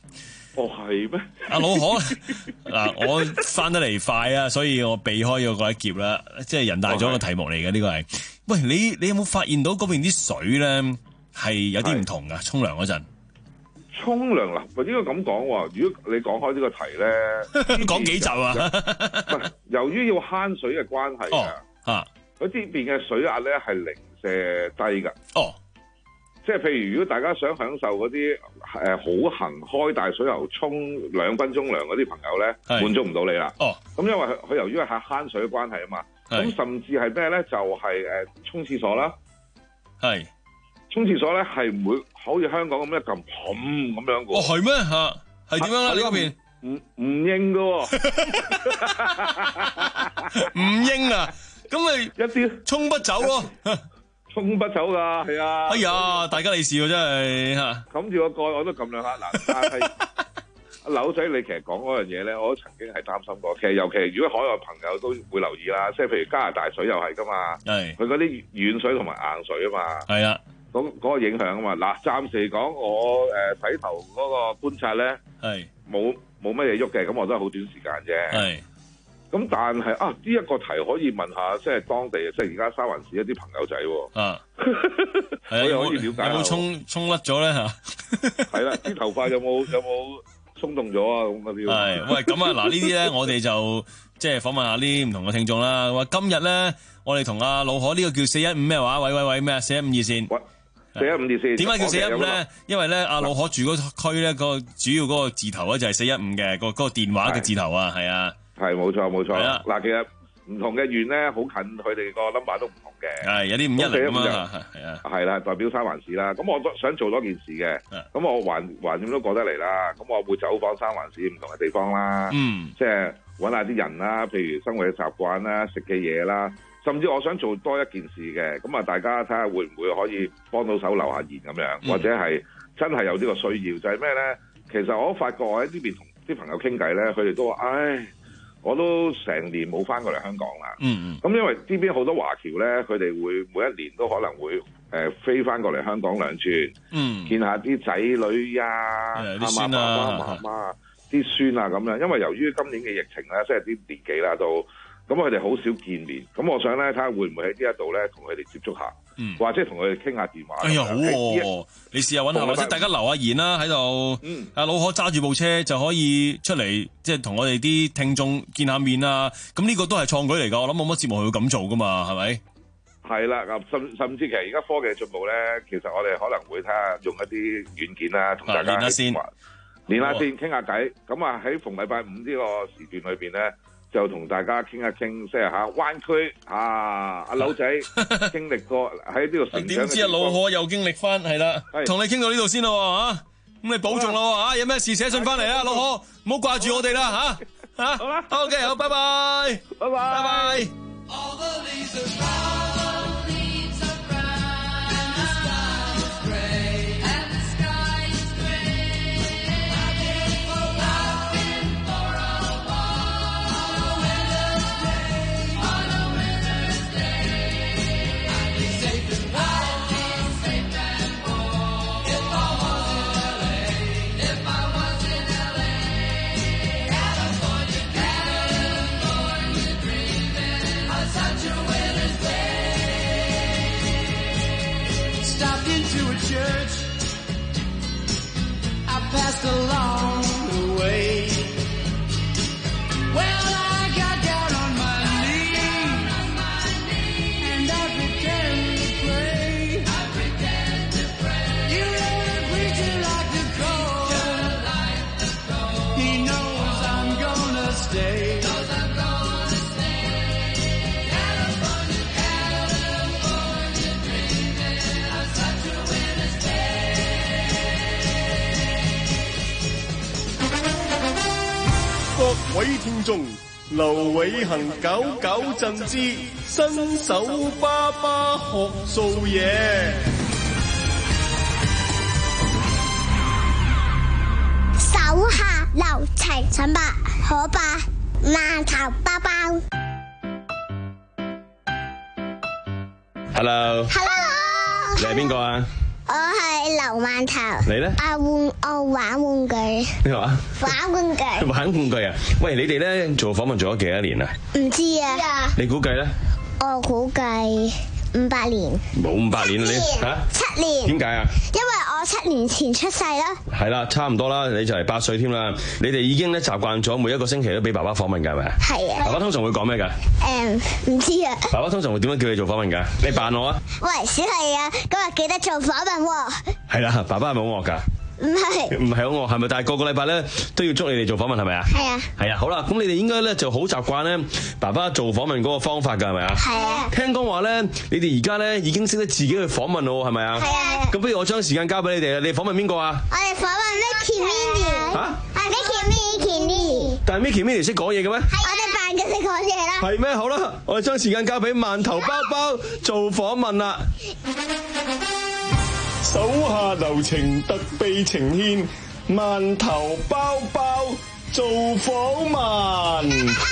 哦，係咩？ 阿老可嗱，我翻得嚟快啊，所以我避開咗嗰一劫啦。即係人大咗個題目嚟嘅呢個係。喂，你你有冇發現到嗰邊啲水咧係有啲唔同噶？沖涼嗰陣。 沖涼嗱，唔應該咁講喎。如果你講開呢個題咧， 講幾集啊？ 唔係，由於要慳水嘅關係啊， 啊， 嗰啲邊嘅水壓咧係零舍低㗎。 哦。 即係譬如，如果大家想享受嗰啲誒好行開大水喉沖兩分鐘涼嗰啲朋友咧，滿足唔到你啦。 哦， 咁因為佢佢由於係慳水嘅關係啊嘛，咁甚至係咩咧？就係誒沖廁所啦。係沖廁所咧係唔會好似香港咁一撳冚咁樣嘅。哦，係咩嚇？係點樣咧？你嗰邊唔唔應嘅喎， 唔應啊！咁咪一啲沖不走咯。 沖不走噶，係啊！ 哎呀，大吉利是喎，真係嚇！ 冚住個蓋我都撳兩下嗱，但係阿柳仔，你其實講嗰樣嘢咧，我都曾經係擔心過。其實尤其如果海外朋友都會留意啦，即係譬如加拿大水又係噶嘛，係佢嗰啲軟水同埋硬水啊嘛，係啊，嗰嗰個影響啊嘛。嗱，暫時嚟講，我誒洗頭嗰個觀察咧，係冇冇乜嘢喐嘅，咁我都係好短時間啫。係。咁但係啊，呢、這、一個題可以問下，即係當地，即係而家三藩市一啲朋友仔喎。啊，我又可以了解下。有冇沖沖甩咗咧嚇？係啦，啲頭髮有冇有冇鬆動咗啊？咁嗰啲。係，喂，咁啊，嗱呢啲咧，我哋就即係訪問下啲唔同嘅聽眾啦。話今日咧，我哋同阿老可呢個叫四一五咩話？喂喂喂咩啊？四一五二線。喂，四一五二線。點解叫四一五咧？因為咧，阿老可住嗰區咧，個主要嗰個字頭咧就係四一五嘅，個嗰個電話嘅字頭啊，係啊。係冇錯冇錯，嗱其實唔同嘅縣咧，好近佢哋個 number 都唔同嘅，係有啲五一零咁啊，係啊，係啦，代表三藩市啦。咁我都想做多件事嘅，咁我橫橫掂都過得嚟啦。咁我會走訪三藩市唔同嘅地方啦，嗯，即係揾下啲人啦，譬如生活嘅習慣啦、食嘅嘢啦，甚至我想做多一件事嘅。咁啊，大家睇下會唔會可以幫到手留下言咁樣，或者係真係有呢個需要，就係咩咧？其實我發覺我喺呢邊同啲朋友傾偈咧，佢哋都話，唉。我都成年冇翻過嚟香港啦，嗯嗯，咁因為呢邊好多華僑咧，佢哋會每一年都可能會誒、呃、飛翻過嚟香港兩轉，嗯，見下啲仔女啊，啲孫啊、媽媽啊、啲孫啊咁樣。因為由於今年嘅疫情咧，即係啲年紀啦都，咁佢哋好少見面。咁我想咧睇下會唔會喺呢一度咧同佢哋接觸下，嗯，或者同佢哋傾下電話。哎呀，好喎、啊！你試下揾下，或者大家留下言啦喺度。嗯，阿老可揸住部車就可以出嚟，即係同我哋啲聽眾見下面啊。咁呢個都係創舉嚟㗎。我諗冇乜節目會咁做㗎嘛，係咪？係啦，甚甚至其實而家科技進步咧，其實我哋可能會睇下用一啲軟件啦，同大家練下先，練下先傾下偈。咁啊喺逢禮拜五呢個時段裏邊咧，就同大家傾一傾，即係嚇灣區啊，阿柳仔經歷過喺呢度成長嘅地方。點知阿老可又經歷翻，係啦，同你傾到呢度先咯嚇。咁你保重咯嚇，有咩事寫信翻嚟啊，老可，唔好掛住我哋啦嚇嚇。好啦 ，OK， 好，拜拜，拜拜，拜拜。 Passed along the way. Well, I got down on my knees and I pretend to pray. I pretend to pray. You know the preacher like the cold. He knows I'm gonna stay. Knows I'm gonna stay. California, California, dreaming of such a winter's day. 各位聽眾，劉偉恒搞搞震之新手爸爸學做嘢。 手下留情，陳伯可伯饅頭包包。 Hello。 Hello。 你係邊個啊？ 我係劉饅頭。 你咧？ 啊玩我玩玩具。 咩話？ 玩玩具。 玩玩具啊！喂，你哋咧做訪問做咗幾多年啊？ 唔知啊。 你估計咧？ 我估計五百年。 冇五百年啊你嚇？ 七年。 點解啊？ 因為我七年前出世啦。 係啦，差唔多啦，你就嚟八歲添啦。你哋已經咧習慣咗每一個星期都俾爸爸訪問㗎，係咪啊？ 係啊。 爸爸通常會講咩㗎？ 誒唔知啊。 爸爸通常會點樣叫你做訪問㗎？你扮我啊！ 喂，小麗啊，今日記得做訪問喎。 係啦，爸爸係咪好惡㗎？ 唔係， 唔係好惡，係咪？但係個個禮拜咧都要捉你哋做訪問，係咪啊？ 係啊。 係啊，好啦，咁你哋應該咧就好習慣咧爸爸做訪問嗰個方法㗎，係咪啊？ 係啊。聽講話咧，你哋而家咧已經識得自己去訪問咯，係咪啊？ 係啊。 咁不如我將時間交俾你哋啦，你訪問邊個啊？ 我哋訪問 Mickey Minnie。 嚇？ 係 Mickey Mickey Minnie。 但係 Mickey Minnie 識講嘢嘅咩？ 係我哋扮嘅識講嘢啦。 係咩？好啦，我哋將時間交俾饅頭包包做訪問啦。 手下留情，特備呈獻。饅頭包包做訪問。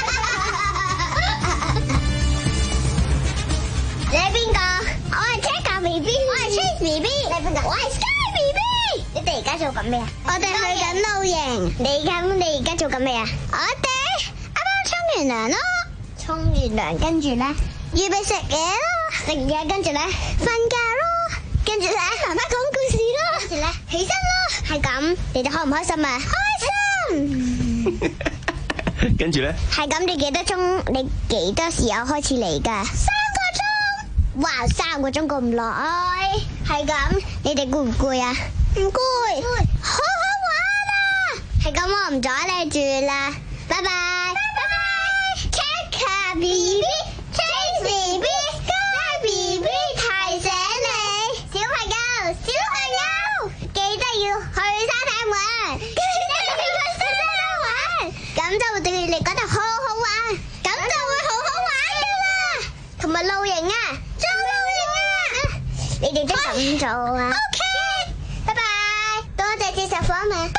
你係邊個？我係 Jack B B， 我係 Chase B B， 你係邊個？我係 Sky B B。你哋而家做緊咩啊？我哋去緊露營。你咁你而家做緊咩啊？我哋啱啱沖完涼咯。沖完涼跟住咧，預備食嘢咯。食嘢跟住咧，瞓覺咯。跟住咧，媽媽講故事咯。跟住咧，起身咯。係咁，你哋開唔開心啊？開心。 跟住咧， 係咁，你幾多鐘？你幾多時候開始嚟㗎？三個鐘。哇，三個鐘咁耐。係咁，你哋攰唔攰啊？唔攰。好好玩啊！係咁，我唔阻你住啦。拜拜。拜拜。Check B B，Chase B B，Sky B B 提醒你，小朋友，小朋友，記得要去沙灘玩。記得要去沙灘玩，咁就會對你覺得好好玩，咁就會好好玩噶啦。同埋露營啊，做露營啊，你哋都咁做啊 ？OK，拜拜，多謝接受訪問。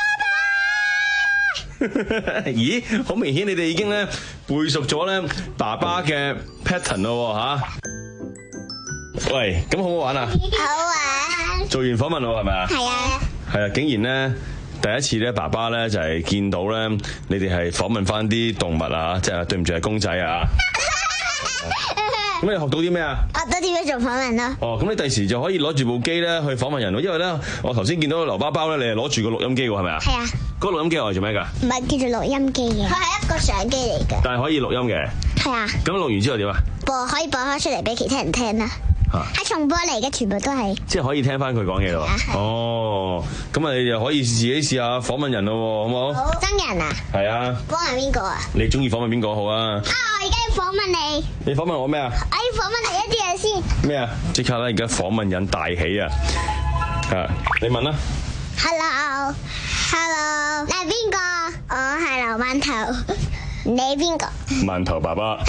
咦，好明顯你哋已經咧背熟咗咧爸爸嘅 pattern 咯吓。喂，咁好唔好玩啊？ 好玩。做完訪問咯，係咪啊？ 係啊。係啊，竟然咧第一次咧爸爸咧就係見到咧你哋係訪問翻啲動物啊，即係對唔住係公仔啊。咁你學到啲咩啊？ 學到點樣做訪問咯。 哦，咁你第時就可以攞住部機咧去訪問人咯，因為咧我頭先見到劉包包咧，你係攞住個錄音機喎，係咪啊？ 係啊。 嗰個錄音機係做咩㗎？ 唔係叫做錄音機嘅，佢係一個相機嚟嘅。 但係可以錄音嘅。係啊。咁錄完之後點啊？ 播可以播開出嚟俾其他人聽啦。係重播嚟嘅，全部都係。即係可以聽翻佢講嘢咯。哦，咁啊，你就可以自己試下訪問人咯，好唔好？好。真人啊？係啊。訪問邊個啊？你中意訪問邊個好啊？啊！我而家要訪問你。你訪問我咩啊？我要訪問你一啲嘢先。咩啊？即刻咧，而家訪問人大起啊！啊，你問啦。Hello，Hello， Hello， 你係邊個？我係劉饅頭。你邊個？饅頭爸爸。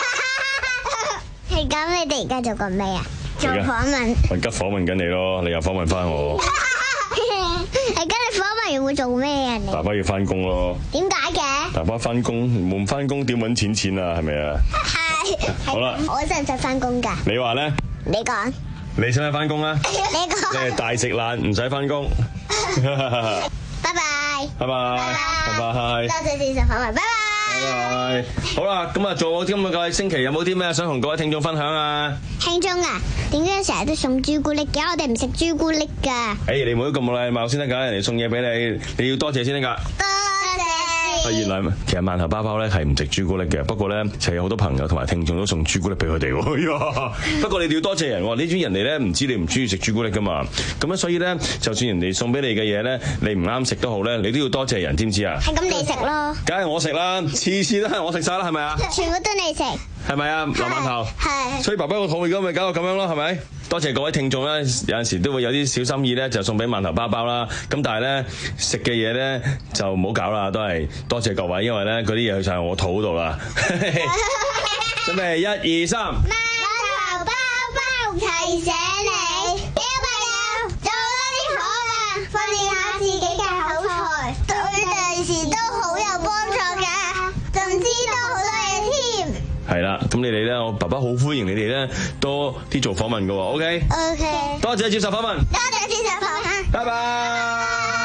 係咁，你哋而家做緊咩啊？做訪問。我而家訪問緊你咯，你又訪問翻我。而家你訪問完會做咩啊？你爸爸要翻工咯。點解嘅？爸爸翻工，唔翻工點搵錢錢啊？係咪啊？係。好啦。我使唔使翻工噶？你話咧？你講。你使唔使翻工啊？你講。你係大食懶，唔使翻工。拜拜。拜拜。拜拜。多謝接受訪問，拜拜。拜拜。好啦，咁啊，做今日個星期有冇啲咩想同各位聽眾分享啊？聽眾啊，點解成日都送朱古力嘅？我哋唔食朱古力噶。誒，你唔好咁冇禮貌先得噶，人哋送嘢俾你，你要多謝先得噶。多謝。原來其實饅頭包包咧係唔食朱古力嘅，不過咧就有好多朋友同埋聽眾都送朱古力俾佢哋喎。不過你哋要多謝人喎，呢啲人哋咧唔知你唔中意食朱古力噶嘛，咁樣所以咧，就算人哋送俾你嘅嘢咧，你唔啱食都好咧，你都要多謝人，知唔知啊？係咁，你食咯。梗係我食啦，次次都係我食晒啦，係咪啊？全部都你食。係咪啊，劉饅頭？係。所以爸爸個肚而家咪搞到咁樣咯，係咪？多謝各位聽眾咧，有陣時都會有啲小心意咧，就送俾饅頭包包啦。咁但係咧食嘅嘢咧就唔好搞啦，都係多謝各位，因為咧嗰啲嘢去晒我肚度啦。準備一二三。饅頭包包提醒你，小朋友做多啲好啊，訓練下自己嘅口才，對第時都好有幫助㗎，仲知道好多嘢添。係啦，咁你哋咧，我爸爸好歡迎你哋咧多啲做訪問㗎喎。OK OK， 多謝接受訪問， 多謝接受訪問， 拜拜。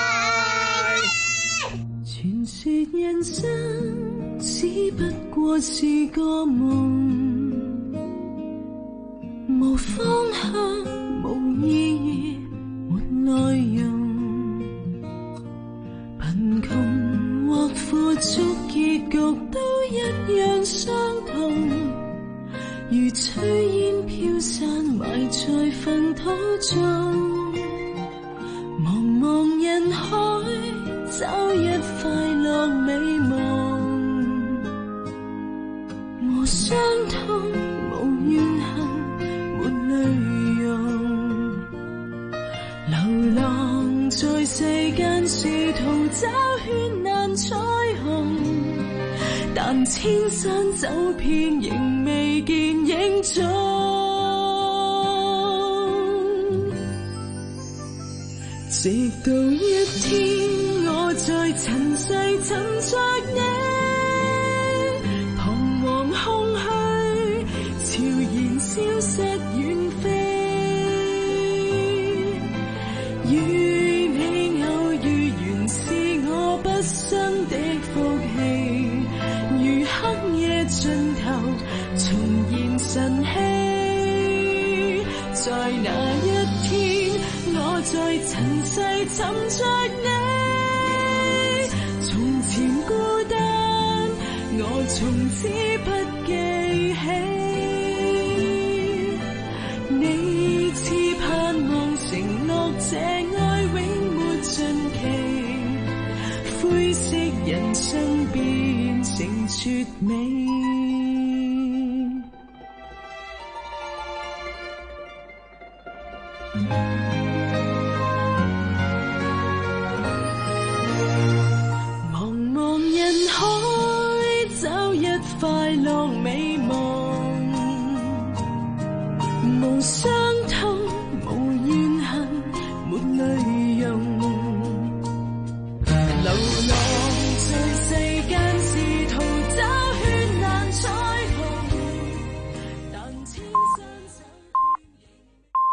傳說人生只不過是個夢，無方向，無意義，沒內容。貧窮或富足，結局都一樣相同。如炊煙飄散，埋在糞土中。茫茫人海，找一快樂美夢。無傷痛，無怨恨，沒淚容。流浪在世間，試圖找絢爛彩虹，但千山走遍，仍未見影蹤。直到一天，我在塵世尋着你，彷徨空虛，悄然消失遠飛。與你偶遇，原是我畢生的福氣。如黑夜盡頭，重現晨曦。在那一天，我在塵世尋着你。從前孤單，我從此不記起。你似盼望承諾，這愛永沒盡期。灰色人生變成絕美。